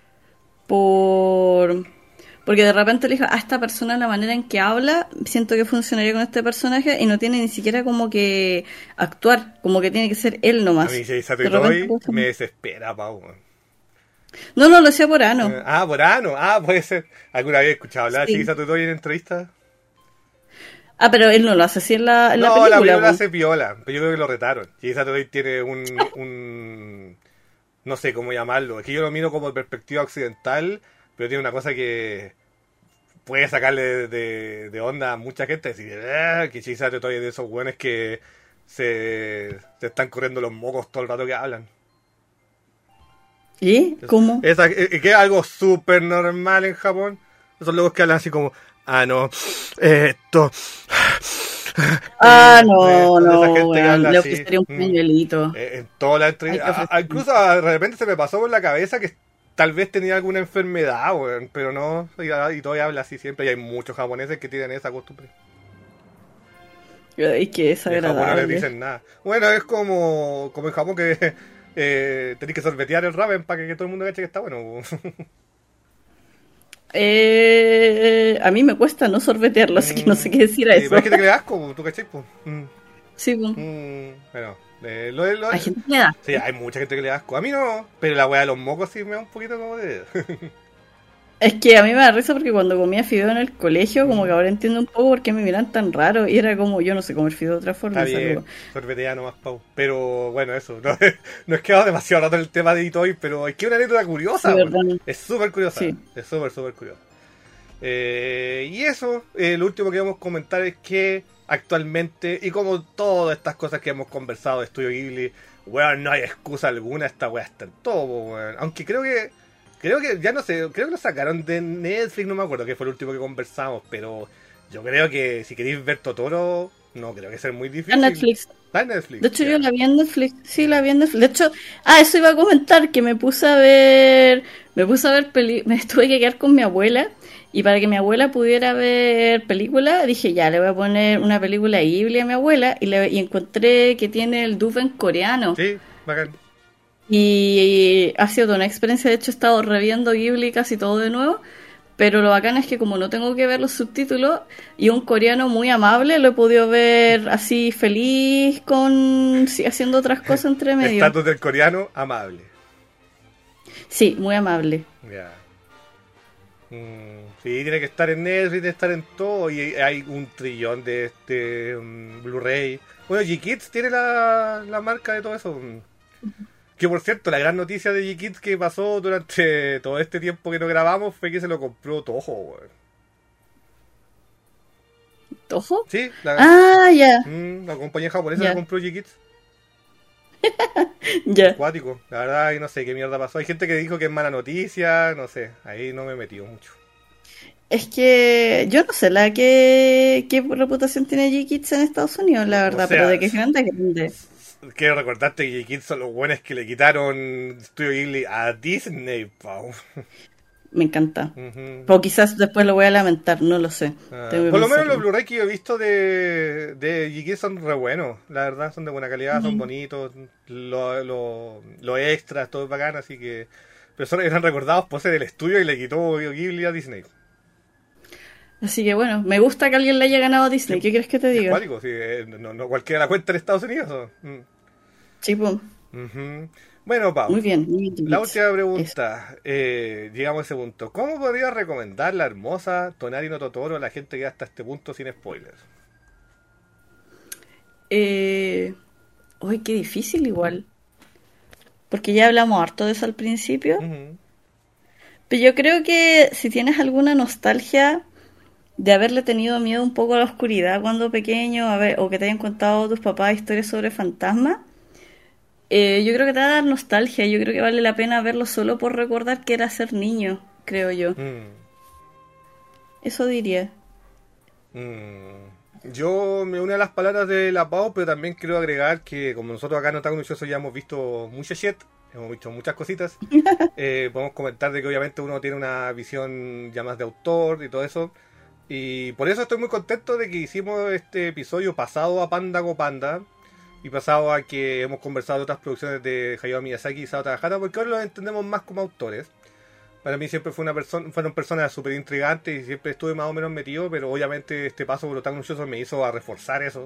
Porque de repente le dijo, esta persona, la manera en que habla, siento que funcionaría con este personaje y no tiene ni siquiera como que actuar, como que tiene que ser él nomás. A mí Shigesato Itoi me desespera, Pau. No, lo hacía por Ano. Por Ano. Puede ser. ¿Alguna vez he escuchado hablar de Sí. Shigesato Itoi en entrevistas? Pero él no lo hace así en la No, película. la película po. hace piola, pero yo creo que lo retaron. Shigesato Itoi tiene un no sé cómo llamarlo. Es que yo lo miro como de perspectiva occidental, pero tiene una cosa que puede sacarle de onda a mucha gente. Decir, que Shigesato Itoi es de esos buenos que se están corriendo los mocos todo el rato que hablan. ¿Y? ¿Cómo? Que es algo súper normal en Japón. Esos locos que hablan así como, no, esto... No, esa gente que weón, habla le así. ofrecería un pañuelito. En toda la entrevista. Incluso de repente se me pasó por la cabeza que tal vez tenía alguna enfermedad, weón, pero no, y todavía habla así siempre. Y hay muchos japoneses que tienen esa costumbre. Ay, qué En Japón no les desagradable. dicen nada. Bueno, es como en Japón que tenés que sorbetear el ramen para que todo el mundo cache que está bueno. A mí me cuesta no sorbetearlo, así que no sé qué decir a eso. Pero es que te queda asco, ¿tú cachai? Pues. Sí, pues. Bueno, Hay gente que le da. sí, hay mucha gente que le da asco. A mí no, pero la weá de los mocos sí me da un poquito como de... Es que a mí me da risa porque cuando comía fideo en el colegio, como que ahora entiendo un poco por qué me miran tan raro. Y era como, yo no sé comer fideo de otra forma. Está bien, saludo. sorbetea nomás, Pau. Pero bueno, eso. No es quedado demasiado rato en el tema de Itoi, pero es que es una anécdota curiosa. Sí, weón. verdad. Es súper curiosa. Sí. Es súper curiosa. Y eso, lo último que vamos a comentar es que actualmente, y como todas estas cosas que hemos conversado de Estudio Ghibli, weón, no hay excusa alguna, esta weá está en todo, weón. Aunque creo que ya no sé, creo que lo sacaron de Netflix, no me acuerdo que fue el último que conversamos, pero yo creo que si queréis ver Totoro, no creo que sea muy difícil. En Netflix. Está en Netflix. De hecho, ya. yo la vi en Netflix. Sí, la vi en Netflix. De hecho, eso iba a comentar, que me puse a ver me tuve que quedar con mi abuela. Y para que mi abuela pudiera ver películas, dije, ya, le voy a poner una película Ghibli a mi abuela. Y encontré que tiene el dub en coreano. Sí, bacán. Y ha sido toda una experiencia. De hecho, he estado reviendo Ghibli casi todo de nuevo. Pero lo bacán es que como no tengo que ver los subtítulos y un coreano muy amable, lo he podido ver así feliz haciendo otras cosas entre medio. Estatus del coreano, amable. Sí, muy amable. Ya. Sí, tiene que estar en Netflix, tiene que estar en todo. Y hay un trillón de Blu-ray. Bueno, G-Kids tiene la marca de todo eso. Que por cierto, la gran noticia de G-Kids que pasó durante todo este tiempo que no grabamos fue que se lo compró Toho, weón. ¿Toho? Sí, Ya. la compañía japonesa Ya. le compró G-Kids. Ya. Acuático. La verdad, y no sé qué mierda pasó. Hay gente que dijo que es mala noticia, no sé. Ahí no me he metido mucho. Es que yo no sé qué reputación tiene G-Kids en Estados Unidos, la O verdad, pero sea, de que es grande, es grande. quiero recordarte que Kids son los buenos que le quitaron Studio Ghibli a Disney, Pau. Me encanta. Ujú. O quizás después lo voy a lamentar, no lo sé. Tengo que Por lo menos los pensarlo. Blu-ray que yo he visto de G-Kids son re buenos, la verdad, son de buena calidad, son Ujú. bonitos, los extras, todo es bacán, así que... Pero solo eran recordados por ser del estudio y le quitó Ghibli a Disney. Así que bueno, me gusta que alguien le haya ganado a Sí, Disney. ¿Qué quieres que te es diga? cuático, sí, no cualquiera la cuenta en Estados Unidos. Chipo, Ujú. Bueno, Pau, muy bien, la G-Kids. última Eso. pregunta. Llegamos a ese punto. ¿Cómo podrías recomendar la hermosa Tonari no Totoro a la gente que hasta este punto sin spoilers? Eh... Uy, qué difícil igual. Porque ya hablamos harto de eso al principio. Ujú. Pero yo creo que si tienes alguna nostalgia de haberle tenido miedo un poco a la oscuridad cuando pequeño, o que te hayan contado tus papás historias sobre fantasmas, yo creo que te va a dar nostalgia. Yo creo que vale la pena verlo solo por recordar que era ser niño, creo yo. Mm. Eso diría. Yo me uno a las palabras de la Pau, pero también quiero agregar que como nosotros acá en Otaku Noticioso ya hemos visto mucha shit, hemos visto muchas cositas, podemos comentar de que obviamente uno tiene una visión ya más de autor y todo eso. Y por eso estoy muy contento de que hicimos este episodio pasado a Panda Go Panda y pasado a que hemos conversado de otras producciones de Hayao Miyazaki y Sao Takahata, porque ahora los entendemos más como autores. Para mí siempre fueron personas súper intrigantes y siempre estuve más o menos metido, pero obviamente este paso por Otaku Noticioso me hizo a reforzar eso.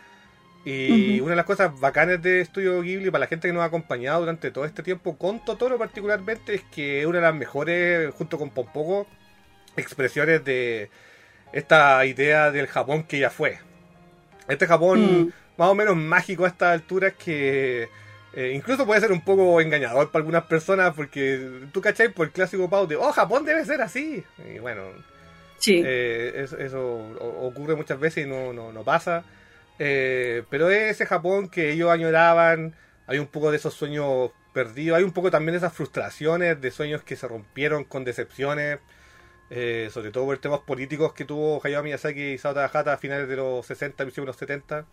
Y Ujú. una de las cosas bacanas de Estudio Ghibli para la gente que nos ha acompañado durante todo este tiempo, con Totoro particularmente, es que es una de las mejores, junto con Pompoco, expresiones de esta idea del Japón que ya fue. Este Japón Mm, más o menos mágico a estas alturas que incluso puede ser un poco engañador para algunas personas porque tú cachai por el clásico pau de oh, Japón debe ser así. Y bueno, sí. eso ocurre muchas veces y no pasa. Pero es ese Japón que ellos añoraban, hay un poco de esos sueños perdidos, hay un poco también de esas frustraciones, de sueños que se rompieron con decepciones, sobre todo por temas políticos que tuvo Hayao Miyazaki y Sao Takahata a finales de los 60, principios de los 70,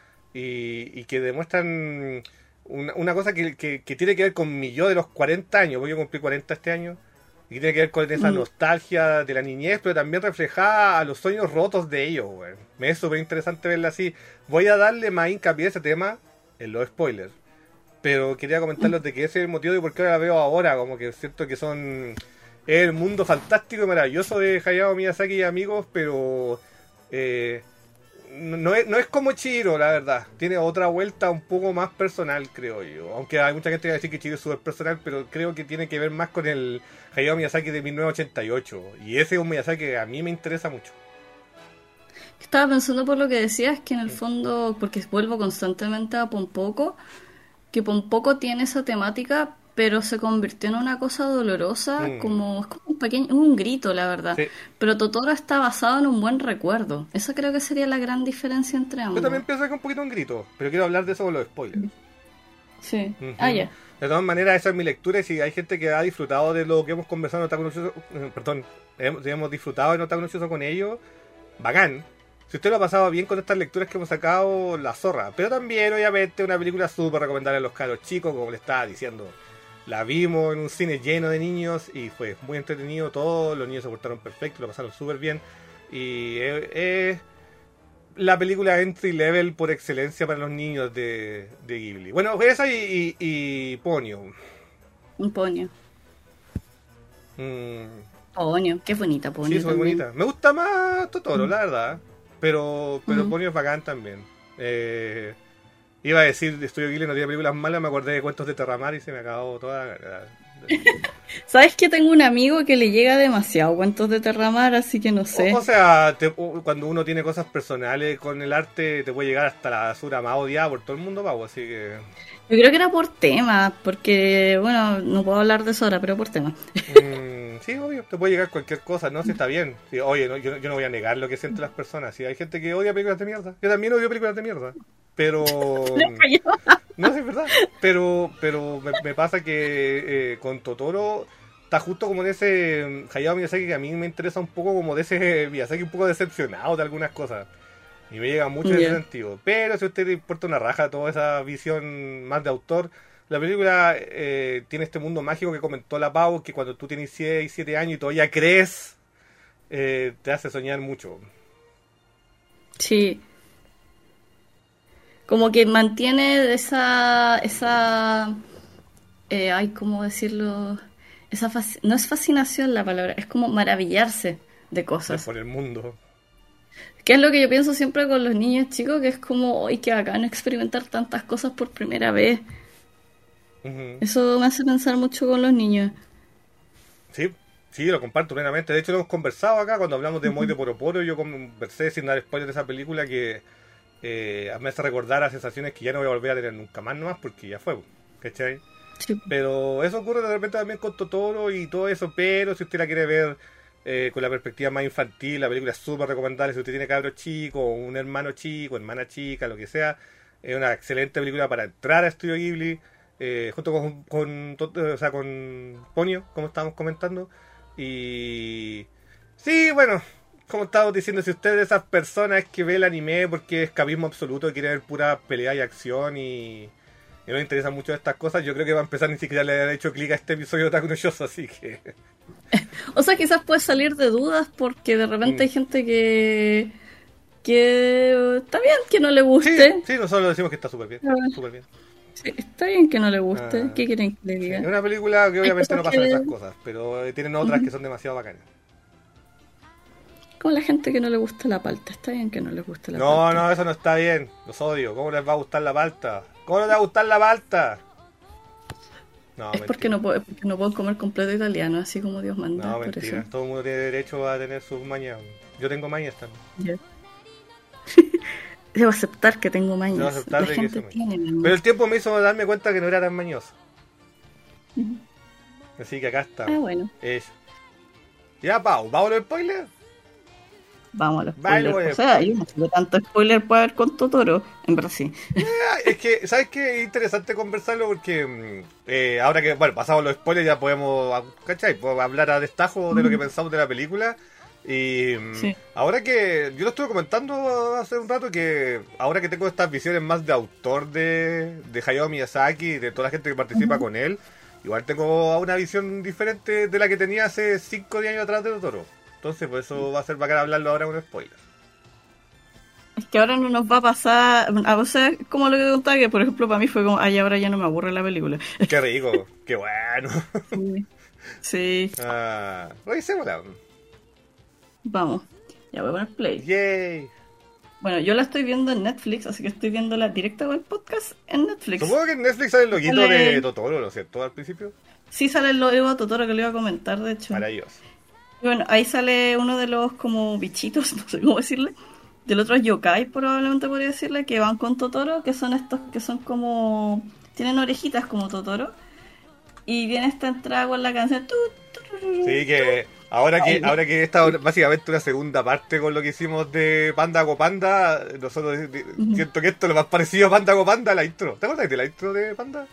y que demuestran una cosa que tiene que ver con mi yo de los 40 años, porque yo cumplí 40 este año, y que tiene que ver con esa Mm. nostalgia de la niñez, pero también reflejada a los sueños rotos de ellos, güey. Me es súper interesante verla así. Voy a darle más hincapié a ese tema en los spoilers, pero quería comentarles de que ese es el motivo de por qué la veo ahora, como que siento que son es el mundo fantástico y maravilloso de Hayao Miyazaki y amigos, pero eh, no es como Chihiro, la verdad. Tiene otra vuelta un poco más personal, creo yo. Aunque hay mucha gente que va a decir que Chihiro es súper personal, pero creo que tiene que ver más con el Hayao Miyazaki de 1988. Y ese es un Miyazaki que a mí me interesa mucho. Estaba pensando por lo que decías que en el fondo, porque vuelvo constantemente a Pompoco, que Pompoco tiene esa temática, pero se convirtió en una cosa dolorosa, Mm, es como un grito, la verdad. sí. Pero Totoro está basado en un buen recuerdo. Esa creo que sería la gran diferencia entre Yo ambos. también pienso que es un poquito un grito, pero quiero hablar de eso con los spoilers. Sí. Ah, Ujú. ya. De todas maneras, esa es mi lectura y si hay gente que ha disfrutado de lo que hemos conversado en Otaku Noticioso, perdón, hemos disfrutado en Otaku Noticioso con ellos, bacán. Si usted lo ha pasado bien con estas lecturas que hemos sacado, la zorra. Pero también, obviamente, una película súper recomendable a los caros chicos, como le estaba diciendo. La vimos en un cine lleno de niños y fue muy entretenido todo. Los niños se portaron perfecto, lo pasaron súper bien. Y es la película entry level por excelencia para los niños de Ghibli. Bueno, esa y Ponyo. Un Ponyo. Mm, Ponyo. Qué bonita sí, Ponyo es muy también. bonita. Me gusta más Totoro, la verdad. Pero Mm. Ponyo es bacán también. Iba a decir, Estudio Ghibli no tiene películas malas, me acordé de Cuentos de Terramar y se me acabó toda. ¿Sabes que tengo un amigo que le llega demasiado cuentos de Terramar, así que no O sé? sea, cuando uno tiene cosas personales con el arte, te puede llegar hasta la basura más odiada por todo el mundo, pavo, así que... Yo creo que era por tema, porque, bueno, no puedo hablar de eso ahora, pero por tema. Sí, obvio, te puede llegar cualquier cosa, ¿no? Si está bien. Sí, oye, no, yo no voy a negar lo que sienten las personas. Si hay gente que odia películas de mierda. Yo también odio películas de mierda. Pero... No, sí, es verdad. Pero me pasa que con Totoro está justo como en ese Hayao Miyazaki que a mí me interesa un poco, como de ese Miyazaki un poco decepcionado de algunas cosas. Y me llega mucho en ese sentido. Pero si a usted le importa una raja toda esa visión más de autor, la película tiene este mundo mágico que comentó la Pau, que cuando tú tienes 6, 7 años y todavía crees, te hace soñar mucho. Sí. Como que mantiene esa ay, ¿cómo decirlo? No es fascinación la palabra, es como maravillarse de cosas. Por el mundo. Que es lo que yo pienso siempre con los niños chicos, que es como, ¡ay, qué bacán experimentar tantas cosas por primera vez! Uh-huh. Eso me hace pensar mucho con los niños. Sí, lo comparto plenamente. De hecho, lo hemos conversado acá cuando hablamos de Moi de Poroporo. Yo conversé sin dar spoiler de esa película que me hace recordar a sensaciones que ya no voy a volver a tener nunca más nomás, porque ya fue, ¿cachai? Sí. Pero eso ocurre de repente también con Totoro y todo eso. Pero si usted la quiere ver con la perspectiva más infantil, la película es súper recomendable. Si usted tiene cabros chicos, un hermano chico, hermana chica, lo que sea, es una excelente película para entrar a Estudio Ghibli, junto con Ponyo, como estábamos comentando. Y sí, bueno, como estábamos diciendo, si usted es de esas personas que ve el anime porque es escapismo absoluto y quiere ver pura pelea y acción y no le interesan mucho estas cosas, yo creo que va a empezar ni siquiera le haber hecho clic a este episodio de Otaku no Yoso, así que... O sea, quizás puede salir de dudas porque de repente hay gente que está bien que no le guste. Sí, nosotros decimos que está súper bien, súper bien. Sí, está bien que no le guste. ¿Qué quieren que le diga? Es una película que obviamente no pasan esas cosas, pero tienen otras que son demasiado bacanas. Como la gente que no le gusta la palta. Está bien que no les guste la palta. No, eso no está bien. Los odio. ¿Cómo les va a gustar la palta? ¿Cómo no les va a gustar la palta? No, es porque no puedo comer completo italiano, así como Dios manda. No, mentira. Por eso. Todo el mundo tiene derecho a tener sus mañas. Yo tengo mañas también. Debo aceptar que tengo mañas. Debo aceptar de que tiene mañas. Pero el tiempo me hizo darme cuenta que no era tan mañoso. Uh-huh. Así que acá está. Bueno. Eso. Ya, Pau, ¿vamos a los spoilers? Vamos a los spoilers. O sea, yo no sé qué tanto spoiler puede haber con Totoro, en Brasil. Es que, ¿sabes qué? Es interesante conversarlo porque ahora que, bueno, pasamos los spoilers ya podemos, ¿cachai? Podemos hablar a destajo de lo que pensamos de la película. Y sí. Ahora que yo lo estuve comentando hace un rato, que ahora que tengo estas visiones más de autor de Hayao Miyazaki, de toda la gente que participa con él, igual tengo una visión diferente de la que tenía hace 5 años atrás de Totoro. Entonces, por eso va a ser bacán hablarlo ahora con spoilers. Es que ahora no nos va a pasar... O sea, como lo que contaba, que por ejemplo para mí fue como, ay, ahora ya no me aburre la película. Qué rico, qué bueno. Sí. Revisémosla. Vamos, ya voy a poner play. Yay. Bueno, yo la estoy viendo en Netflix, así que estoy viéndola directa con el podcast en Netflix. Supongo que en Netflix sale el loguito de Totoro, ¿no es cierto? Al principio. Sí, sale el logo de Totoro que le iba a comentar, de hecho. Maravilloso. Bueno, ahí sale uno de los como bichitos, no sé cómo decirle. Del otro es yokai, probablemente podría decirle, que van con Totoro, que son estos que son como... Tienen orejitas como Totoro. Y viene esta entrada con la canción... Sí, que ahora que esta básicamente una segunda parte con lo que hicimos de Panda Go Panda, nosotros siento que esto es lo más parecido a Panda Go Panda, la intro. ¿Te acuerdas de la intro de Panda?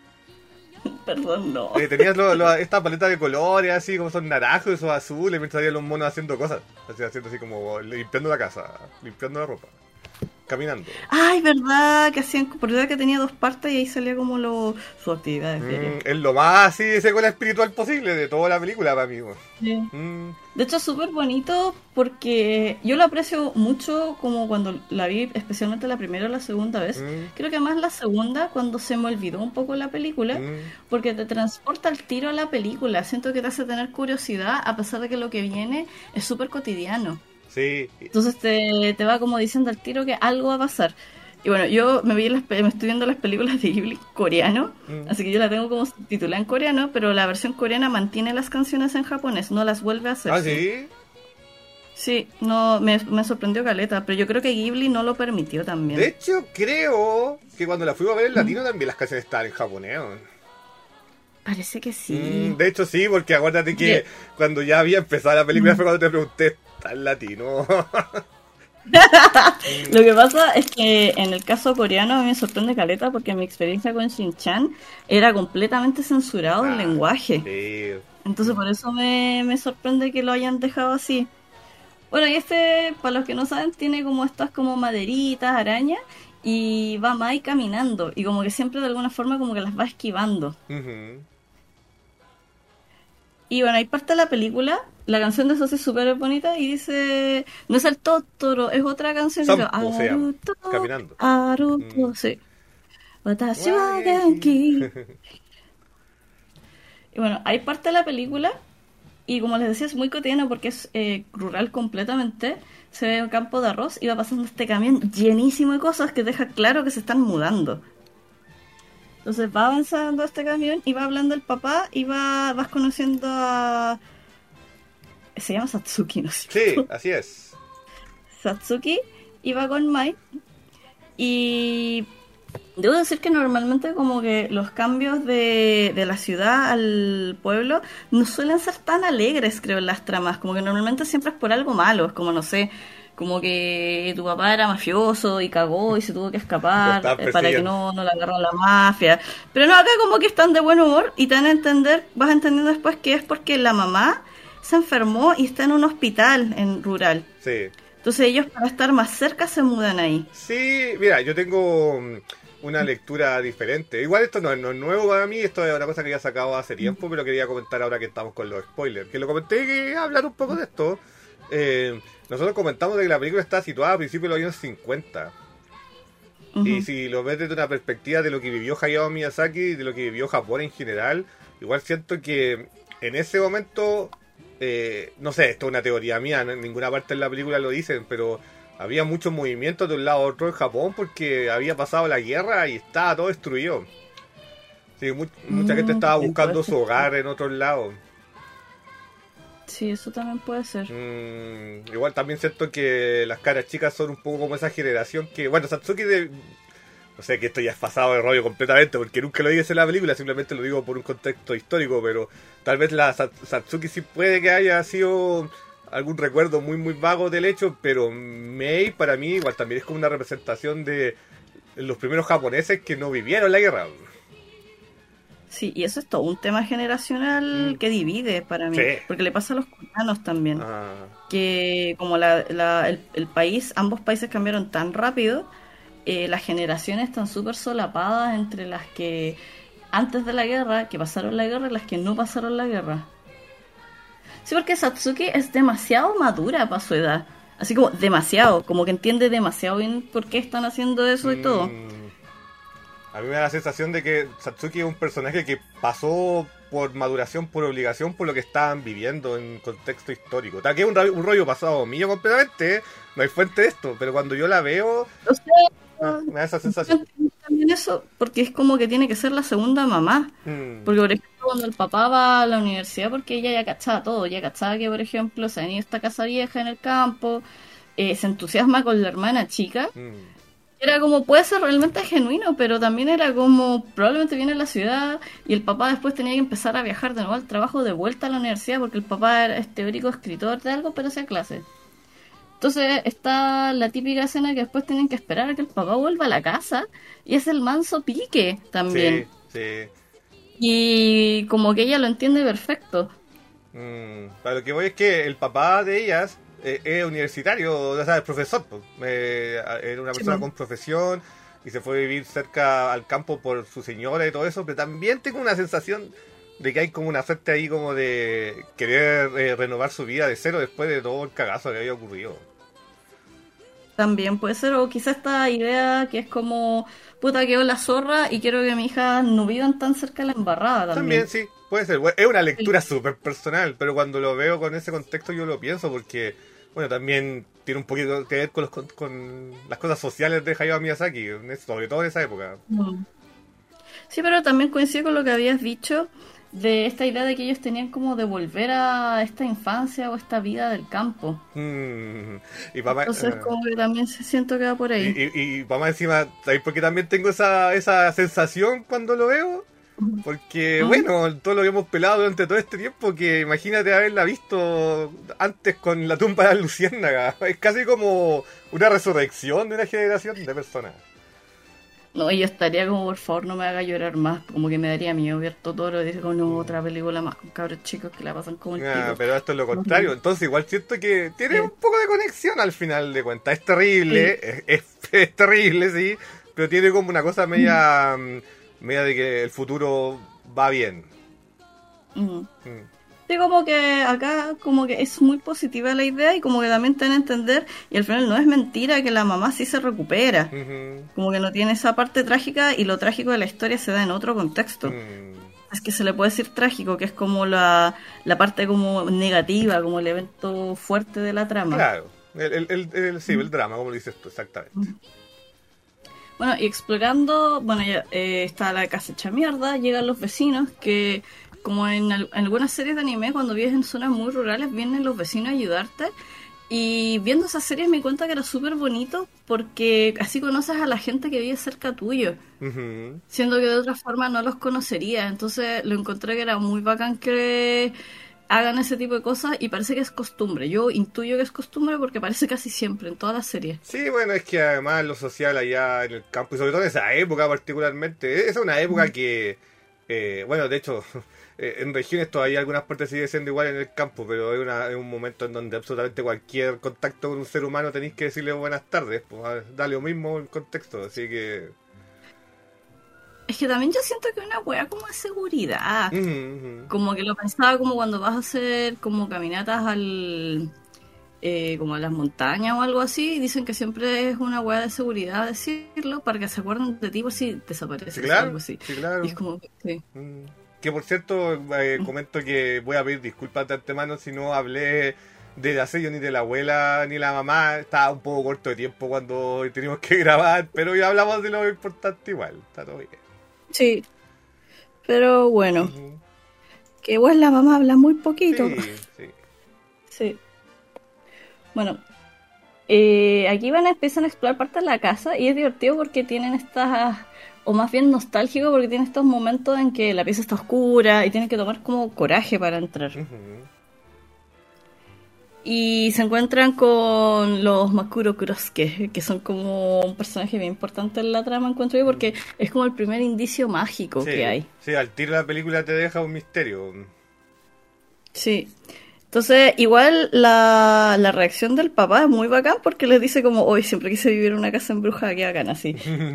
Perdón, no. Tenías esta paleta de colores, así como son naranjos, esos azules, mientras había los monos haciendo cosas. Haciendo así como limpiando la casa, limpiando la ropa, caminando. Ay, verdad, que hacían, por verdad que tenía 2 partes y ahí salía como sus actividades. Es lo más así secuela espiritual posible de toda la película, para mí. Sí. De hecho es súper bonito porque yo lo aprecio mucho como cuando la vi, especialmente la primera o la segunda vez. Creo que más la segunda, cuando se me olvidó un poco la película, porque te transporta al tiro a la película. Siento que te hace tener curiosidad a pesar de que lo que viene es súper cotidiano. Sí. Entonces te va como diciendo al tiro que algo va a pasar. Y bueno, yo me estoy viendo las películas de Ghibli coreano, así que yo la tengo como titulada en coreano, pero la versión coreana mantiene las canciones en japonés, no las vuelve a hacer. ¿Ah, sí? Sí, no, me sorprendió caleta, pero yo creo que Ghibli no lo permitió también. De hecho, creo que cuando la fuimos a ver en latino también las canciones estaban en japonés. Parece que sí. De hecho sí, porque acuérdate que cuando ya había empezado la película fue cuando te pregunté, ¿está en latino? Lo que pasa es que en el caso coreano a mí me sorprende caleta porque mi experiencia con Shin-Chan era completamente censurado el lenguaje. Sí. Entonces por eso me sorprende que lo hayan dejado así. Bueno, y este, para los que no saben, tiene como estas como maderitas, arañas, y va Mai caminando, y como que siempre de alguna forma como que las va esquivando. Ujú. Y bueno, hay parte de la película, la canción de Sosi es súper bonita y dice, no es el Totoro, es otra canción que dice, Sampo se llama. Aruto, Caminando. Mm. Aruto, sí. Watashi wa Guageki. genki. Y bueno, hay parte de la película, y como les decía, es muy cotidiano porque es rural completamente. Se ve un campo de arroz y va pasando este camión llenísimo de cosas que deja claro que se están mudando. Entonces va avanzando este camión y va hablando el papá y vas conociendo a... Se llama Satsuki, ¿no es Sí, cierto? así es. Satsuki y va con Mai. Y debo decir que normalmente como que los cambios de la ciudad al pueblo no suelen ser tan alegres, creo, en las tramas. Como que normalmente siempre es por algo malo. Es como, no sé, como que tu papá era mafioso y cagó y se tuvo que Lo escapar estaban para que persiguiendo. no le agarrara la mafia. Pero no, acá como que están de buen humor y te van a entender, vas entendiendo después que es porque la mamá se enfermó y está en un hospital en rural. Sí. Entonces ellos para estar más cerca se mudan ahí. Sí, mira, yo tengo una lectura diferente. Igual esto no es nuevo para mí, esto es una cosa que ya he sacado hace tiempo, pero quería comentar ahora que estamos con los spoilers. Que lo comenté, que hablar un poco de esto. Nosotros comentamos de que la película está situada a principios de los años 50. Y Ujú. si lo ves desde una perspectiva de lo que vivió Hayao Miyazaki y de lo que vivió Japón en general, igual siento que en ese momento, no sé, esto es una teoría mía, en ninguna parte de la película lo dicen, pero había muchos movimientos de un lado a otro en Japón porque había pasado la guerra y estaba todo destruido. Sí, mucha gente estaba Sí, puede buscando ser. su hogar en otros lados. Sí, eso también puede ser. Igual también siento que las caras chicas son un poco como esa generación que, bueno, Satsuki no sé, que esto ya es pasado de rollo completamente, porque nunca lo dices en la película, simplemente lo digo por un contexto histórico, pero tal vez la Satsuki sí puede que haya sido algún recuerdo muy muy vago del hecho, pero Mei para mí igual también es como una representación de los primeros japoneses que no vivieron la guerra. Sí, y eso es todo un tema generacional Mm, que divide para sí. mí, porque le pasa a los coreanos también, Ah, que como el país, ambos países cambiaron tan rápido, las generaciones están súper solapadas entre las que antes de la guerra, que pasaron la guerra, y las que no pasaron la guerra. Sí, porque Satsuki es demasiado madura para su edad, así como demasiado, como que entiende demasiado bien por qué están haciendo eso y todo. mm, a mí me da la sensación de que Satsuki es un personaje que pasó por maduración, por obligación, por lo que estaban viviendo en contexto histórico. Tal que es un rollo pasado mío completamente, ¿eh? No hay fuente de esto, pero cuando yo la veo, O sea, me da esa yo sensación. entiendo también eso, porque es como que tiene que ser la segunda mamá. Mm, Porque, por ejemplo, cuando el papá va a la universidad, porque ella ya cachaba todo, ya cachaba que, por ejemplo, se venía esta casa vieja en el campo, se entusiasma con la hermana chica. mm. Era como, puede ser realmente genuino, pero también era como, probablemente viene a la ciudad y el papá después tenía que empezar a viajar de nuevo al trabajo, de vuelta a la universidad, porque el papá es teórico escritor de algo, pero hacía clase. Entonces está la típica escena que después tienen que esperar a que el papá vuelva a la casa y es el manso pique Sí, también. sí. Y como que ella lo entiende perfecto. Para lo que voy es que el papá de ellas es universitario, o sea, es profesor, pues. Era una Sí, persona po. con profesión y se fue a vivir cerca al campo por su señora y todo eso, pero también tengo una sensación de que hay como una suerte ahí como de querer renovar su vida de cero después de todo el cagazo que había ocurrido. También puede ser, o quizá esta idea que es como, puta, quedó la zorra y quiero que mi hija no vivan tan cerca de la embarrada También también. sí, puede ser. Bueno, es una Sí. lectura súper personal, pero cuando lo veo con ese contexto yo lo pienso porque, bueno, también tiene un poquito que ver con las cosas sociales de Hayao Miyazaki, sobre todo en esa época. Mm. Sí, pero también coincido con lo que habías dicho de esta idea de que ellos tenían como de volver a esta infancia o esta vida del campo. Mm, y papá, Entonces como que también se siento que va por ahí. y papá encima, ¿sabes por qué también tengo esa sensación cuando lo veo? Porque, ¿Mm? bueno, todo lo que hemos pelado durante todo este tiempo, que imagínate haberla visto antes con la tumba de la luciérnaga. Es casi como una resurrección de una generación de personas. No, yo estaría como, por favor, no me haga llorar más. Como que me daría miedo ver Totoro y decir, como, no, otra película más con cabros chicos que la pasan como el Ah, pico. pero esto es lo No, contrario. Entonces igual siento que tiene un sí, poco de conexión al final de cuentas. Es terrible, sí. es terrible, sí, pero tiene como una cosa media, media de que el futuro va bien. Ujú. Mm. Sí, como que acá como que es muy positiva la idea y como que también te dan a entender y al final no es mentira que la mamá sí se recupera. Ujú. Como que no tiene esa parte trágica y lo trágico de la historia se da en otro contexto. Mm. Es que se le puede decir trágico, que es como la parte como negativa, como el evento fuerte de la trama. Claro, sí, el drama, como lo dices tú, exactamente. Bueno, y explorando, bueno, ya está la casa hecha mierda, llegan los vecinos, que como en algunas series de anime, cuando vives en zonas muy rurales, vienen los vecinos a ayudarte. Y viendo esas series me di cuenta que era súper bonito porque así conoces a la gente que vive cerca tuyo, Ujú. siendo que de otra forma no los conocerías. Entonces lo encontré que era muy bacán que hagan ese tipo de cosas y parece que es costumbre. Yo intuyo que es costumbre porque parece casi siempre en todas las series. Sí, bueno, es que además lo social allá en el campo, y sobre todo en esa época particularmente, esa es una época que, bueno, de hecho, en regiones todavía algunas partes sigue siendo igual en el campo, pero es un momento en donde absolutamente cualquier contacto con un ser humano tenéis que decirle buenas tardes, pues da lo mismo el contexto, así que... Es que también yo siento que es una wea como de seguridad. Ujú, ujú. Como que lo pensaba como cuando vas a hacer como caminatas como a las montañas o algo así, y dicen que siempre es una wea de seguridad decirlo para que se acuerden de ti por si Sí, desapareces o algo claro, así. sí, Y es claro. como, sí. Mm. Que por cierto, comento que voy a pedir disculpas de antemano si no hablé de la sello ni de la abuela ni la mamá. Estaba un poco corto de tiempo cuando teníamos que grabar, pero ya hablamos de lo importante igual. Está todo bien. Sí, pero bueno, Ujú. que igual la mamá habla muy poquito. Sí, sí. Sí. Bueno, aquí empiezan a explorar parte de la casa y es divertido porque tienen estas, o más bien nostálgico porque tienen estos momentos en que la pieza está oscura y tienen que tomar como coraje para entrar. Ujú. Y se encuentran con los Makuro Kurosuke, que son como un personaje bien importante en la trama, encuentro yo, porque es como el primer indicio mágico que Sí, hay. sí, al tiro la película te deja un misterio. Sí. Entonces, igual la reacción del papá es muy bacán porque les dice como, hoy siempre quise vivir en una casa embrujada, que hagan así.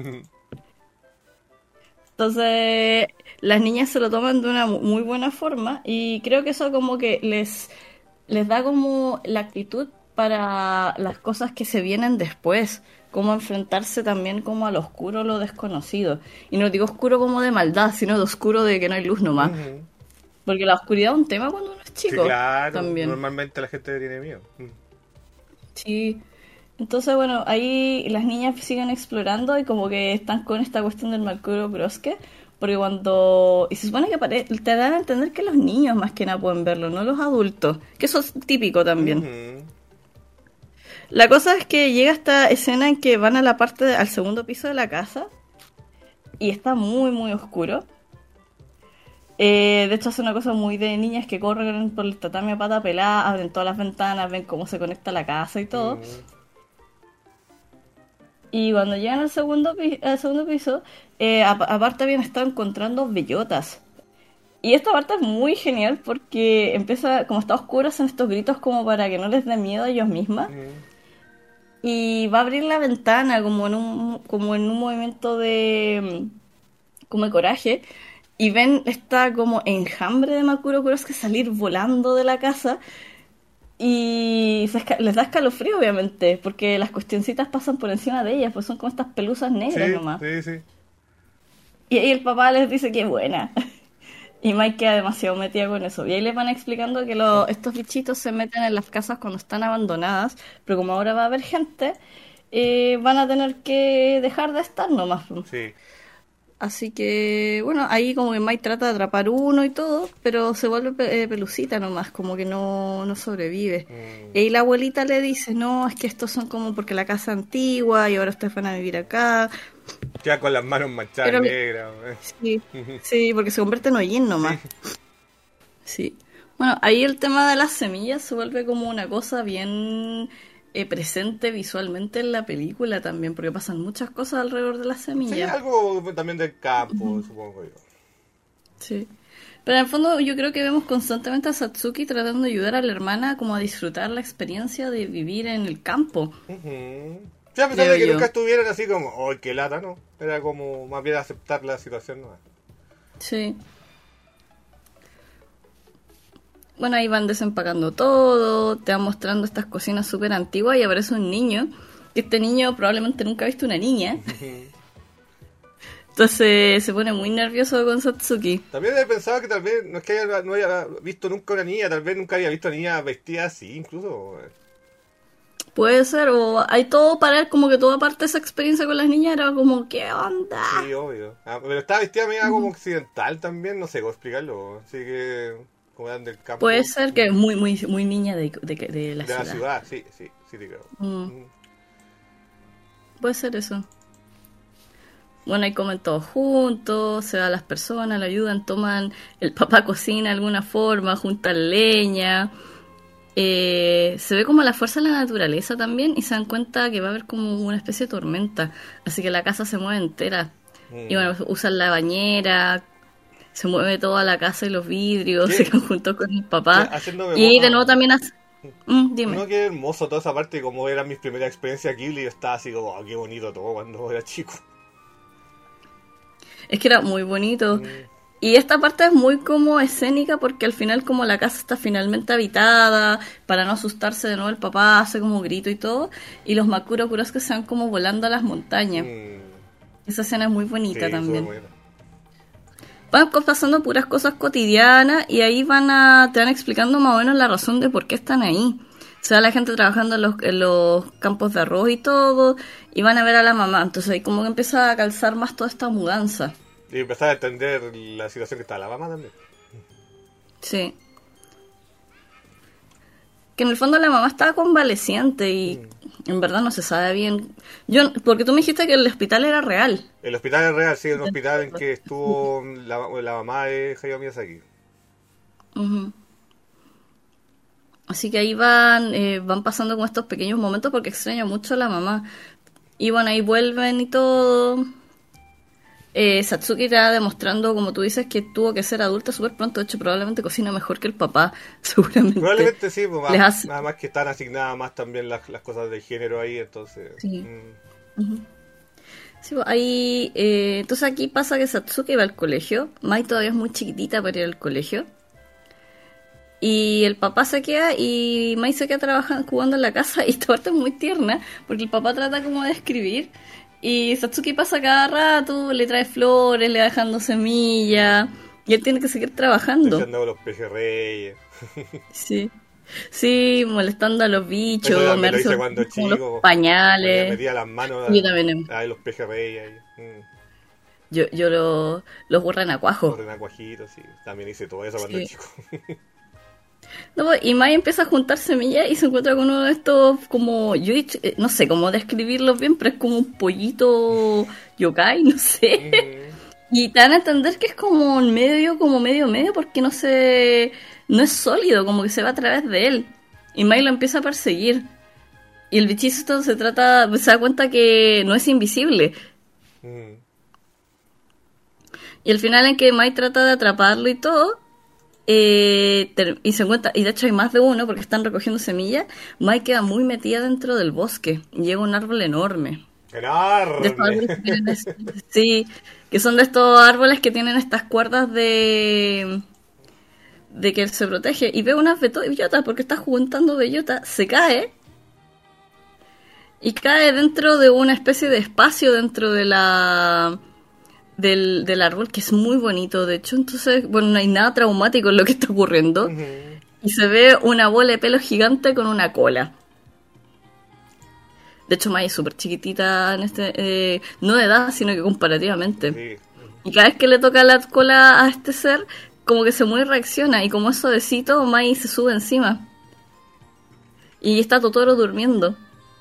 Entonces, las niñas se lo toman de una muy buena forma y creo que eso como que les da como la actitud para las cosas que se vienen después, como enfrentarse también como al oscuro, lo desconocido. Y no digo oscuro como de maldad, sino de oscuro de que no hay luz nomás. Ujú. Porque la oscuridad es un tema cuando uno es Sí, chico claro. también. Normalmente la gente tiene miedo. Sí. Entonces, bueno, ahí las niñas siguen explorando y como que están con esta cuestión del Mercurio Brosque, porque cuando... Y se supone que te dan a entender que los niños más que nada pueden verlo, no los adultos, que eso es típico también. Ujú. La cosa es que llega esta escena en que van a la parte, al segundo piso de la casa y está muy, muy oscuro. De hecho, hace una cosa muy de niñas que corren por el tatami a pata pelada, abren todas las ventanas, ven cómo se conecta la casa y todo. Ujú. Y cuando llegan al segundo piso, aparte habían estado encontrando bellotas. Y esta parte es muy genial porque empieza, como está oscuro, hacen estos gritos como para que no les dé miedo a ellos mismas. Ujú. Y va a abrir la ventana como en un movimiento como de coraje. Y ven esta como enjambre de Makuro Kurosuke salir volando de la casa. Y les da escalofrío, obviamente, porque las cuestioncitas pasan por encima de ellas, pues son como estas pelusas negras Sí, nomás. sí, sí. Y ahí el papá les dice que buena. Y Mike queda demasiado metida con eso. Y ahí les van explicando que estos bichitos se meten en las casas cuando están abandonadas, pero como ahora va a haber gente, van a tener que dejar de estar nomás. Sí. Así que, bueno, ahí como que Mike trata de atrapar uno y todo, pero se vuelve pelucita nomás, como que no sobrevive. Y Mm. ahí la abuelita le dice, no, es que estos son como porque la casa es antigua y ahora ustedes van a vivir acá. Queda con las manos manchadas Pero negras. sí, sí, porque se convierte en hollín Sí. nomás. Sí. Bueno, ahí el tema de las semillas se vuelve como una cosa bien presente visualmente en la película también, porque pasan muchas cosas alrededor de las Sí, semillas. algo también del campo, supongo yo. Sí. Pero en el fondo yo creo que vemos constantemente a Satsuki tratando de ayudar a la hermana como a disfrutar la experiencia de vivir en el campo. Ujú. Sí, a pesar Creo de que yo. nunca estuvieran así como, ¡ay, qué lata! ¿No? Era como más bien aceptar la situación, ¿no? Sí. Bueno, ahí van desempacando todo, te van mostrando estas cocinas súper antiguas y aparece un niño, que este niño probablemente nunca ha visto una niña, entonces se pone muy nervioso con Satsuki. También he pensado que tal vez, no es que no haya visto nunca una niña, tal vez nunca había visto a una niña vestida así, incluso. Puede ser, o hay todo para él, como que toda parte de esa experiencia con las niñas era como, ¿qué onda? Sí, obvio. Pero estaba vestida medio como occidental también, no sé cómo explicarlo. Así que, como eran del campo. Puede ser que es muy, muy, muy niña de la De la ciudad. ciudad, sí, sí, sí te creo. Puede ser eso. Bueno, ahí comen todos juntos, se van las personas, le ayudan, toman, el papá cocina de alguna forma, juntan leña. Se ve como la fuerza de la naturaleza también y se dan cuenta que va a haber como una especie de tormenta. Así que la casa se mueve entera. Y bueno, usan la bañera, se mueve toda la casa y los vidrios, ¿Qué? se quedan juntos con el papá. Haciendo Y de nuevo también hace... dime. No, qué hermoso toda esa parte, como eran mis primeras experiencias Ghibli, yo estaba así como, oh, qué bonito todo cuando era chico. Es que era muy bonito. Y esta parte es muy como escénica porque al final como la casa está finalmente habitada, para no asustarse de nuevo el papá hace como grito y todo, y los Makuro Kuros que se van como volando a las montañas. Esa escena es muy bonita Sí, también. súper bonito. Van pasando puras cosas cotidianas y ahí te van explicando más o menos la razón de por qué están ahí. Se ve a la gente trabajando en los campos de arroz y todo, y van a ver a la mamá. Entonces ahí como que empieza a calzar más toda esta mudanza. Y empezar a entender la situación que está la mamá también. Sí. Que en el fondo la mamá estaba convaleciente y en verdad no se sabe bien. Porque tú me dijiste que el hospital era real. El hospital es real, sí, un hospital en que estuvo la mamá de Hayao Miyazaki. Ujú. Así que ahí van pasando con estos pequeños momentos porque extraño mucho a la mamá. Y bueno, ahí vuelven y todo. Satsuki está demostrando, como tú dices, que tuvo que ser adulta súper pronto. De hecho, probablemente cocina mejor que el papá, seguramente. Probablemente sí, pues, Les hace- nada más que están asignadas más también las cosas del género ahí, entonces. Sí. Sí, pues, ahí, entonces aquí pasa que Satsuki va al colegio. Mai todavía es muy chiquitita para ir al colegio. Y el papá se queda y Mai se queda trabajando, jugando en la casa. Y esta parte es muy tierna porque el papá trata como de escribir. Y Satsuki pasa cada rato, le trae flores, le va dejando semillas. Y él tiene que seguir trabajando. Pensando con los pejerreyes. Sí. Sí, molestando a los bichos, Eso también me lo hice hace cuando como chico. los pañales. Metía las manos Yo también. a los pejerreyes ahí. Yo los borran a cuajo. Corren acuajitos, sí. También hice todo eso cuando Sí. chico. No, pues, y Mai empieza a juntar semillas y se encuentra con uno de estos como, no sé cómo describirlos bien, pero es como un pollito yokai, no sé. Y te dan a entender que es como un medio, como medio, porque no es sólido, como que se va a través de él. Y Mai lo empieza a perseguir. Y el bichito se da cuenta que no es invisible. Y al final en que Mai trata de atraparlo y todo, y se encuentra, y de hecho hay más de uno porque están recogiendo semillas, Mai queda muy metida dentro del bosque. Llega un árbol enorme. De estos árboles que tienen sí, que son de estos árboles que tienen estas cuerdas de que se protege. Y ve unas bellotas porque está juntando bellotas, se cae y cae dentro de una especie de espacio dentro de del árbol, que es muy bonito, de hecho. Entonces, bueno, no hay nada traumático en lo que está ocurriendo. Y se ve una bola de pelo gigante con una cola. De hecho, Mai es súper chiquitita en no de edad, sino que comparativamente. Sí. Y cada vez que le toca la cola a este ser, como que se mueve y reacciona. Y como es suavecito, Mai se sube encima. Y está Totoro durmiendo.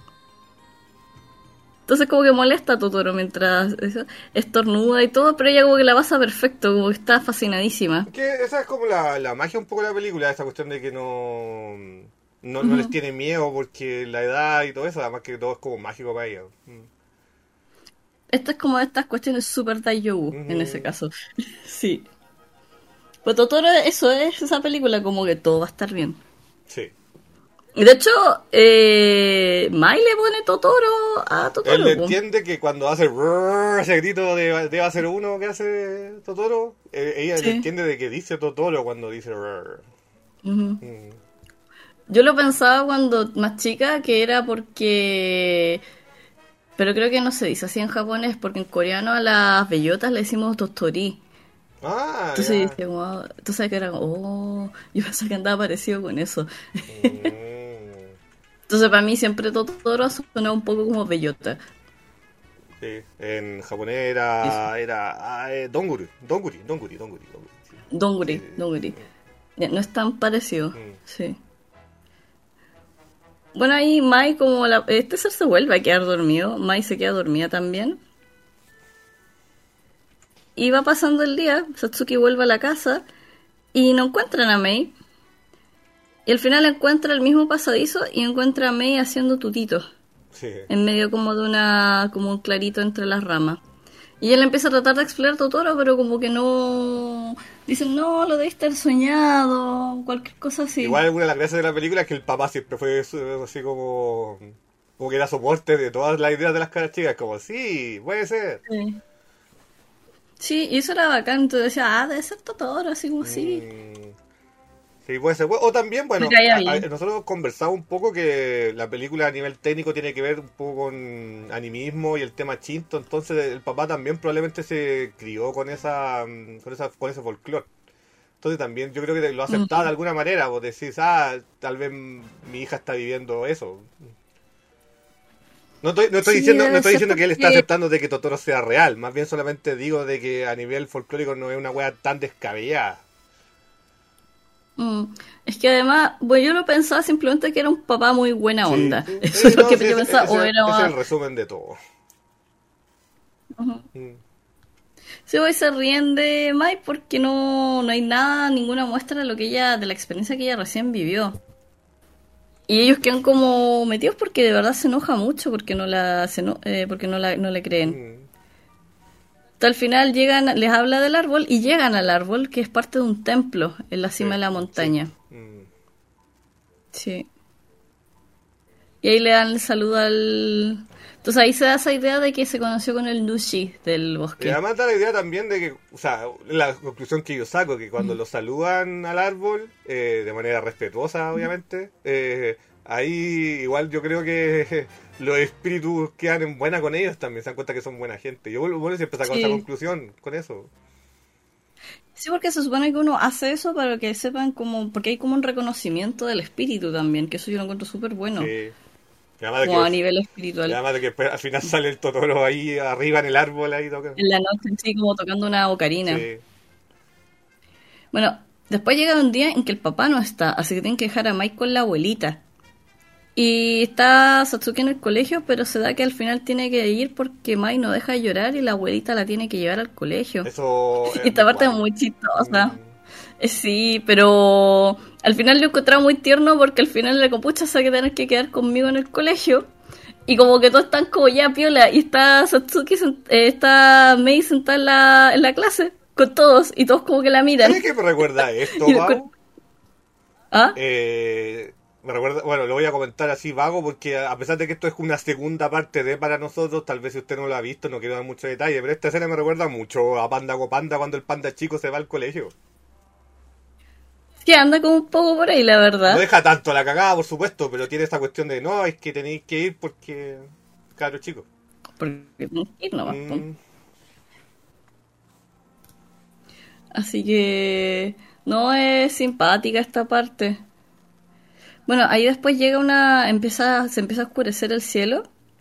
Entonces como que molesta a Totoro mientras estornuda y todo, pero ella como que la pasa perfecto, como que está fascinadísima. Que esa es como la magia un poco de la película, esa cuestión de que no no les tiene miedo porque la edad y todo eso, además que todo es como mágico para ellos. Esta es como de estas cuestiones super Daijoubu, en ese Ujú. caso. Sí. Pues Totoro, eso es esa película, como que todo va a estar bien. Sí. Y de hecho, Mai le pone Totoro a Él Totoro, po. entiende que cuando hace ese grito de Eva 01 que hace Totoro, ella le Sí. entiende de que dice Totoro cuando dice rrr. Ujú. Mm. Yo lo pensaba cuando más chica que era porque... Pero creo que no se dice así en japonés, porque en coreano a las bellotas le decimos Totori. Ah, Entonces yo ya. decía, wow, tú sabes que era como, oh, yo pensaba que andaba parecido con eso. Mm. Entonces para mí siempre Totoro suena un poco como bellota. Sí, en japonés Sí, sí. Donguri, sí. Sí, Donguri, sí, Donguri. Ya, no es tan parecido, sí. Mm. sí. Bueno, ahí Mai, como este ser se vuelve a quedar dormido, Mai se queda dormida también. Y va pasando el día, Satsuki vuelve a la casa y no encuentran a Mei. Y al final encuentra el mismo pasadizo y encuentra a Mei haciendo tutitos. Sí. En medio como de como un clarito entre las ramas. Y él empieza a tratar de explorar Totoro, pero como que no... Dicen, no, lo debiste haber soñado, cualquier cosa así. Igual una de las gracias de la película es que el papá siempre fue así como que era soporte de todas las ideas de las caras chicas, como sí, puede ser. Sí. Sí, y eso era bacán, entonces decía, debe ser Totoro, así como sí. Mm, sí, puede ser. O también, Me bueno, caía bien. nosotros conversamos un poco que la película a nivel técnico tiene que ver un poco con animismo y el tema chinto, entonces el papá también probablemente se crió con ese folclore. Entonces también yo creo que lo aceptaba de Mm. alguna manera, vos decís, tal vez mi hija está viviendo eso. Sí, No debe estoy ser diciendo que él está porque... aceptando de que Totoro sea real, más bien solamente digo de que a nivel folclórico no es una wea tan descabellada. mm, es que además, bueno, yo no pensaba simplemente que era un papá muy buena Sí, onda. sí, Eso sí, es lo no, que sí, yo pensaba, o era ese es más... el resumen de todo. Ujú. Mm. Sí, hoy se ríen de Mai porque no hay nada, ninguna muestra de lo que ella, de la experiencia que ella recién vivió. Y ellos quedan como metidos porque de verdad se enoja mucho porque porque no le creen. Mm. Hasta al final llegan, les habla del árbol y llegan al árbol que es parte de un templo en la Sí, cima de la sí. montaña. Mm. Sí. Y ahí le dan el saludo al... Entonces ahí se da esa idea de que se conoció con el Nushi del Y bosque. además da la idea también de que, o sea, la conclusión que yo saco, que cuando Mm. lo saludan al árbol, de manera respetuosa, obviamente, ahí igual yo creo que los espíritus quedan en buena con ellos también, se dan cuenta que son buena gente. Yo bueno, siempre saco esa Sí. conclusión con eso. Sí, porque se supone que uno hace eso para que sepan como... Porque hay como un reconocimiento del espíritu también, que eso yo lo encuentro súper bueno, Sí. Y además de como que, a nivel y espiritual. además de que después al final sale el Totoro ahí arriba en el árbol ahí toca. En la noche, sí, como tocando una ocarina. Sí. Bueno, después llega un día en que el papá no está, así que tienen que dejar a Mike con la abuelita. Y está Satsuki en el colegio, pero se da que al final tiene que ir porque Mai no deja de llorar y la abuelita la tiene que llevar al colegio. Eso Y es esta muy parte es guay. muy chistosa. Mm. Sí, pero al final lo encontraba muy tierno porque al final le compucha se va a tener que quedar conmigo en el colegio. Y como que todos están como ya piola y está está Mei sentada en la clase con todos y todos como que la miran. ¿Sabes qué me recuerda esto, Y lo encuentro- Pau? ¿Ah? Me recuerda, bueno, lo voy a comentar así vago porque a pesar de que esto es una segunda parte de para nosotros, tal vez si usted no lo ha visto, no quiero dar mucho detalle, pero esta escena me recuerda mucho a Panda Go Panda cuando el panda chico se va al colegio. Que anda como un poco por ahí, la No verdad. deja tanto la cagada, por supuesto, pero tiene esta cuestión de no, es que tenéis que ir porque... Claro, chico. Porque tengo que ir nomás, po. Mm, Así que no es simpática esta parte. Bueno, ahí después llega se empieza a oscurecer el cielo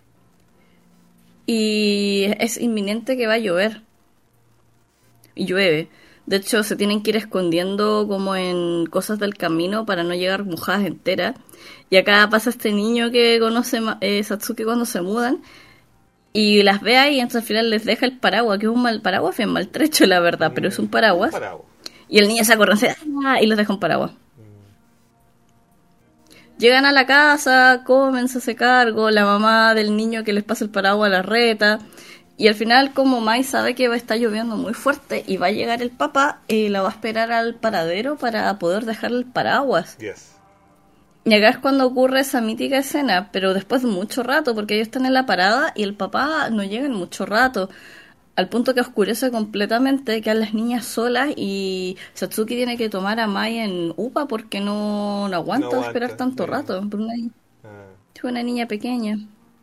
y es inminente que va a llover. Y llueve. De hecho, se tienen que ir escondiendo como en cosas del camino para no llegar mojadas enteras. Y acá pasa este niño que conoce Satsuki cuando se mudan y las ve ahí y entonces al final les deja el paraguas, que es un mal paraguas, bien maltrecho la verdad, pero es un un paraguas. paraguas. Y el niño se acorda y los deja un paraguas. Llegan a la casa, comen, se hace cargo, la mamá del niño que les pasa el paraguas la reta. Y al final, como Mai sabe que va a estar lloviendo muy fuerte y va a llegar el papá, la va a esperar al paradero para poder dejarle el paraguas. Yes. Y acá es cuando ocurre esa mítica escena, pero después de mucho rato, porque ellos están en la parada y el papá no llega en mucho rato. Al punto que oscurece completamente, quedan las niñas solas y Satsuki tiene que tomar a Mai en UPA porque no aguanta esperar tanto rato por una niña pequeña.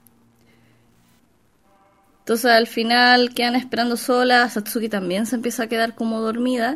Entonces al final quedan esperando solas, Satsuki también se empieza a quedar como dormida.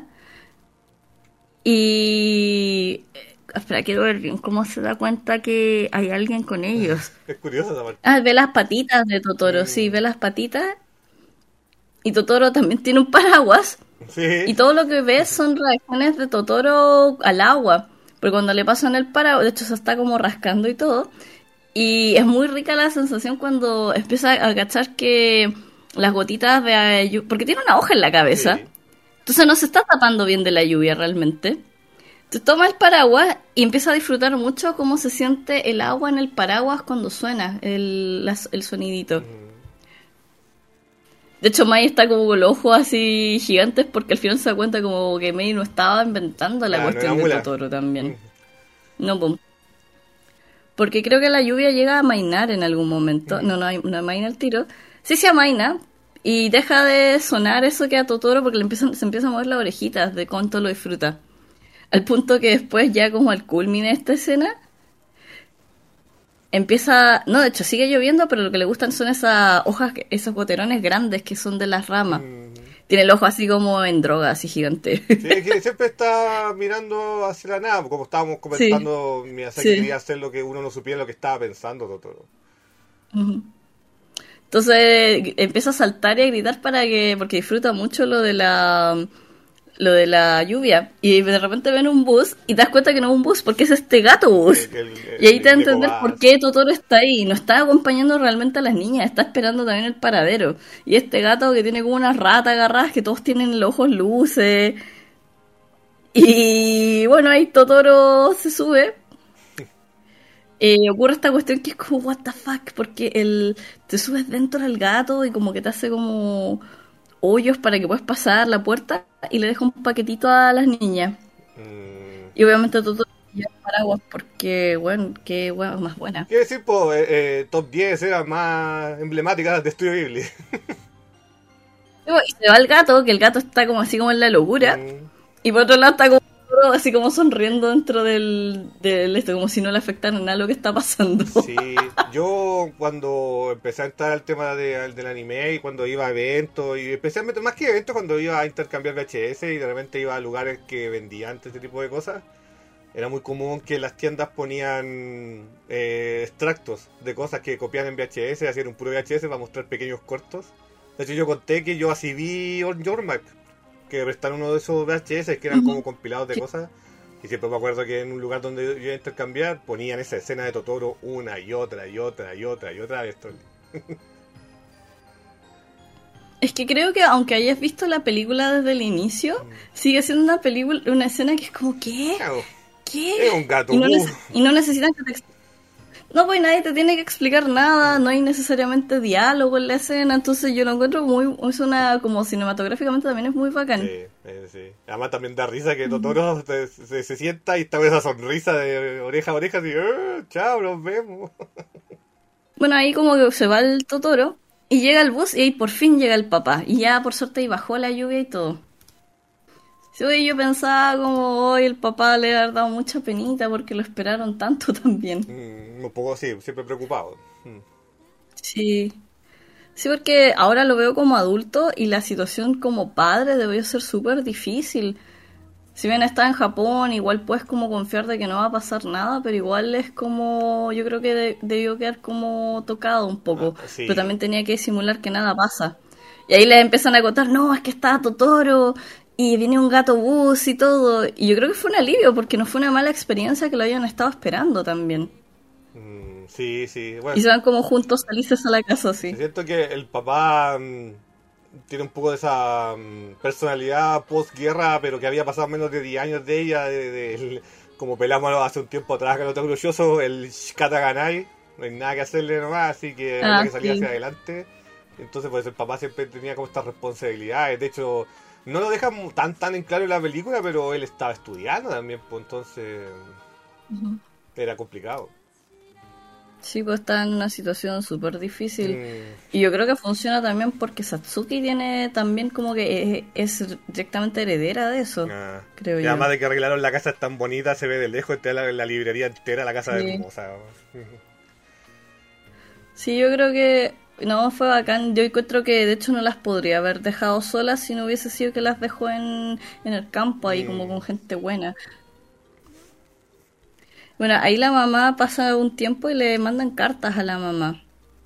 Y... Espera, quiero ver bien cómo se da cuenta que hay alguien con ellos. Es curioso esa parte. Ve las patitas de Totoro, sí, ve las patitas. Y Totoro también tiene un paraguas. Sí. Y todo lo que ves son reacciones de Totoro al agua. Porque cuando le pasan el paraguas, de hecho se está como rascando y todo. Y es muy rica la sensación cuando empieza a cachar que las gotitas de lluvia... Porque tiene una hoja en la cabeza. Sí. Entonces no se está tapando bien de la lluvia realmente. Entonces toma el paraguas y empieza a disfrutar mucho cómo se siente el agua en el paraguas cuando suena el sonidito. De hecho, Mai está como con los ojos así gigantes porque al final se da cuenta como que Mai no estaba inventando la cuestión de Totoro también. No, pum. Porque creo que la lluvia llega a amainar en algún momento. No amaina el tiro. Sí se amaina y deja de sonar eso que a Totoro porque se empieza a mover las orejitas de cuánto lo disfruta. Al punto que después, ya como al culmine de esta escena, empieza... No, de hecho, sigue lloviendo, pero lo que le gustan son esas hojas, esos goterones grandes que son de las ramas. Tiene el ojo así como en droga, así gigante. Sí, que siempre está mirando hacia la nada, como estábamos comentando, sí. Miyazaki quería hacer lo que uno no supiera lo que estaba pensando Totoro. Entonces empieza a saltar y a gritar porque disfruta mucho lo de la lluvia. Y de repente ven un bus y te das cuenta que no es un bus porque es este gato bus. Y ahí te da a entender por qué Totoro está ahí. No está acompañando realmente a las niñas, está esperando también el paradero. Y este gato que tiene como una rata agarradas, que todos tienen los ojos luces. Y bueno, ahí Totoro se sube. Ocurre esta cuestión que es como what the fuck, porque te subes dentro del gato y como que te hace como hoyos para que puedas pasar la puerta y le deja un paquetito a las niñas. Y obviamente Totoro lleva paraguas porque, bueno, qué hueá más buena. Quiero decir, top 10 era más emblemática de Estudio Ghibli. Y se va el gato, que el gato está como así como en la locura. Y por otro lado está como así como sonriendo dentro del esto, como si no le afectara nada lo que está pasando. Sí, yo cuando empecé a entrar al tema del anime y cuando iba a eventos, y especialmente más que eventos, cuando iba a intercambiar VHS y de repente iba a lugares que vendían este tipo de cosas, era muy común que las tiendas ponían extractos de cosas que copiaban en VHS, hacían un puro VHS para mostrar pequeños cortos. De hecho, yo conté que yo así vi On Your Mark, que prestaron uno de esos VHS que eran como compilados de cosas, y siempre me acuerdo que en un lugar donde yo iba a intercambiar ponían esa escena de Totoro una y otra vez. Es que creo que aunque hayas visto la película desde el inicio, sigue siendo una escena que es como ¿qué? Es un gato. Y no necesitan que te... No, pues nadie te tiene que explicar nada, no hay necesariamente diálogo en la escena, entonces yo lo encuentro como cinematográficamente también es muy bacán. Sí. Además también da risa que Totoro se sienta y está con esa sonrisa de oreja a oreja, así, chao, nos vemos. Bueno, ahí como que se va el Totoro y llega el bus y ahí por fin llega el papá, y ya por suerte ahí bajó la lluvia y todo. Sí, yo pensaba como hoy el papá le ha dado mucha penita porque lo esperaron tanto también. Un poco así, siempre preocupado. Sí, porque ahora lo veo como adulto y la situación como padre debió ser súper difícil. Si bien está en Japón, igual puedes como confiar de que no va a pasar nada, pero igual es como, yo creo que debió quedar como tocado un poco. Sí. Pero también tenía que simular que nada pasa. Y ahí les empiezan a contar, no, es que está Totoro... Y viene un gato bus y todo. Y yo creo que fue un alivio porque no fue una mala experiencia que lo hayan estado esperando también. Sí. Bueno, y se van como juntos felices a la casa, sí. Siento que el papá tiene un poco de esa personalidad postguerra, pero que había pasado menos de 10 años de ella, de como pelamos hace un tiempo atrás con el otro glorioso, el Shikataganai, no hay nada que hacerle nomás, así que había que salir hacia adelante. Entonces pues el papá siempre tenía como estas responsabilidades. De hecho, no lo dejan tan en claro en la película, pero él estaba estudiando también, pues entonces era complicado. Sí, pues está en una situación súper difícil. Y yo creo que funciona también porque Satsuki tiene también como que es directamente heredera de eso, creo y yo. además de que arreglaron la casa, es tan bonita, se ve de lejos, está la librería entera, la casa hermosa. Sí, yo creo que no, fue bacán. Yo encuentro que de hecho no las podría haber dejado solas si no hubiese sido que las dejó en el campo ahí como con gente buena. Bueno, ahí la mamá pasa un tiempo y le mandan cartas a la mamá.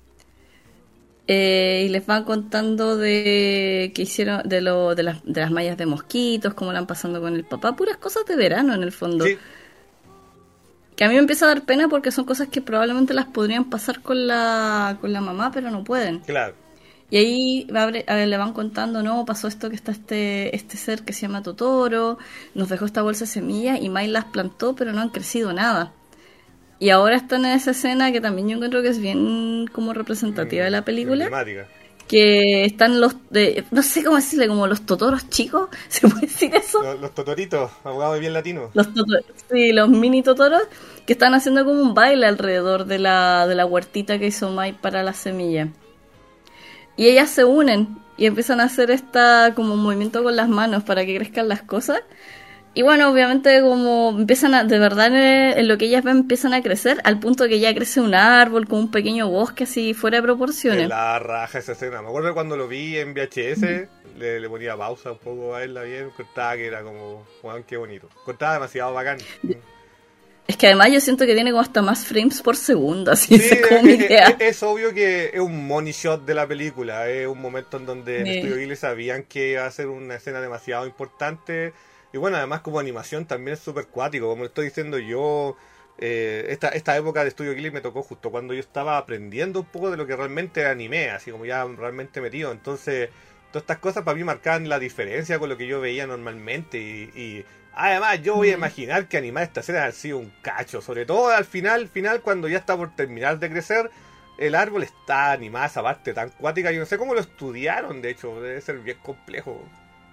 Y les van contando de que hicieron, de las mallas de mosquitos, cómo la han pasando con el papá, puras cosas de verano en el fondo. Sí. Que a mí me empieza a dar pena porque son cosas que probablemente las podrían pasar con la mamá, pero no pueden. Claro. Y ahí le van contando, no, pasó esto, que está este ser que se llama Totoro, nos dejó esta bolsa de semillas y Mai las plantó, pero no han crecido nada. Y ahora están en esa escena que también yo encuentro que es bien como representativa de la película. Emblemática. Que están no sé cómo decirle, como los Totoros chicos, ¿se puede decir eso? Los Totoritos, abogados bien latinos. Sí, los mini Totoros, que están haciendo como un baile alrededor de la huertita que hizo Mai para la semilla. Y ellas se unen y empiezan a hacer como un movimiento con las manos para que crezcan las cosas. Y bueno, obviamente como empiezan de verdad en lo que ellas ven empiezan a crecer, al punto que ya crece un árbol con un pequeño bosque así fuera de proporciones. La raja esa escena. Me acuerdo cuando lo vi en VHS, le ponía pausa un poco a verla bien, cortaba que era como, wow, qué bonito. Cortaba demasiado bacán. Es que además yo siento que tiene como hasta más frames por segundo, así es como mi idea. Es obvio que es un money shot de la película, es un momento en donde en Estudio Ghibli sabían que iba a ser una escena demasiado importante. Y bueno, además como animación también es súper cuático, como le estoy diciendo yo, esta época de Estudio Ghibli me tocó justo cuando yo estaba aprendiendo un poco de lo que realmente era anime, así como ya realmente metido. Entonces, todas estas cosas para mí marcaban la diferencia con lo que yo veía normalmente y además yo voy a imaginar que animar esta escena ha sido un cacho, sobre todo al final cuando ya está por terminar de crecer, el árbol está animada esa parte tan cuática, yo no sé cómo lo estudiaron, de hecho, debe ser bien complejo.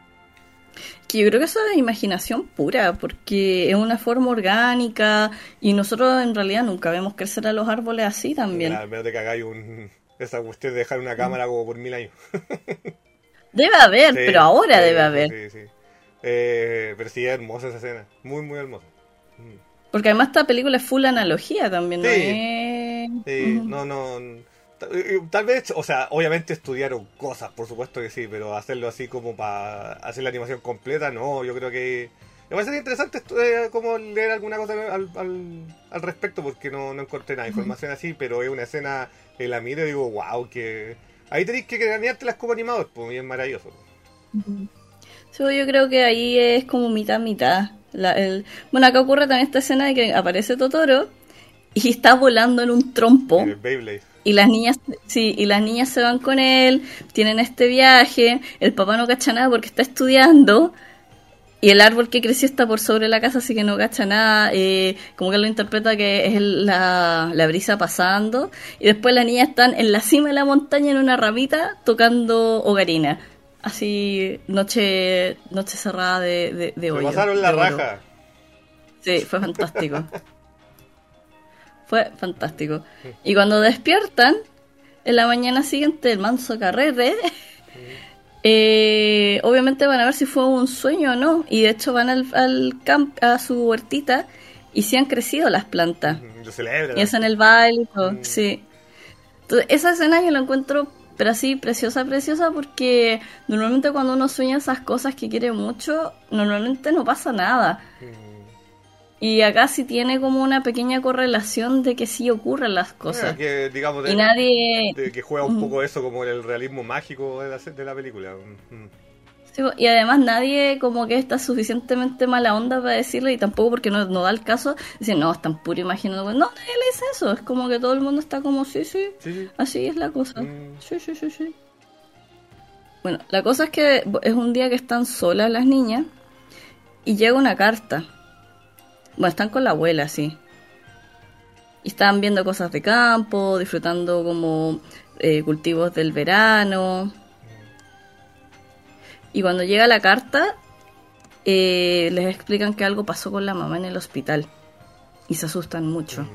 Que yo creo que eso es imaginación pura, porque es una forma orgánica y nosotros en realidad nunca vemos crecer a los árboles así también. Al menos te cagáis esa cuestión de dejar una cámara como por 1000 años. Debe haber, sí, pero ahora debe haber. Sí. Pero sí, es hermosa esa escena, muy muy hermosa. Porque además esta película es full analogía también, ¿no? Sí, no. Tal vez, o sea, obviamente estudiaron cosas, por supuesto que sí, pero hacerlo así como para hacer la animación completa, no, yo creo que... Me parece interesante como leer alguna cosa al respecto, porque no encontré nada de información así, pero es una escena que la miro y digo, wow, que... Ahí tenéis que craneártelas como animador, pues, y es maravilloso. Sí, yo creo que ahí es como mitad. Bueno, acá ocurre también esta escena de que aparece Totoro y está volando en un trompo. En el Beyblade. Y las niñas se van con él, tienen este viaje, el papá no cacha nada porque está estudiando, y el árbol que creció está por sobre la casa, así que no cacha nada, como que lo interpreta que es la brisa pasando, y después las niñas están en la cima de la montaña en una ramita tocando ocarina, así noche cerrada de hoyo. Se pasaron la raja. Sí, fue fantástico. Fue fantástico. Y cuando despiertan, en la mañana siguiente, el manso carrete, obviamente van a ver si fue un sueño o no. Y de hecho van al a su huertita y si han crecido las plantas. Lo celebran. Y hacen el baile y todo, sí. Entonces, esa escena yo la encuentro, pero así, preciosa, porque normalmente cuando uno sueña esas cosas que quiere mucho, normalmente no pasa nada. Y acá sí tiene como una pequeña correlación de que sí ocurren las cosas. Que, digamos, que juega un poco eso como el realismo mágico de la película. Sí, y además nadie como que está suficientemente mala onda para decirle, y tampoco porque no da el caso, dicen, no, están puro imaginando. No, nadie le dice eso, es como que todo el mundo está como, sí, así es la cosa. Sí. Bueno, la cosa es que es un día que están solas las niñas y llega una carta. Bueno, están con la abuela, sí. Y están viendo cosas de campo, disfrutando como cultivos del verano. Y cuando llega la carta, les explican que algo pasó con la mamá en el hospital. Y se asustan mucho.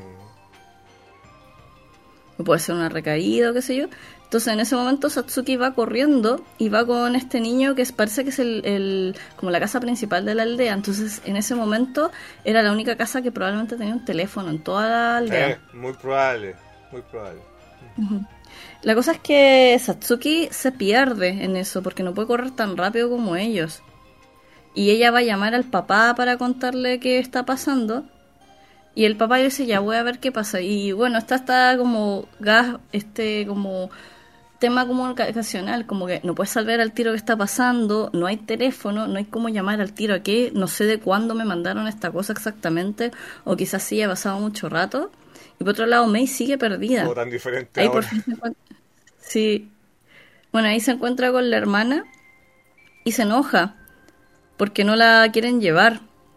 Puede ser una recaída o qué sé yo. Entonces en ese momento Satsuki va corriendo y va con este niño que parece que es como la casa principal de la aldea. Entonces en ese momento era la única casa que probablemente tenía un teléfono en toda la aldea. Muy probable, muy probable. Uh-huh. La cosa es que Satsuki se pierde en eso porque no puede correr tan rápido como ellos. Y ella va a llamar al papá para contarle qué está pasando. Y el papá dice, ya voy a ver qué pasa. Y bueno, está como gas, como tema comunicacional, como que no puedes saber al tiro qué está pasando, no hay teléfono, no hay cómo llamar al tiro a qué, no sé de cuándo me mandaron esta cosa exactamente, o quizás sí ha pasado mucho rato. Y por otro lado, Mei sigue perdida. Todo tan diferente ahí ahora. Por fin sí. Bueno, ahí se encuentra con la hermana y se enoja porque no la quieren llevar.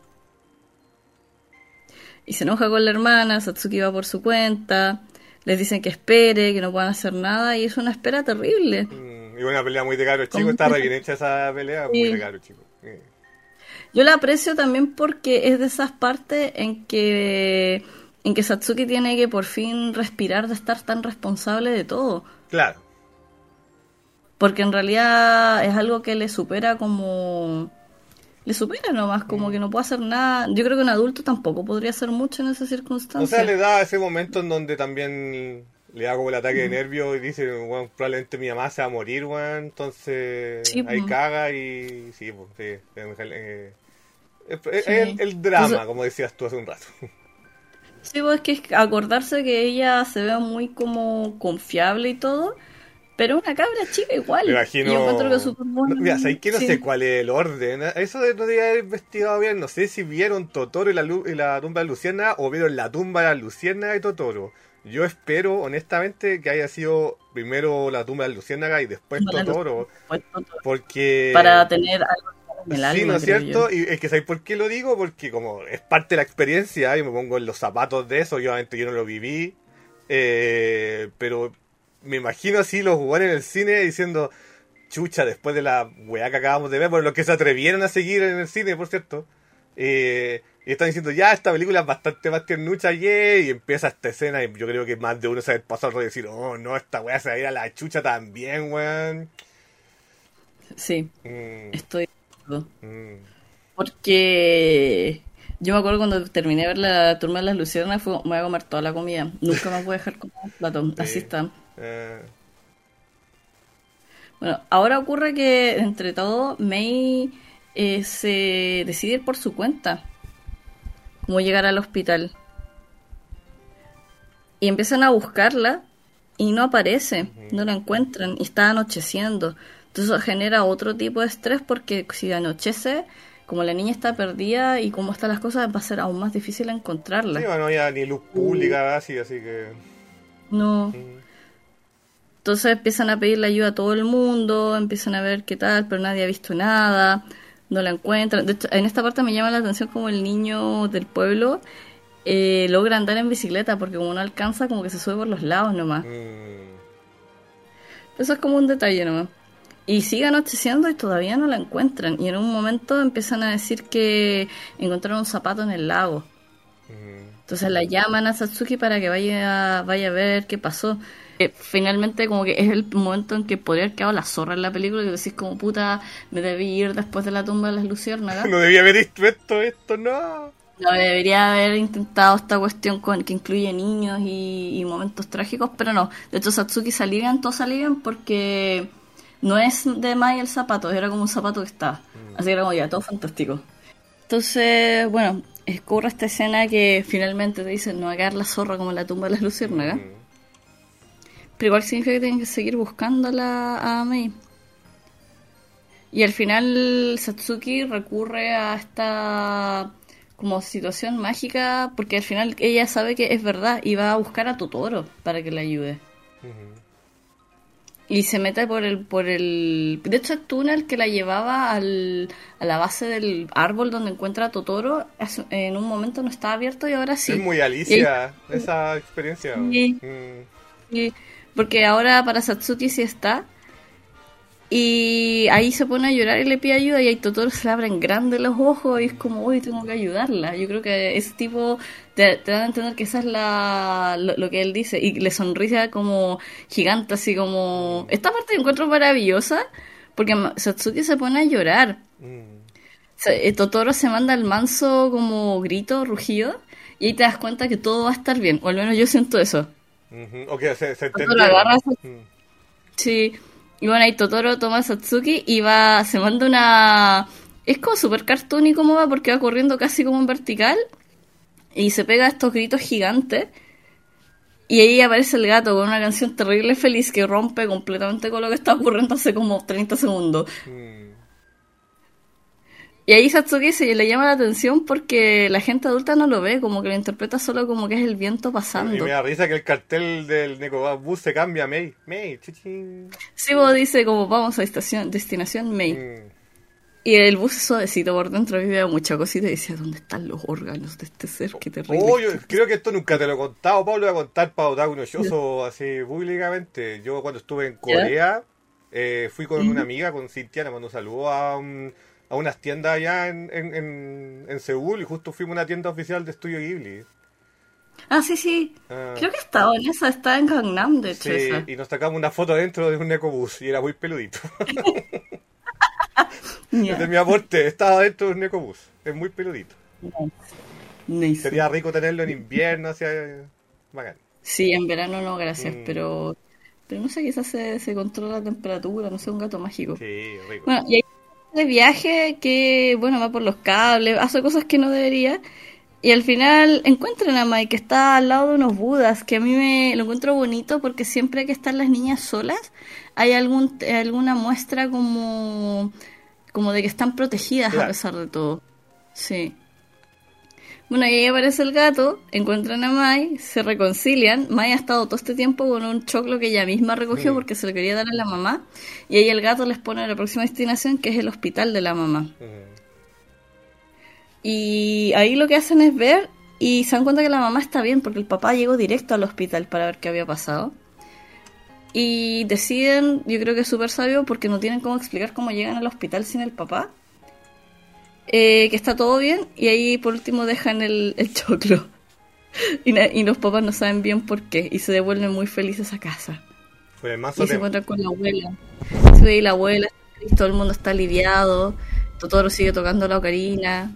Y se enoja con la hermana, Satsuki va por su cuenta, les dicen que espere, que no puedan hacer nada, y es una espera terrible. Y una pelea muy de caro chico, está re bien hecha esa pelea, sí. Muy de caro chico. Yo la aprecio también porque es de esas partes en que Satsuki tiene que por fin respirar de estar tan responsable de todo. Claro. Porque en realidad es algo que le supera como... Le supera nomás, como que no puede hacer nada. Yo creo que un adulto tampoco podría hacer mucho en esas circunstancias. O sea, le da ese momento en donde también le da como el ataque de nervios y dice, bueno, probablemente mi mamá se va a morir, bueno, entonces sí, ahí caga y sí, pues, sí, el drama, entonces, como decías tú hace un rato. Sí, pues es que acordarse que ella se ve muy como confiable y todo, pero una cabra chica igual. Me imagino. Yo encuentro que es súper bueno. Mira, ¿sabes qué? No sé cuál es el orden. Eso no debía haber investigado bien. No sé si vieron Totoro y la tumba de Luciérnaga o vieron la tumba de Luciérnaga y Totoro. Yo espero, honestamente, que haya sido primero la tumba de Luciérnaga y después Totoro. Porque... Para tener algo en el alma, sí, ¿no es cierto? Y es que ¿sabes por qué lo digo? Porque como es parte de la experiencia, yo me pongo en los zapatos de eso. Obviamente yo no lo viví. Pero... me imagino así los jugadores en el cine diciendo, chucha, después de la weá que acabamos de ver, por los que se atrevieron a seguir en el cine, por cierto, y están diciendo, ya, esta película es bastante más tiernucha, y empieza esta escena, y yo creo que más de uno se ha pasado al rollo y decir, oh, no, esta weá se va a ir a la chucha también, weón. Sí, estoy... Porque... yo me acuerdo cuando terminé de ver la Tumba de las Luciérnagas, me voy a comer toda la comida, nunca me voy a dejar comer un plato, así está. Bueno, ahora ocurre que entre todo Mei se decide ir por su cuenta, como llegar al hospital, y empiezan a buscarla y no aparece, no la encuentran y está anocheciendo. Entonces eso genera otro tipo de estrés porque si anochece, como la niña está perdida y cómo están las cosas, va a ser aún más difícil encontrarla. Sí, bueno, ya ni luz pública así que... No. Entonces empiezan a pedirle ayuda a todo el mundo, empiezan a ver qué tal, pero nadie ha visto nada, no la encuentran. De hecho, en esta parte me llama la atención como el niño del pueblo logra andar en bicicleta, porque como no alcanza, como que se sube por los lados nomás. Eso es como un detalle nomás. Y sigue anocheciendo y todavía no la encuentran. Y en un momento empiezan a decir que encontraron un zapato en el lago. Entonces la llaman a Satsuki para que vaya a ver qué pasó. Finalmente como que es el momento en que podría haber quedado la zorra en la película y decís como puta, me debí ir después de la tumba de las luciérnagas. No debía haber visto esto, no. No, debería haber intentado esta cuestión que incluye niños y momentos trágicos, pero no. De hecho Satsuki se alivian, todos se alivian porque no es de Mai el zapato, era como un zapato que estaba. Así que era como ya, todo fantástico. Entonces, bueno, ocurre esta escena que finalmente te dicen no va a quedar la zorra como en la tumba de las luciérnagas. Pero igual significa que tienen que seguir buscándola a Mei. Y al final Satsuki recurre a esta como situación mágica, porque al final ella sabe que es verdad y va a buscar a Totoro para que le ayude. Y se mete por el... De hecho, el túnel que la llevaba a la base del árbol donde encuentra a Totoro, en un momento no estaba abierto y ahora Es sí. muy Y ahí- Alicia esa experiencia. y- y- porque ahora para Satsuki sí está. Y ahí se pone a llorar y le pide ayuda y a Totoro se le abren grandes los ojos y es como, uy, tengo que ayudarla. Yo creo que ese tipo te dan a entender que esa es lo que él dice y le sonrisa como gigante, así como... Esta parte la encuentro maravillosa porque Satsuki se pone a llorar. Totoro se manda el manso como grito, rugido y ahí te das cuenta que todo va a estar bien, o al menos yo siento eso. Ok, se Totoro entendieron. agarra Sí, y bueno, ahí Totoro toma a Satsuki y se manda una... Es como super cartoon y cómo va porque va corriendo casi como en vertical y se pega a estos gritos gigantes y ahí aparece el gato con una canción terrible feliz que rompe completamente con lo que está ocurriendo hace como 30 segundos. Y ahí Satsuki se le llama la atención porque la gente adulta no lo ve, como que lo interpreta solo como que es el viento Y pasando. me da risa que el cartel del Nekobus se cambia a Mei. Mei, chichín. Sí, vos dice como vamos a destinación May. Y el bus es suavecito por dentro, a mí me da mucha cosita y decía, ¿dónde están los órganos de este ser? Qué terrible. Oh, yo creo que esto nunca te lo he contado, Pablo, voy a contar para Otaku no Shoso así públicamente. Yo cuando estuve en Corea, fui con una amiga, con Cintia, le mandó un saludo a unas tiendas allá en Seúl y justo fuimos a una tienda oficial de Estudio Ghibli. Ah, sí, sí. Ah, Creo que estaba en esa, estaba en Gangnam, de hecho, sí, esa. y nos sacamos una foto dentro de un Nekobus y era muy peludito. Ya. Ese es mi aporte, estaba dentro de un Nekobus, es muy peludito. Nice. Sería rico tenerlo en invierno, así, bacán. Sí, en verano no, gracias, pero no sé, quizás se controla la temperatura, no sé, un gato mágico. Sí, rico. Bueno, y hay de viaje que, bueno, va por los cables, hace cosas que no debería. Y al final encuentran a Mai que está al lado de unos budas, que a mí me lo encuentro bonito porque siempre que están las niñas solas hay alguna muestra como de que están protegidas a Claro. pesar de todo. Sí. Bueno, y ahí aparece el gato, encuentran a Mai, se reconcilian. Mai ha estado todo este tiempo con un choclo que ella misma recogió porque se lo quería dar a la mamá. Y ahí el gato les pone la próxima destinación, que es el hospital de la mamá. Y ahí lo que hacen es ver y se dan cuenta que la mamá está bien porque el papá llegó directo al hospital para ver qué había pasado. Y deciden, yo creo que es súper sabio porque no tienen cómo explicar cómo llegan al hospital sin el papá. Que está todo bien y ahí por último dejan el choclo. Y los papás no saben bien por qué y se devuelven muy felices a casa. Fue el Y manso se tema. encuentran con la abuela. Sí, y la abuela, todo el mundo está aliviado. Totoro sigue tocando la ocarina.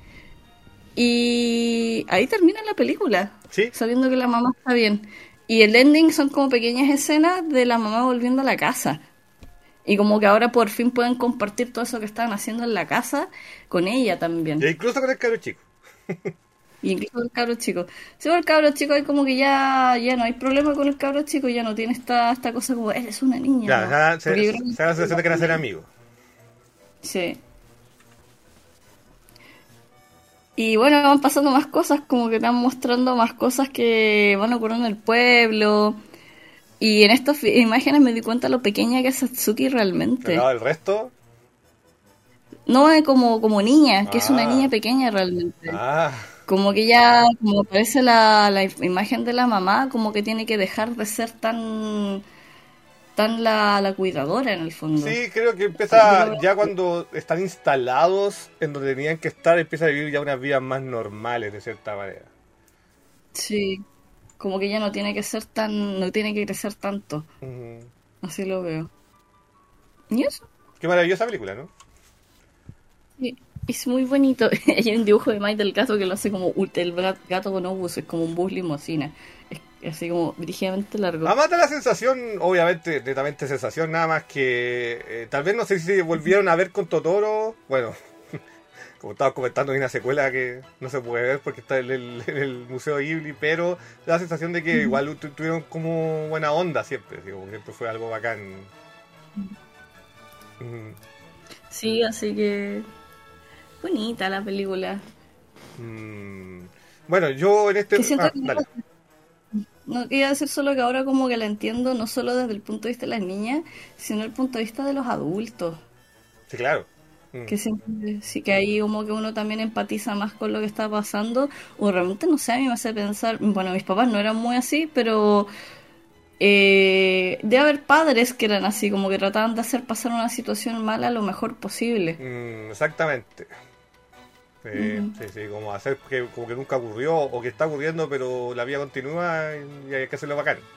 Y ahí termina la película, Sí, sabiendo que la mamá está bien. Y el ending son como pequeñas escenas de la mamá volviendo a la casa. Y como que ahora por fin pueden compartir todo eso que estaban haciendo en la casa con ella también. y incluso con el cabro chico. Y incluso el cabro chico. Sí, el cabro chico hay como que ya no hay problema con el cabro chico, ya no tiene esta cosa como, eres una niña. Ya, ¿no? se Porque yo da creo la sensación de que van a ser amigos. Sí. Y bueno, van pasando más cosas, como que están mostrando más cosas que van ocurriendo en el pueblo. Y en estas imágenes me di cuenta lo pequeña que es Satsuki realmente. Pero el resto. No es como niña, que es una Ah. niña pequeña realmente. Ah, Como que ya, como aparece la imagen de la mamá, como que tiene que dejar de ser tan la cuidadora en el fondo. sí, creo que Yo empieza lo ya veo- cuando están instalados en donde tenían que estar, empieza a vivir ya unas vidas más normales de cierta manera. Sí, como que ya no tiene que ser no tiene que crecer tanto. Ujú. Así lo veo. ¿Y eso? Qué maravillosa película, ¿no? Sí, es muy bonito. Hay un dibujo de Mike del gato que lo hace como el gato con obús, es como un bus limusina. Es así como dirigidamente largo. Además da la sensación, obviamente, netamente sensación, nada más que tal vez no sé si volvieron a ver con Totoro. Bueno, como estaba comentando, hay una secuela que no se puede ver porque está en el Museo Ghibli, pero da la sensación de que igual tuvieron como buena onda siempre, así como que siempre fue algo bacán. Ujú. Sí, así que bonita la película. Mm. Bueno, yo en este... Que siento Ah, que dale. No quería decir solo que ahora como que la entiendo no solo desde el punto de vista de las niñas, sino el punto de vista de los adultos. Sí, claro. Mm. Que siempre, sí que ahí como que uno también empatiza más con lo que está pasando, o realmente no sé, a mí me hace pensar, bueno, mis papás no eran muy así, pero debe haber padres que eran así, como que trataban de hacer pasar una situación mala lo mejor posible. Exactamente. Sí, Ujú. sí, sí, como hacer que como que nunca ocurrió o que está ocurriendo pero la vida continúa y hay que hacerlo bacán.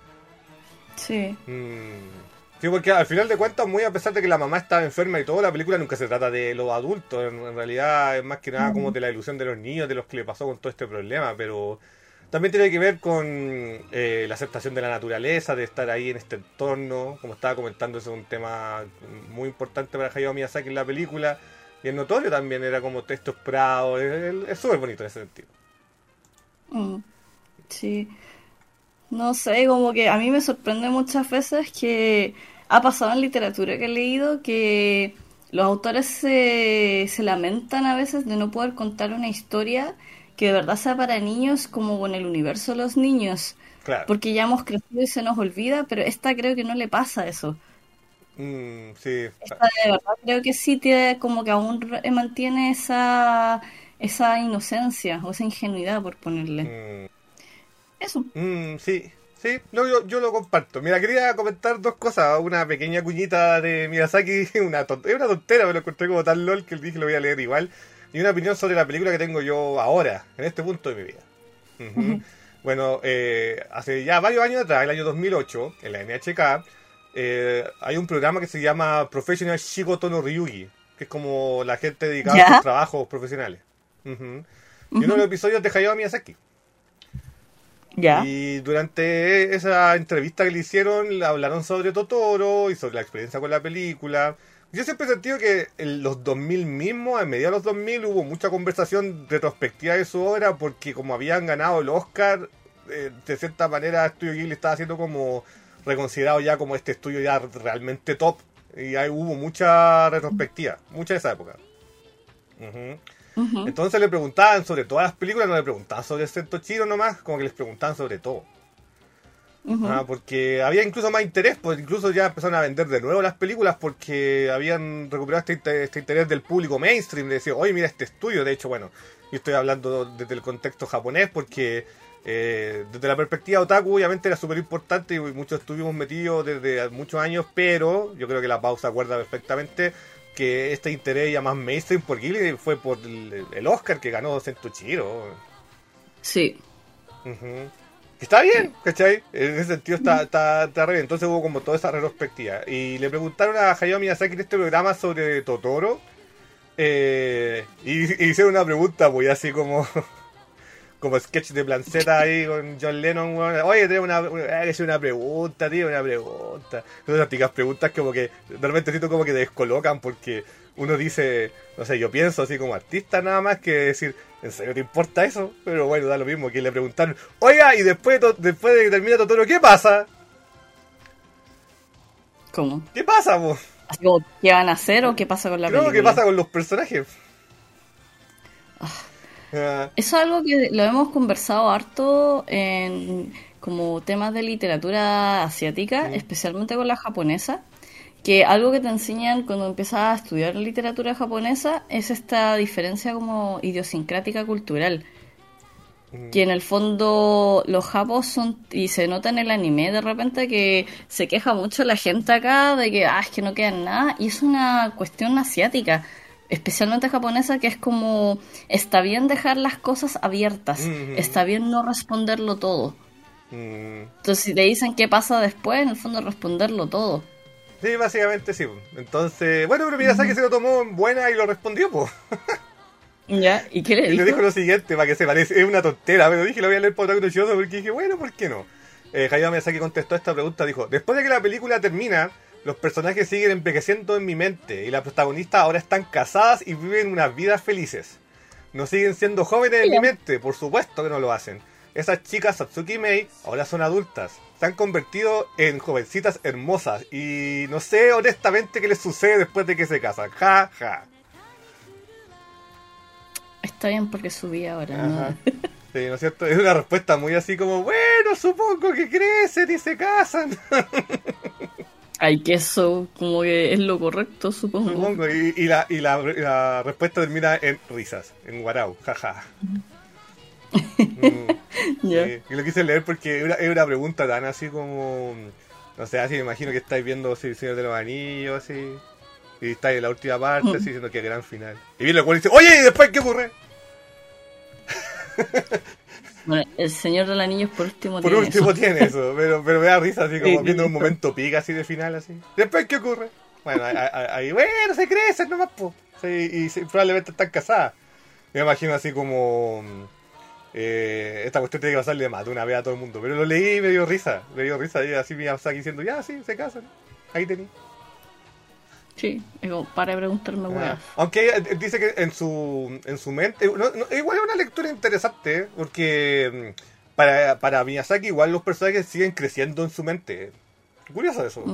Sí. Sí, porque al final de cuentas, muy a pesar de que la mamá estaba enferma y todo, la película nunca se trata de los adultos, en realidad es más que nada como Mm. de la ilusión de los niños, de los que le pasó con todo este problema, pero también tiene que ver con la aceptación de la naturaleza, de estar ahí en este entorno, como estaba comentando, ese es un tema muy importante para Hayao Miyazaki en la película, y el notorio también era como estos prados, es súper bonito en ese sentido. Mm. Sí. No sé, como que a mí me sorprende muchas veces que ha pasado en literatura que he leído que los autores se lamentan a veces de no poder contar una historia que de verdad sea para niños como con el universo de los niños, Claro. porque ya hemos crecido y se nos olvida, pero esta creo que no le pasa eso. Sí. Esta de verdad creo que sí tiene como que aún mantiene esa inocencia o esa ingenuidad por ponerle. Mm, Eso. sí, sí, no, yo lo comparto. Mira, quería comentar dos cosas. Una pequeña cuñita de Miyazaki, es una tontera, me lo encontré como tan lol que dije lo voy a leer igual. Y una opinión sobre la película que tengo yo ahora, en este punto de mi vida. Ujú. Ujú. Bueno, hace ya varios años atrás, el año 2008, en la NHK, hay un programa que se llama Professional Shigoto no Ryugi, que es como la gente dedicada a sus ¿Ya? trabajos profesionales. Ujú. Y uno de Ujú. los episodios de Hayao Miyazaki. ¿Ya? Y durante esa entrevista que le hicieron, le hablaron sobre Totoro y sobre la experiencia con la película. Yo siempre he sentido que en los 2000 mismos, en mediados de los 2000, hubo mucha conversación retrospectiva de su obra porque como habían ganado el Oscar, de cierta manera Studio Ghibli estaba siendo como reconsiderado ya como este estudio ya realmente top. Y ahí hubo mucha retrospectiva, mucha de esa época. Ujú. Ujú. Entonces le preguntaban sobre todas las películas, no le preguntaban sobre el Sento Chiro nomás, como que les preguntaban sobre todo. Ujú. Porque había incluso más interés, pues incluso ya empezaron a vender de nuevo las películas porque habían recuperado este interés del público mainstream, de decir, oye, mira este estudio, de hecho, bueno, yo estoy hablando desde el contexto japonés porque desde la perspectiva otaku obviamente era súper importante y muchos estuvimos metidos desde muchos años, pero yo creo que la pausa acuerda perfectamente que este interés ya más mainstream por Ghibli fue por el Oscar que ganó Sento Chiro. Sí. Ujú. Está Sí. bien, ¿cachai? En ese sentido está re bien. Entonces hubo como toda esa retrospectiva. Y le preguntaron a Hayao Miyazaki en este programa sobre Totoro. Y hicieron una pregunta muy así como como sketch de Planceta ahí con John Lennon, weón. Oye, tengo hay que hacer una pregunta, tío, una pregunta. Esas típicas preguntas como que de repente siento como que te descolocan porque uno dice, no sé, yo pienso así como artista nada más que decir, ¿en serio te importa eso? Pero bueno, da lo mismo que le preguntaron, oiga, y después de que termina Totoro, ¿qué pasa? ¿Cómo? ¿Qué pasa, po? Así como, ¿qué van a hacer o qué pasa con la Creo que pasa película? con los personajes. Ah, Eso es algo que lo hemos conversado harto en como temas de literatura asiática, mm, especialmente con la japonesa, que algo que te enseñan cuando empiezas a estudiar literatura japonesa es esta diferencia como idiosincrática cultural, que mm, en el fondo los japos son, y se nota en el anime de repente que se queja mucho la gente acá de que, es que no quedan nada, y es una cuestión asiática, especialmente japonesa, que es como, está bien dejar las cosas abiertas, mm, está bien no responderlo todo. mm. Entonces si te dicen qué pasa después, en el fondo responderlo todo. Sí, básicamente sí. Entonces, bueno, pero Miyazaki Ujú. se lo tomó en buena y lo respondió, pues. ¿Ya? ¿Y qué le Y le dijo dijo? lo siguiente, para que se parece, es una tontera, pero dije, lo voy a leer por otaku Toshioso porque dije, bueno, ¿por qué no? Hayao Miyazaki contestó esta pregunta, dijo, después de que la película termina, los personajes siguen envejeciendo en mi mente y las protagonistas ahora están casadas y viven unas vidas felices. No siguen siendo jóvenes en mi mente, por supuesto que no lo hacen. Esas chicas Satsuki y Mei ahora son adultas. Se han convertido en jovencitas hermosas y no sé honestamente qué les sucede después de que se casan. Ja, ja. Está bien porque subí ahora, ¿no? Ajá. Sí, ¿no es cierto? Es una respuesta muy así como, bueno, bueno, supongo que crecen y se casan. Ay, que eso como que es lo correcto, supongo. Supongo, y la respuesta termina en risas, en guarau, jaja. Ya. Y lo quise leer porque es una pregunta tan así como... No sé, así me imagino que estáis viendo El Señor de los Anillos, así... Y estáis en la última parte, así diciendo que gran final. Y viene el cual dice, oye, ¿y después qué ocurre? Bueno, el Señor del Anillo por último Por tiene último eso. tiene eso, pero me da risa así como Sí, viendo un listo. momento pica así de final, así. ¿Después qué ocurre? Bueno, ahí bueno, se crecen nomás, po. Sí, probablemente están casadas. Me imagino así como... esta cuestión tiene que pasarle más de una vez a todo el mundo. Pero lo leí y me dio risa. Y así Miyazaki diciendo, ya, sí, se casan. Ahí tení. Sí, es como, para de preguntarme weas. Aunque dice que en su mente... igual es una lectura interesante, porque para Miyazaki igual los personajes siguen creciendo en su mente. Curioso eso.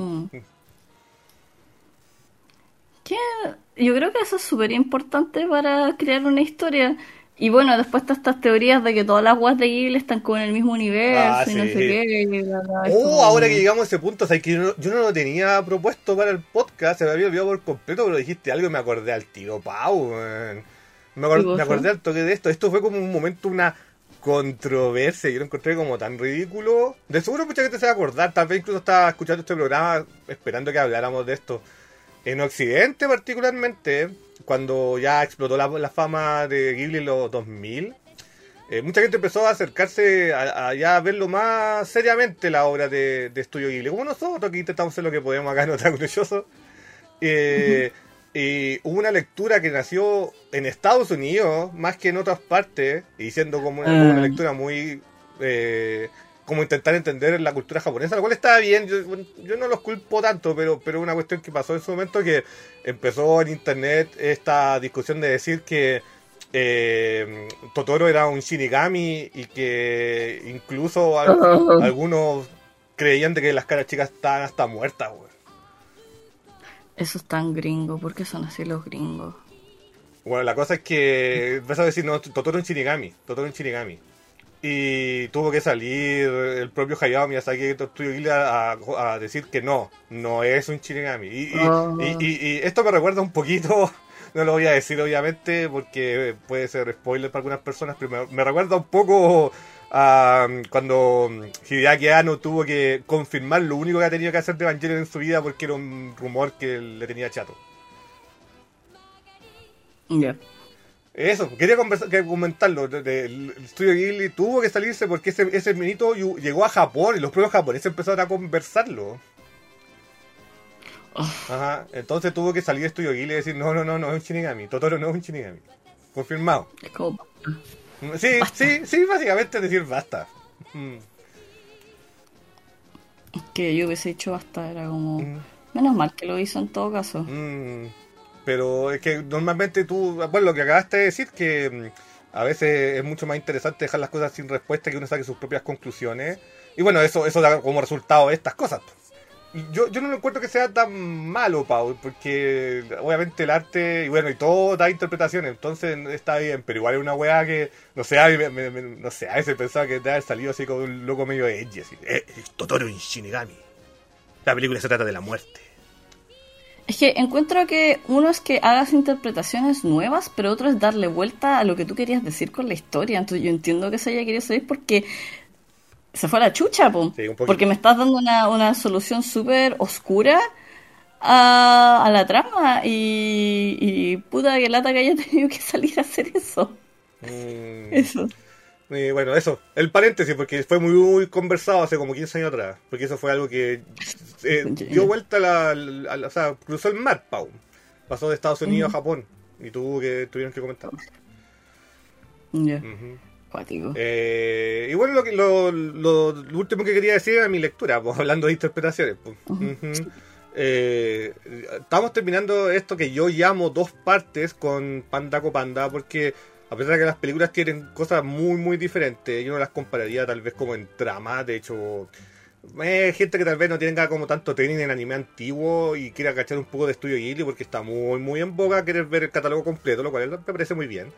Que yo creo que eso es súper importante para crear una historia. Y bueno, después están estas teorías de que todas las weas de Ghibli están como en el mismo universo y no sé qué. Y bla, bla, es como... Ahora que llegamos a ese punto, o sea, que yo no lo tenía propuesto para el podcast, se me había olvidado por completo, pero dijiste algo y me acordé al tiro, Pau. Me acordé al toque de esto. Esto fue como un momento, una controversia. Yo lo encontré como tan ridículo. De seguro mucha gente se va a acordar. Tal vez incluso estaba escuchando este programa esperando que habláramos de esto. En Occidente particularmente, cuando ya explotó la fama de Ghibli en los 2000, mucha gente empezó a acercarse a ya verlo más seriamente la obra de Estudio Ghibli. Como nosotros que intentamos hacer lo que podemos acá en Otaku Noyoso. Y hubo una lectura que nació en Estados Unidos más que en otras partes, y siendo como una lectura muy... como intentar entender la cultura japonesa, lo cual está bien, yo no los culpo tanto, pero una cuestión que pasó en su momento, que empezó en internet esta discusión de decir que Totoro era un Shinigami y que incluso algunos creían de que las caras chicas estaban hasta muertas, güey. Eso es tan gringo, ¿por qué son así los gringos? Bueno, la cosa es que empezó a decir, no, Totoro es un Shinigami. Y tuvo que salir el propio Hayao Miyazaki de Estudio Ghibli a decir que no es un Shinigami. Y esto me recuerda un poquito, no lo voy a decir obviamente porque puede ser spoiler para algunas personas, pero me recuerda un poco a cuando Hideaki Anno tuvo que confirmar lo único que ha tenido que hacer de Evangelion en su vida porque era un rumor que le tenía chato. Ya. Eso, quería comentarlo. El estudio Ghibli tuvo que salirse porque ese minito llegó a Japón y los propios japoneses empezaron a conversarlo. Ajá, entonces tuvo que salir Estudio Ghibli y decir: no es un Shinigami, Totoro no es un Shinigami. Confirmado. Es como... Sí, básicamente es decir basta. Que yo hubiese dicho basta, era como... Menos mal que lo hizo en todo caso. Pero es que normalmente bueno, lo que acabaste de decir, que a veces es mucho más interesante dejar las cosas sin respuesta, que uno saque sus propias conclusiones. Y bueno, eso da como resultado estas cosas. Y yo no lo encuentro que sea tan malo, Pau, porque obviamente el arte, y bueno, y todo da interpretaciones, entonces está bien, pero igual es una weá que, no sé, no sé, a veces pensaba que debe haber salido así como un loco medio edgy, así. Totoro en Shinigami. La película se trata de la muerte. Es que encuentro que uno es que hagas interpretaciones nuevas, pero otro es darle vuelta a lo que tú querías decir con la historia. Entonces yo entiendo que se haya querido salir porque se fue a la chucha, po. Sí, un poquito. Porque me estás dando una solución súper oscura a la trama y puta que lata que haya tenido que salir a hacer eso. Eso. Bueno, eso, el paréntesis, porque fue muy conversado hace como 15 años atrás, porque eso fue algo que dio vuelta o sea, cruzó el mar, Pau. Pasó de Estados Unidos a Japón, y tuvieron que comentar. Ya, cuático. Y bueno, lo último que quería decir era mi lectura, pues, hablando de interpretaciones. Pues. Estamos terminando esto que yo llamo dos partes con Panda Ko Panda, porque a pesar de que las películas tienen cosas muy diferentes, yo no las compararía tal vez como en trama. De hecho, gente que tal vez no tenga como tanto training en anime antiguo y quiera cachar un poco de Estudio Ghibli porque está muy en boga querer ver el catálogo completo, lo cual me parece muy bien.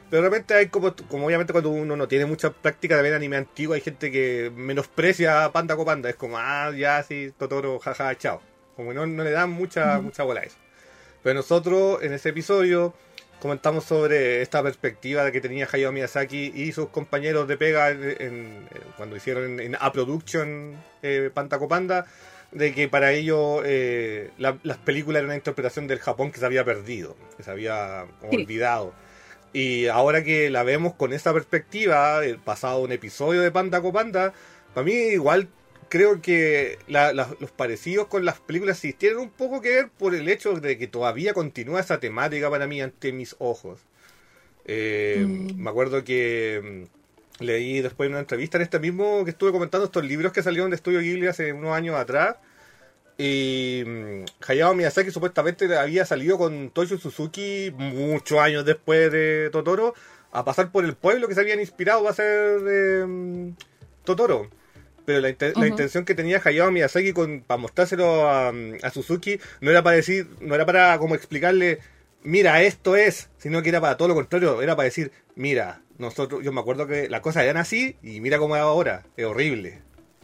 Pero de repente hay como obviamente cuando uno no tiene mucha práctica de ver anime antiguo, hay gente que menosprecia a Panda Copanda. Es como, ya sí, Totoro, jaja, chao. Como que no le dan mucha bola a eso. Pero nosotros en ese episodio comentamos sobre esta perspectiva de que tenía Hayao Miyazaki y sus compañeros de pega cuando hicieron en A Production Panda Copanda, de que para ellos las películas eran una interpretación del Japón que se había perdido, que se había olvidado. Y ahora que la vemos con esa perspectiva, pasado un episodio de Panda Copanda, para mí igual creo que los parecidos con las películas sí tienen un poco que ver por el hecho de que todavía continúa esa temática para mí ante mis ojos. Me acuerdo que leí después en una entrevista en este mismo que estuve comentando estos libros que salieron de Estudio Ghibli hace unos años atrás. Y Hayao Miyazaki supuestamente había salido con Toshio Suzuki muchos años después de Totoro a pasar por el pueblo que se habían inspirado para hacer Totoro. Pero la intención que tenía Hayao Miyazaki para mostrárselo a Suzuki no era para decir, no era para como explicarle, mira, esto es, sino que era para todo lo contrario, era para decir, mira, yo me acuerdo que las cosas eran así y mira cómo es ahora, es horrible.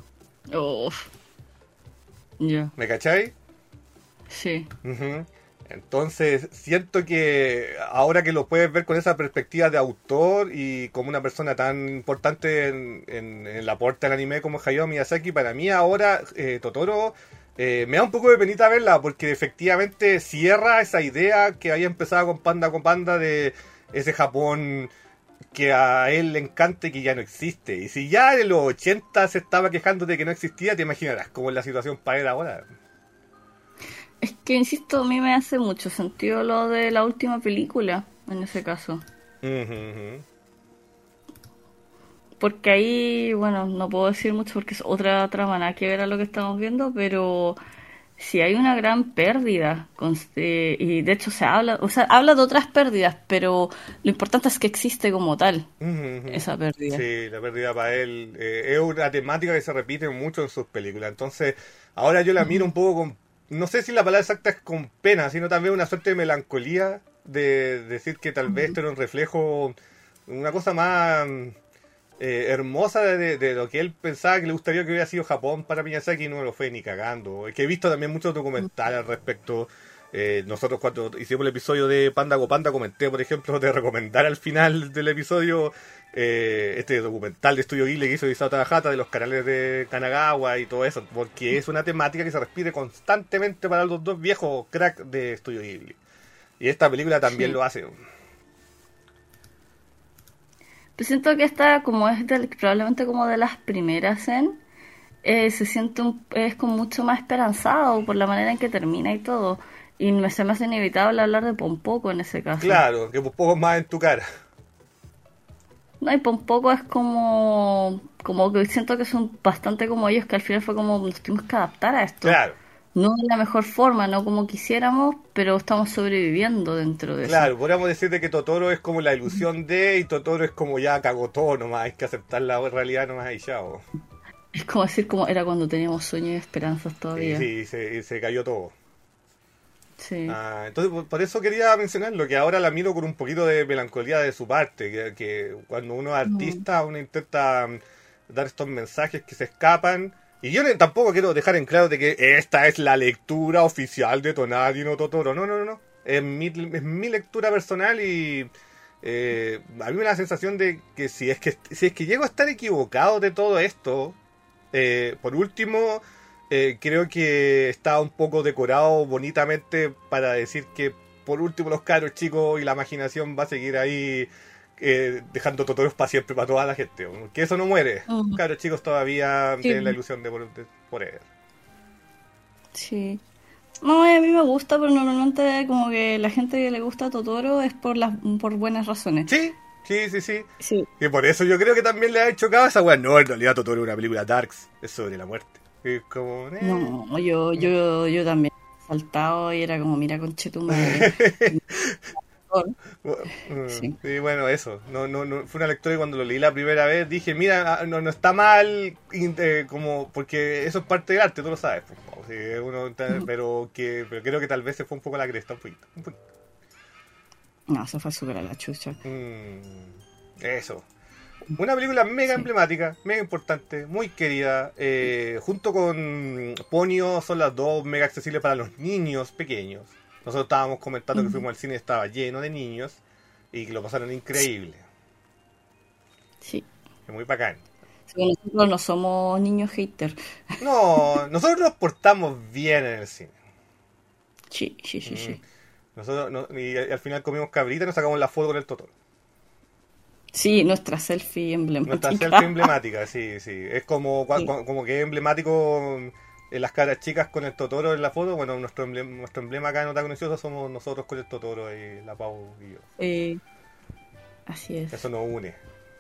Ya. ¿Me cachai? Sí. Entonces, siento que ahora que lo puedes ver con esa perspectiva de autor y como una persona tan importante en el aporte al anime como Hayao Miyazaki, para mí ahora Totoro me da un poco de penita verla porque efectivamente cierra esa idea que había empezado con Panda de ese Japón que a él le encanta y que ya no existe. Y si ya en los 80 se estaba quejando de que no existía, te imaginarás cómo es la situación para él ahora. Es que, insisto, a mí me hace mucho sentido lo de la última película, en ese caso. Porque ahí, bueno, no puedo decir mucho porque es otra trama, nada que ver a lo que estamos viendo, pero sí hay una gran pérdida. Y de hecho habla de otras pérdidas, pero lo importante es que existe como tal esa pérdida. Sí, la pérdida para él es una temática que se repite mucho en sus películas. Entonces, ahora yo la miro un poco con, no sé si la palabra exacta es con pena, sino también una suerte de melancolía de decir que tal vez esto era un reflejo, una cosa más hermosa de lo que él pensaba que le gustaría que hubiera sido Japón para Miyazaki y no lo fue ni cagando. Que he visto también muchos documentales al respecto. Nosotros cuando hicimos el episodio de Panda Copanda comenté, por ejemplo, de recomendar al final del episodio este documental de Estudio Ghibli que hizo Isao Takahata de los canales de Kanagawa y todo eso, porque es una temática que se repite constantemente para los dos viejos cracks de Estudio Ghibli. Y esta película también lo hace. Pues siento que esta, como es probablemente como de las primeras se siente es como mucho más esperanzado por la manera en que termina y todo. Y se me hace inevitable hablar de Pompoco en ese caso. Claro, que Pompoco es más en tu cara. No, y Pompoco es como que siento que son bastante como ellos, que al final fue como nos tuvimos que adaptar a esto. Claro. No de la mejor forma, no como quisiéramos, pero estamos sobreviviendo dentro de eso. Claro, podríamos decir de que Totoro es como la ilusión de, y Totoro es como ya cagó todo nomás, hay que aceptar la realidad nomás y chao. Es como decir como era cuando teníamos sueños y esperanzas todavía. Sí, se cayó todo. Sí. Entonces, por eso quería mencionarlo, que ahora la miro con un poquito de melancolía de su parte, que cuando uno es artista, uno intenta dar estos mensajes que se escapan. Y yo tampoco quiero dejar en claro de que esta es la lectura oficial de Tonari no Totoro. No. Es mi lectura personal y a mí me da la sensación de que si es que llego a estar equivocado de todo esto, por último, creo que está un poco decorado bonitamente para decir que por último los caros chicos y la imaginación va a seguir ahí dejando Totoros para siempre para toda la gente, que eso no muere. Caros chicos todavía tienen la ilusión de poder. Sí. No, a mí me gusta, pero normalmente como que la gente que le gusta a Totoro es por buenas razones. Sí. Y por eso yo creo que también le ha hecho caso a esa weá. No, en realidad Totoro es una película darks, es sobre la muerte. Es como... No, yo también he saltado y era como, mira, conchetumadre. Sí, bueno, eso. No, fue una lectura que cuando lo leí la primera vez dije, mira, no está mal, como porque eso es parte del arte, tú lo sabes. Pero creo que tal vez se fue un poco a la cresta, un poquito. No, se fue súper a la chucha. Eso. Una película mega emblemática, mega importante, muy querida. Junto con Ponyo son las dos mega accesibles para los niños pequeños. Nosotros estábamos comentando que fuimos al cine, estaba lleno de niños y que lo pasaron increíble. Sí. Es muy bacán. Sí, nosotros no somos niños haters. No, nosotros nos portamos bien en el cine. Sí. Nosotros y al final comimos cabrita y nos sacamos la foto con el Totoro. Sí, nuestra selfie emblemática. Nuestra selfie emblemática, sí. Es como que es emblemático las caras chicas con el Totoro en la foto. Bueno, nuestro emblema acá en Otaku Noticioso somos nosotros con el Totoro y la Pau y yo. Así es. Eso nos une.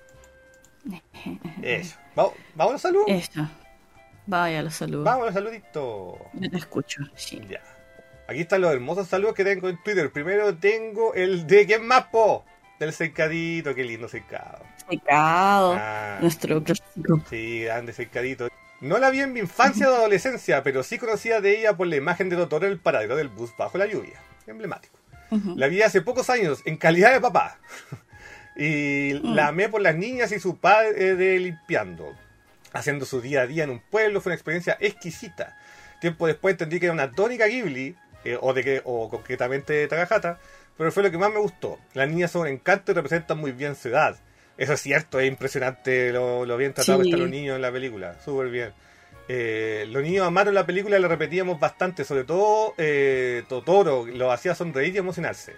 Eso. ¿Vamos a los saludos? Eso. Vaya a los saludos. Vamos a los saluditos. Yo te escucho, sí. Ya. Aquí están los hermosos saludos que tengo en Twitter. Primero tengo el de ¿quién más, po? Del Seicadito, qué lindo Seicado. Seicado, nuestro clásico. Sí, grande Seicadito. No la vi en mi infancia o adolescencia, pero sí conocía de ella por la imagen de Totoro en el paradero del bus bajo la lluvia. Emblemático. La vi hace pocos años, en calidad de papá. Y la amé por las niñas y su padre limpiando. Haciendo su día a día en un pueblo, fue una experiencia exquisita. Tiempo después entendí que era una tónica Ghibli, o concretamente Takahata, pero fue lo que más me gustó. Las niñas son un encanto y representan muy bien su edad. Eso es cierto, es impresionante lo bien tratados que están los niños en la película, súper bien. Los niños amaron la película y la repetíamos bastante, sobre todo Totoro, lo hacía sonreír y emocionarse.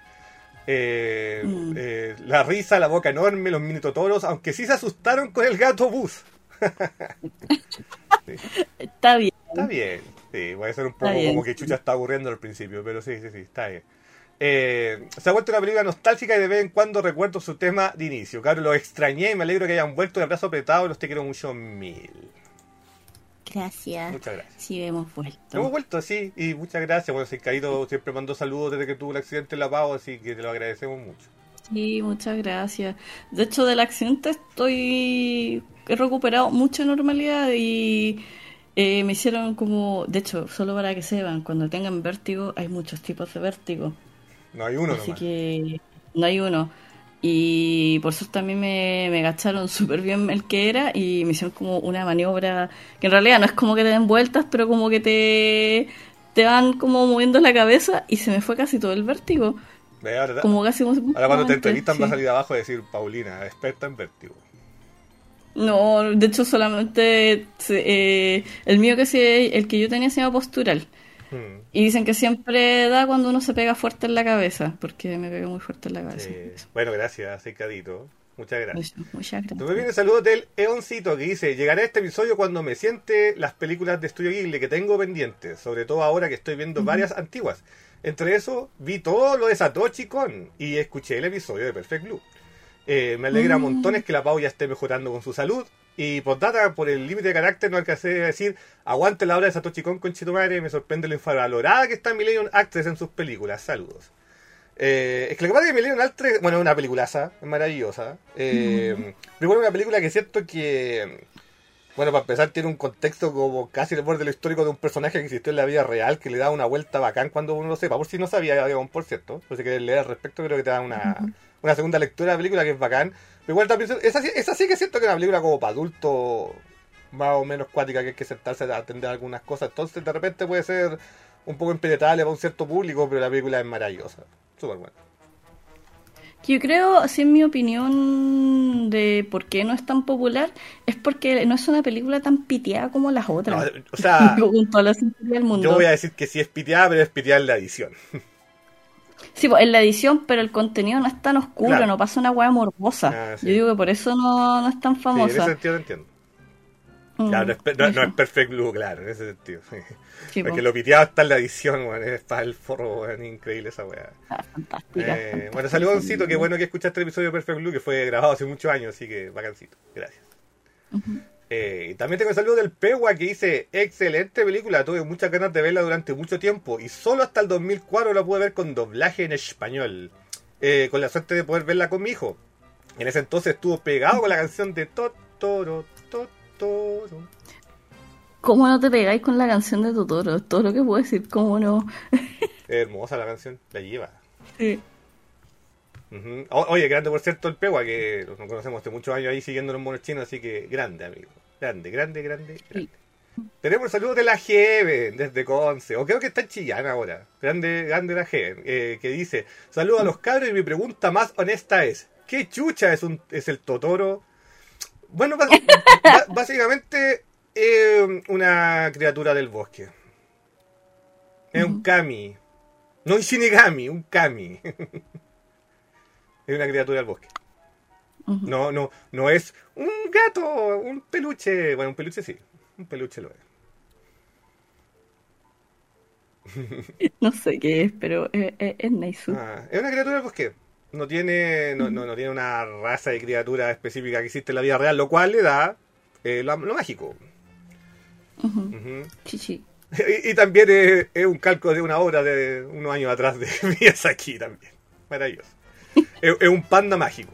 La risa, la boca enorme, los mini Totoros, aunque sí se asustaron con el gato bus. Sí. Está bien. Está bien, sí, puede ser un poco como que Chucha está aburriendo al principio, pero sí, está bien. Se ha vuelto una película nostálgica y de vez en cuando recuerdo su tema de inicio. Claro, los extrañé y me alegro que hayan vuelto, un abrazo apretado, los te quiero mucho mil. Gracias. Muchas gracias. Sí, hemos vuelto. Hemos vuelto, sí, y muchas gracias. Bueno, Seicadito siempre mandó saludos desde que tuvo el accidente en La Pau, así que te lo agradecemos mucho. Sí, muchas gracias. De hecho, del accidente he recuperado mucha normalidad y me hicieron como... De hecho, solo para que sepan, cuando tengan vértigo, hay muchos tipos de vértigo. No hay uno Así nomás. que no hay uno. Y por suerte también me gacharon súper bien el que era y me hicieron como una maniobra que en realidad no es como que te den vueltas, pero como que te van como moviendo la cabeza y se me fue casi todo el vértigo. Ahora, como casi ahora cuando te entrevistan sí. Va a salir abajo y decir Paulina, experta en vértigo. No, de hecho solamente el mío el que yo tenía se llama postural. Y dicen que siempre da cuando uno se pega fuerte en la cabeza, porque me pegué muy fuerte en la cabeza. Bueno, gracias, Seicadito. Muchas gracias. Muchas gracias. Después viene el saludo del Eoncito que dice: llegaré a este episodio cuando me siente las películas de Estudio Ghibli que tengo pendientes, sobre todo ahora que estoy viendo varias antiguas. Entre eso, vi todo lo de Satoshi Kon y escuché el episodio de Perfect Blue. Me alegra montones que la Pau ya esté mejorando con su salud. Y postdata, por el límite de carácter no alcancé a decir aguante la obra de Satoshi Kon, conchetumare. Me sorprende lo infravalorada que está Millennium Actress en sus películas. Saludos. Es que lo que pasa es que Millennium Actress, bueno, es una peliculaza, es maravillosa. Pero bueno, una película que siento que, bueno, para empezar tiene un contexto como casi el borde de lo histórico de un personaje que existió en la vida real, que le da una vuelta bacán cuando uno lo sepa. Por si no sabía, digamos, por cierto. Por si quieres leer al respecto, creo que te da una segunda lectura de la película que es bacán. Pero igual también esa sí que siento que es una película como para adultos, más o menos cuática, que hay que sentarse a atender algunas cosas. Entonces de repente puede ser un poco impenetrable para un cierto público, pero la película es maravillosa. Súper buena. Yo creo, así en mi opinión, de por qué no es tan popular, es porque no es una película tan piteada como las otras. No, o sea, con toda la sinceridad del mundo. Yo voy a decir que sí es piteada, pero es piteada en la edición. Sí, pues en la edición, pero el contenido no es tan oscuro, claro. No pasa una hueá morbosa. Sí. Yo digo que por eso no es tan famosa. Sí, en ese sentido lo entiendo. Claro, no es Perfect Blue, claro, en ese sentido. Sí, porque lo piteado está en la edición, bueno, es para el forro, bueno, increíble esa weá. Fantástica. Bueno, saludoncito, qué bueno que escuchaste el episodio de Perfect Blue, que fue grabado hace muchos años, así que bacancito, gracias. También tengo el saludo del Pegua que dice: excelente película, tuve muchas ganas de verla durante mucho tiempo y solo hasta el 2004 la pude ver con doblaje en español, con la suerte de poder verla con mi hijo. En ese entonces estuvo pegado con la canción de Totoro. ¿Cómo no te pegáis con la canción de Totoro? Todo lo que puedo decir, ¿cómo no? Es hermosa la canción, la lleva. Sí. Ujú. Oye, grande por cierto el Pegua, que nos conocemos hace muchos años ahí siguiendo los monos chinos, así que grande, amigo. Grande, grande, grande, grande. Sí. Tenemos el saludo de la Jeven desde Conce, o creo que está en Chillán ahora. Grande, grande la Jeven, que dice: saludo a los cabros y mi pregunta más honesta es: ¿qué chucha es el Totoro? Bueno, básicamente una criatura del bosque. Es un kami. No un shinigami, un kami. Es una criatura del bosque. Ujú. No es un gato, un peluche. Bueno, un peluche sí. Un peluche lo es. No sé qué es, pero es Naisu. Es una criatura del bosque. No tiene, no tiene una raza de criatura específica que existe en la vida real, lo cual le da lo mágico. Ujú. Ujú. Chichi. Y también es un calco de una obra de unos años atrás de Miyazaki también. Maravilloso. Es un panda mágico.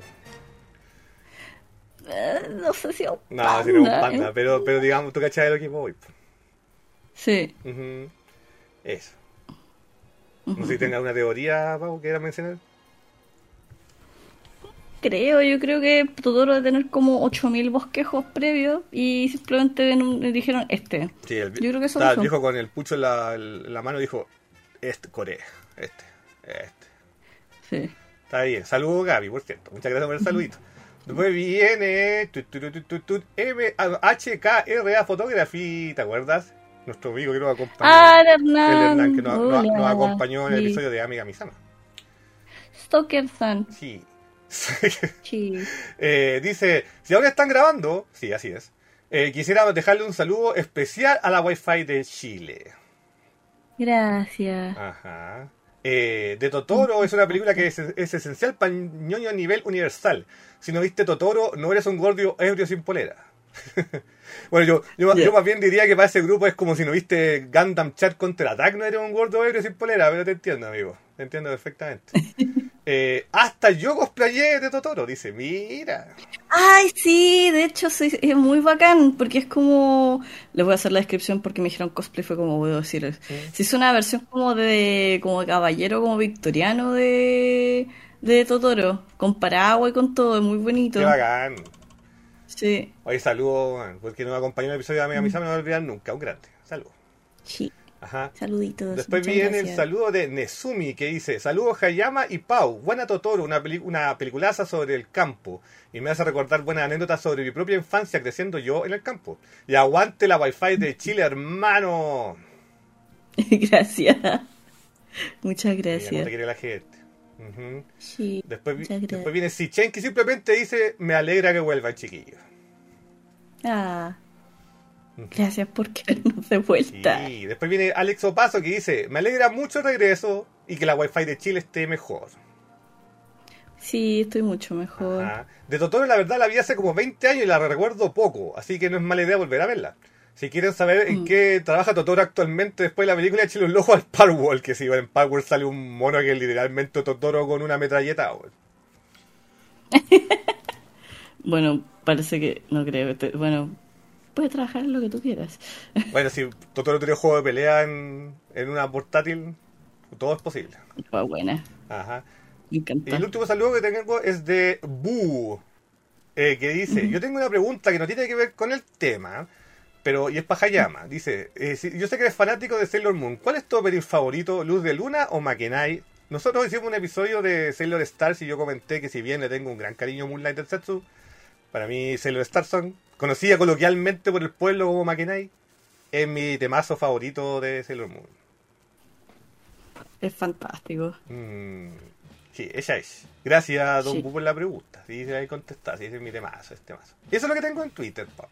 No sé si es un No, si no es un panda, panda, pero digamos, tú cachai de lo que voy. Sí. Ujú. Eso. No sé si tenga una teoría, Pau, que quieras mencionar. Yo creo que Totoro debe tener como 8000 bosquejos previos y simplemente dijeron este. Sí, Yo creo que eso el pasó. viejo con el pucho en la mano dijo: Corea, este. Sí. Está bien. Saludos, Gaby, por cierto. Muchas gracias por el saludito. Después viene HKRA Photography, ¿te acuerdas? Nuestro amigo que nos acompañó. Ah, El Hernán, que nos Hola. acompañó en el Sí. episodio de Amiga Misama. Stalker-san. Sí. Sí. Dice: si ahora están grabando, sí, así es. Quisiera dejarle un saludo especial a la Wi-Fi de Chile. Gracias. Ajá. De Totoro es una película que es esencial para ñoño a nivel universal. Si no viste Totoro, no eres un gordo ebrio sin polera. Bueno, yo más bien diría que para ese grupo es como si no viste Gundam Chat Counter Attack, no eres un gordo ebrio sin polera, pero te entiendo, amigo. Te entiendo perfectamente. Hasta yo cosplayé de Totoro, dice, mira. Ay, sí, de hecho es muy bacán porque es como... Les voy a hacer la descripción porque me dijeron cosplay, fue como puedo decir. Sí, es una versión como caballero, como victoriano de Totoro, con paraguas y con todo, es muy Qué bonito. bacán. Sí. Oye, saludos, porque nos acompañó en el episodio de Amiga Misama, no me voy a olvidar nunca, un grande. Saludos. Sí. Ajá. Saluditos. Después muchas viene el gracias. saludo de Nezumi que dice: saludos Hayama y Pau, buena Totoro, una peliculaza sobre el campo y me hace recordar buenas anécdotas sobre mi propia infancia creciendo yo en el campo. Y aguante la wifi de Chile, hermano. Gracias. Muchas Mira cómo gracias. te quiere la gente. Ujú. Sí, Después, muchas después gracias. viene Sichen que simplemente dice: me alegra que vuelvan, chiquillos. Ah, gracias por quedarnos de vuelta. Y después viene Alex Opaso que dice: me alegra mucho el regreso y que la wifi de Chile esté mejor. Sí, estoy mucho mejor. Ajá. De Totoro la verdad la vi hace como 20 años y la recuerdo poco, así que no es mala idea volver a verla. Si quieren saber en qué trabaja Totoro actualmente después de la película, échale un ojo al Powerwall, que si en Powerwall sale un mono que es literalmente Totoro con una metralleta. Güey. Bueno, parece que no creo. Bueno, puedes trabajar en lo que tú quieras. Bueno, si Totoro tiene juego de pelea en una portátil, todo es posible. Fue buena, Ajá. me Y encanta. el último saludo que tengo es de Boo, que dice: yo tengo una pregunta que no tiene que ver con el tema, pero y es para Hayama. Dice: yo sé que eres fanático de Sailor Moon. ¿Cuál es tu opening favorito? ¿Luz de Luna o Makenai? Nosotros hicimos un episodio de Sailor Stars y yo comenté que si bien le tengo un gran cariño a Moonlight Densetsu, para mí Sailor Stars son, conocida coloquialmente por el pueblo como Makenai, es mi temazo favorito de Sailor Moon. Es fantástico. Sí, ella es. Gracias, Don Sí. Bu, por la pregunta. Sí, se va a contestar. Sí, ese es mi temazo, este mazo. Y eso es lo que tengo en Twitter, Pau.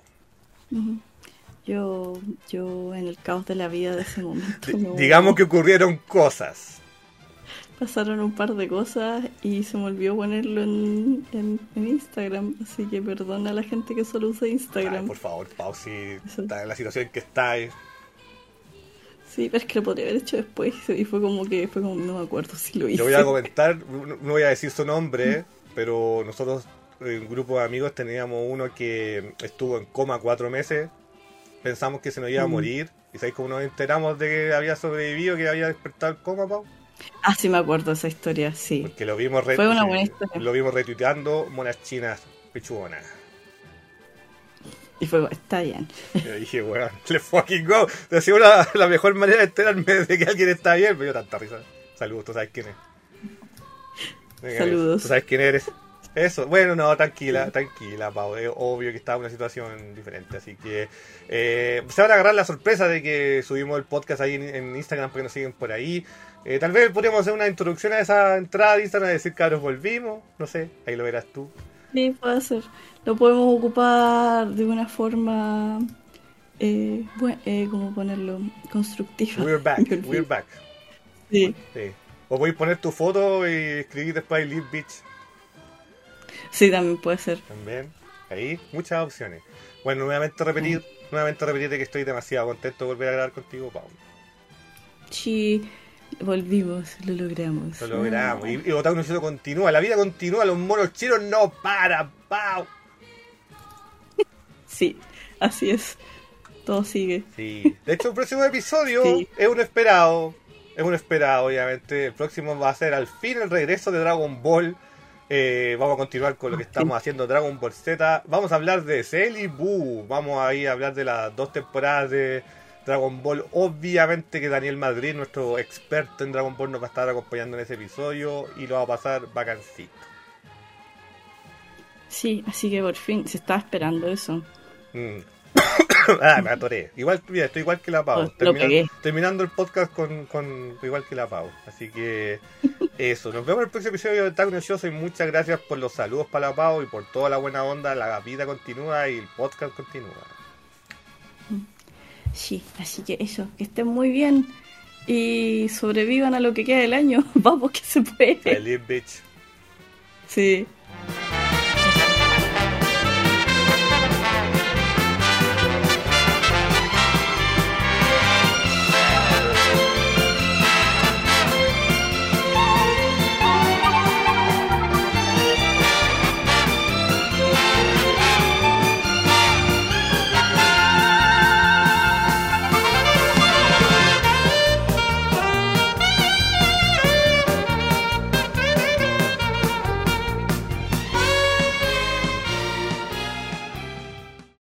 Yo en el caos de la vida de ese momento no... Digamos que ocurrieron cosas. Pasaron un par de cosas y se me olvidó ponerlo en Instagram, así que perdona a la gente que solo usa Ay, Instagram. por favor, Pau, si Eso. está en la situación en que está. Sí, pero es que lo podría haber hecho después y fue como no me acuerdo si lo hice. Yo voy a comentar, no voy a decir su nombre, pero nosotros, en un grupo de amigos, teníamos uno que estuvo en coma 4 meses. Pensamos que se nos iba a morir. ¿Y sabéis cómo nos enteramos de que había sobrevivido, que había despertado el coma, Pau? Ah, sí me acuerdo de esa historia, sí. Porque lo vimos, Fue una buena historia. lo vimos retuiteando monas chinas pechugonas. Y fue, está bien. Yo dije, weón, let's fucking go. Ha sido la mejor manera de enterarme de que alguien está bien. Me dio tanta risa. Saludos, tú sabes quién es. Venga, Saludos. tú sabes quién eres. Eso, bueno, no, tranquila, Pau. Es obvio que estaba en una situación diferente. Así que se van a agarrar la sorpresa de que subimos el podcast ahí en Instagram porque nos siguen por ahí. Tal vez podríamos hacer una introducción a esa entrada de Instagram y decir, cabros, volvimos. No sé, ahí lo verás tú. Sí, puede ser. Lo podemos ocupar de una forma, ¿cómo ponerlo? Constructiva. We're back. Sí. Sí. O podéis poner tu foto y escribir después Live Beach. Sí, también puede ser. También. Ahí, muchas opciones. Bueno, nuevamente repetir de que estoy demasiado contento de volver a grabar contigo, Pau. Sí, volvimos, lo logramos. Lo logramos. Y Otaku no Shiro continúa, la vida continúa, los monos chinos no paran, Pau. Sí, así es. Todo sigue. Sí. De hecho, el próximo episodio Sí. es un esperado. Es un esperado, obviamente. El próximo va a ser al fin el regreso de Dragon Ball. Vamos a continuar con lo que estamos haciendo Dragon Ball Z. Vamos a hablar de Cell y Buu. Vamos a ir a hablar de las 2 temporadas de Dragon Ball. Obviamente que Daniel Madrid, nuestro experto en Dragon Ball, nos va a estar acompañando en ese episodio y lo va a pasar bacancito. Sí, así que por fin se estaba esperando eso. Me atoré. Igual, mira, estoy igual que la Pau. Lo pegué. Terminando el podcast con igual que la Pau. Así que eso. Nos vemos en el próximo episodio de Otaku no Shoujo y muchas gracias por los saludos para la Pau y por toda la buena onda. La vida continúa y el podcast continúa. Sí, así que eso, que estén muy bien y sobrevivan a lo que queda del año. Vamos, que se puede. Feliz bitch. Sí.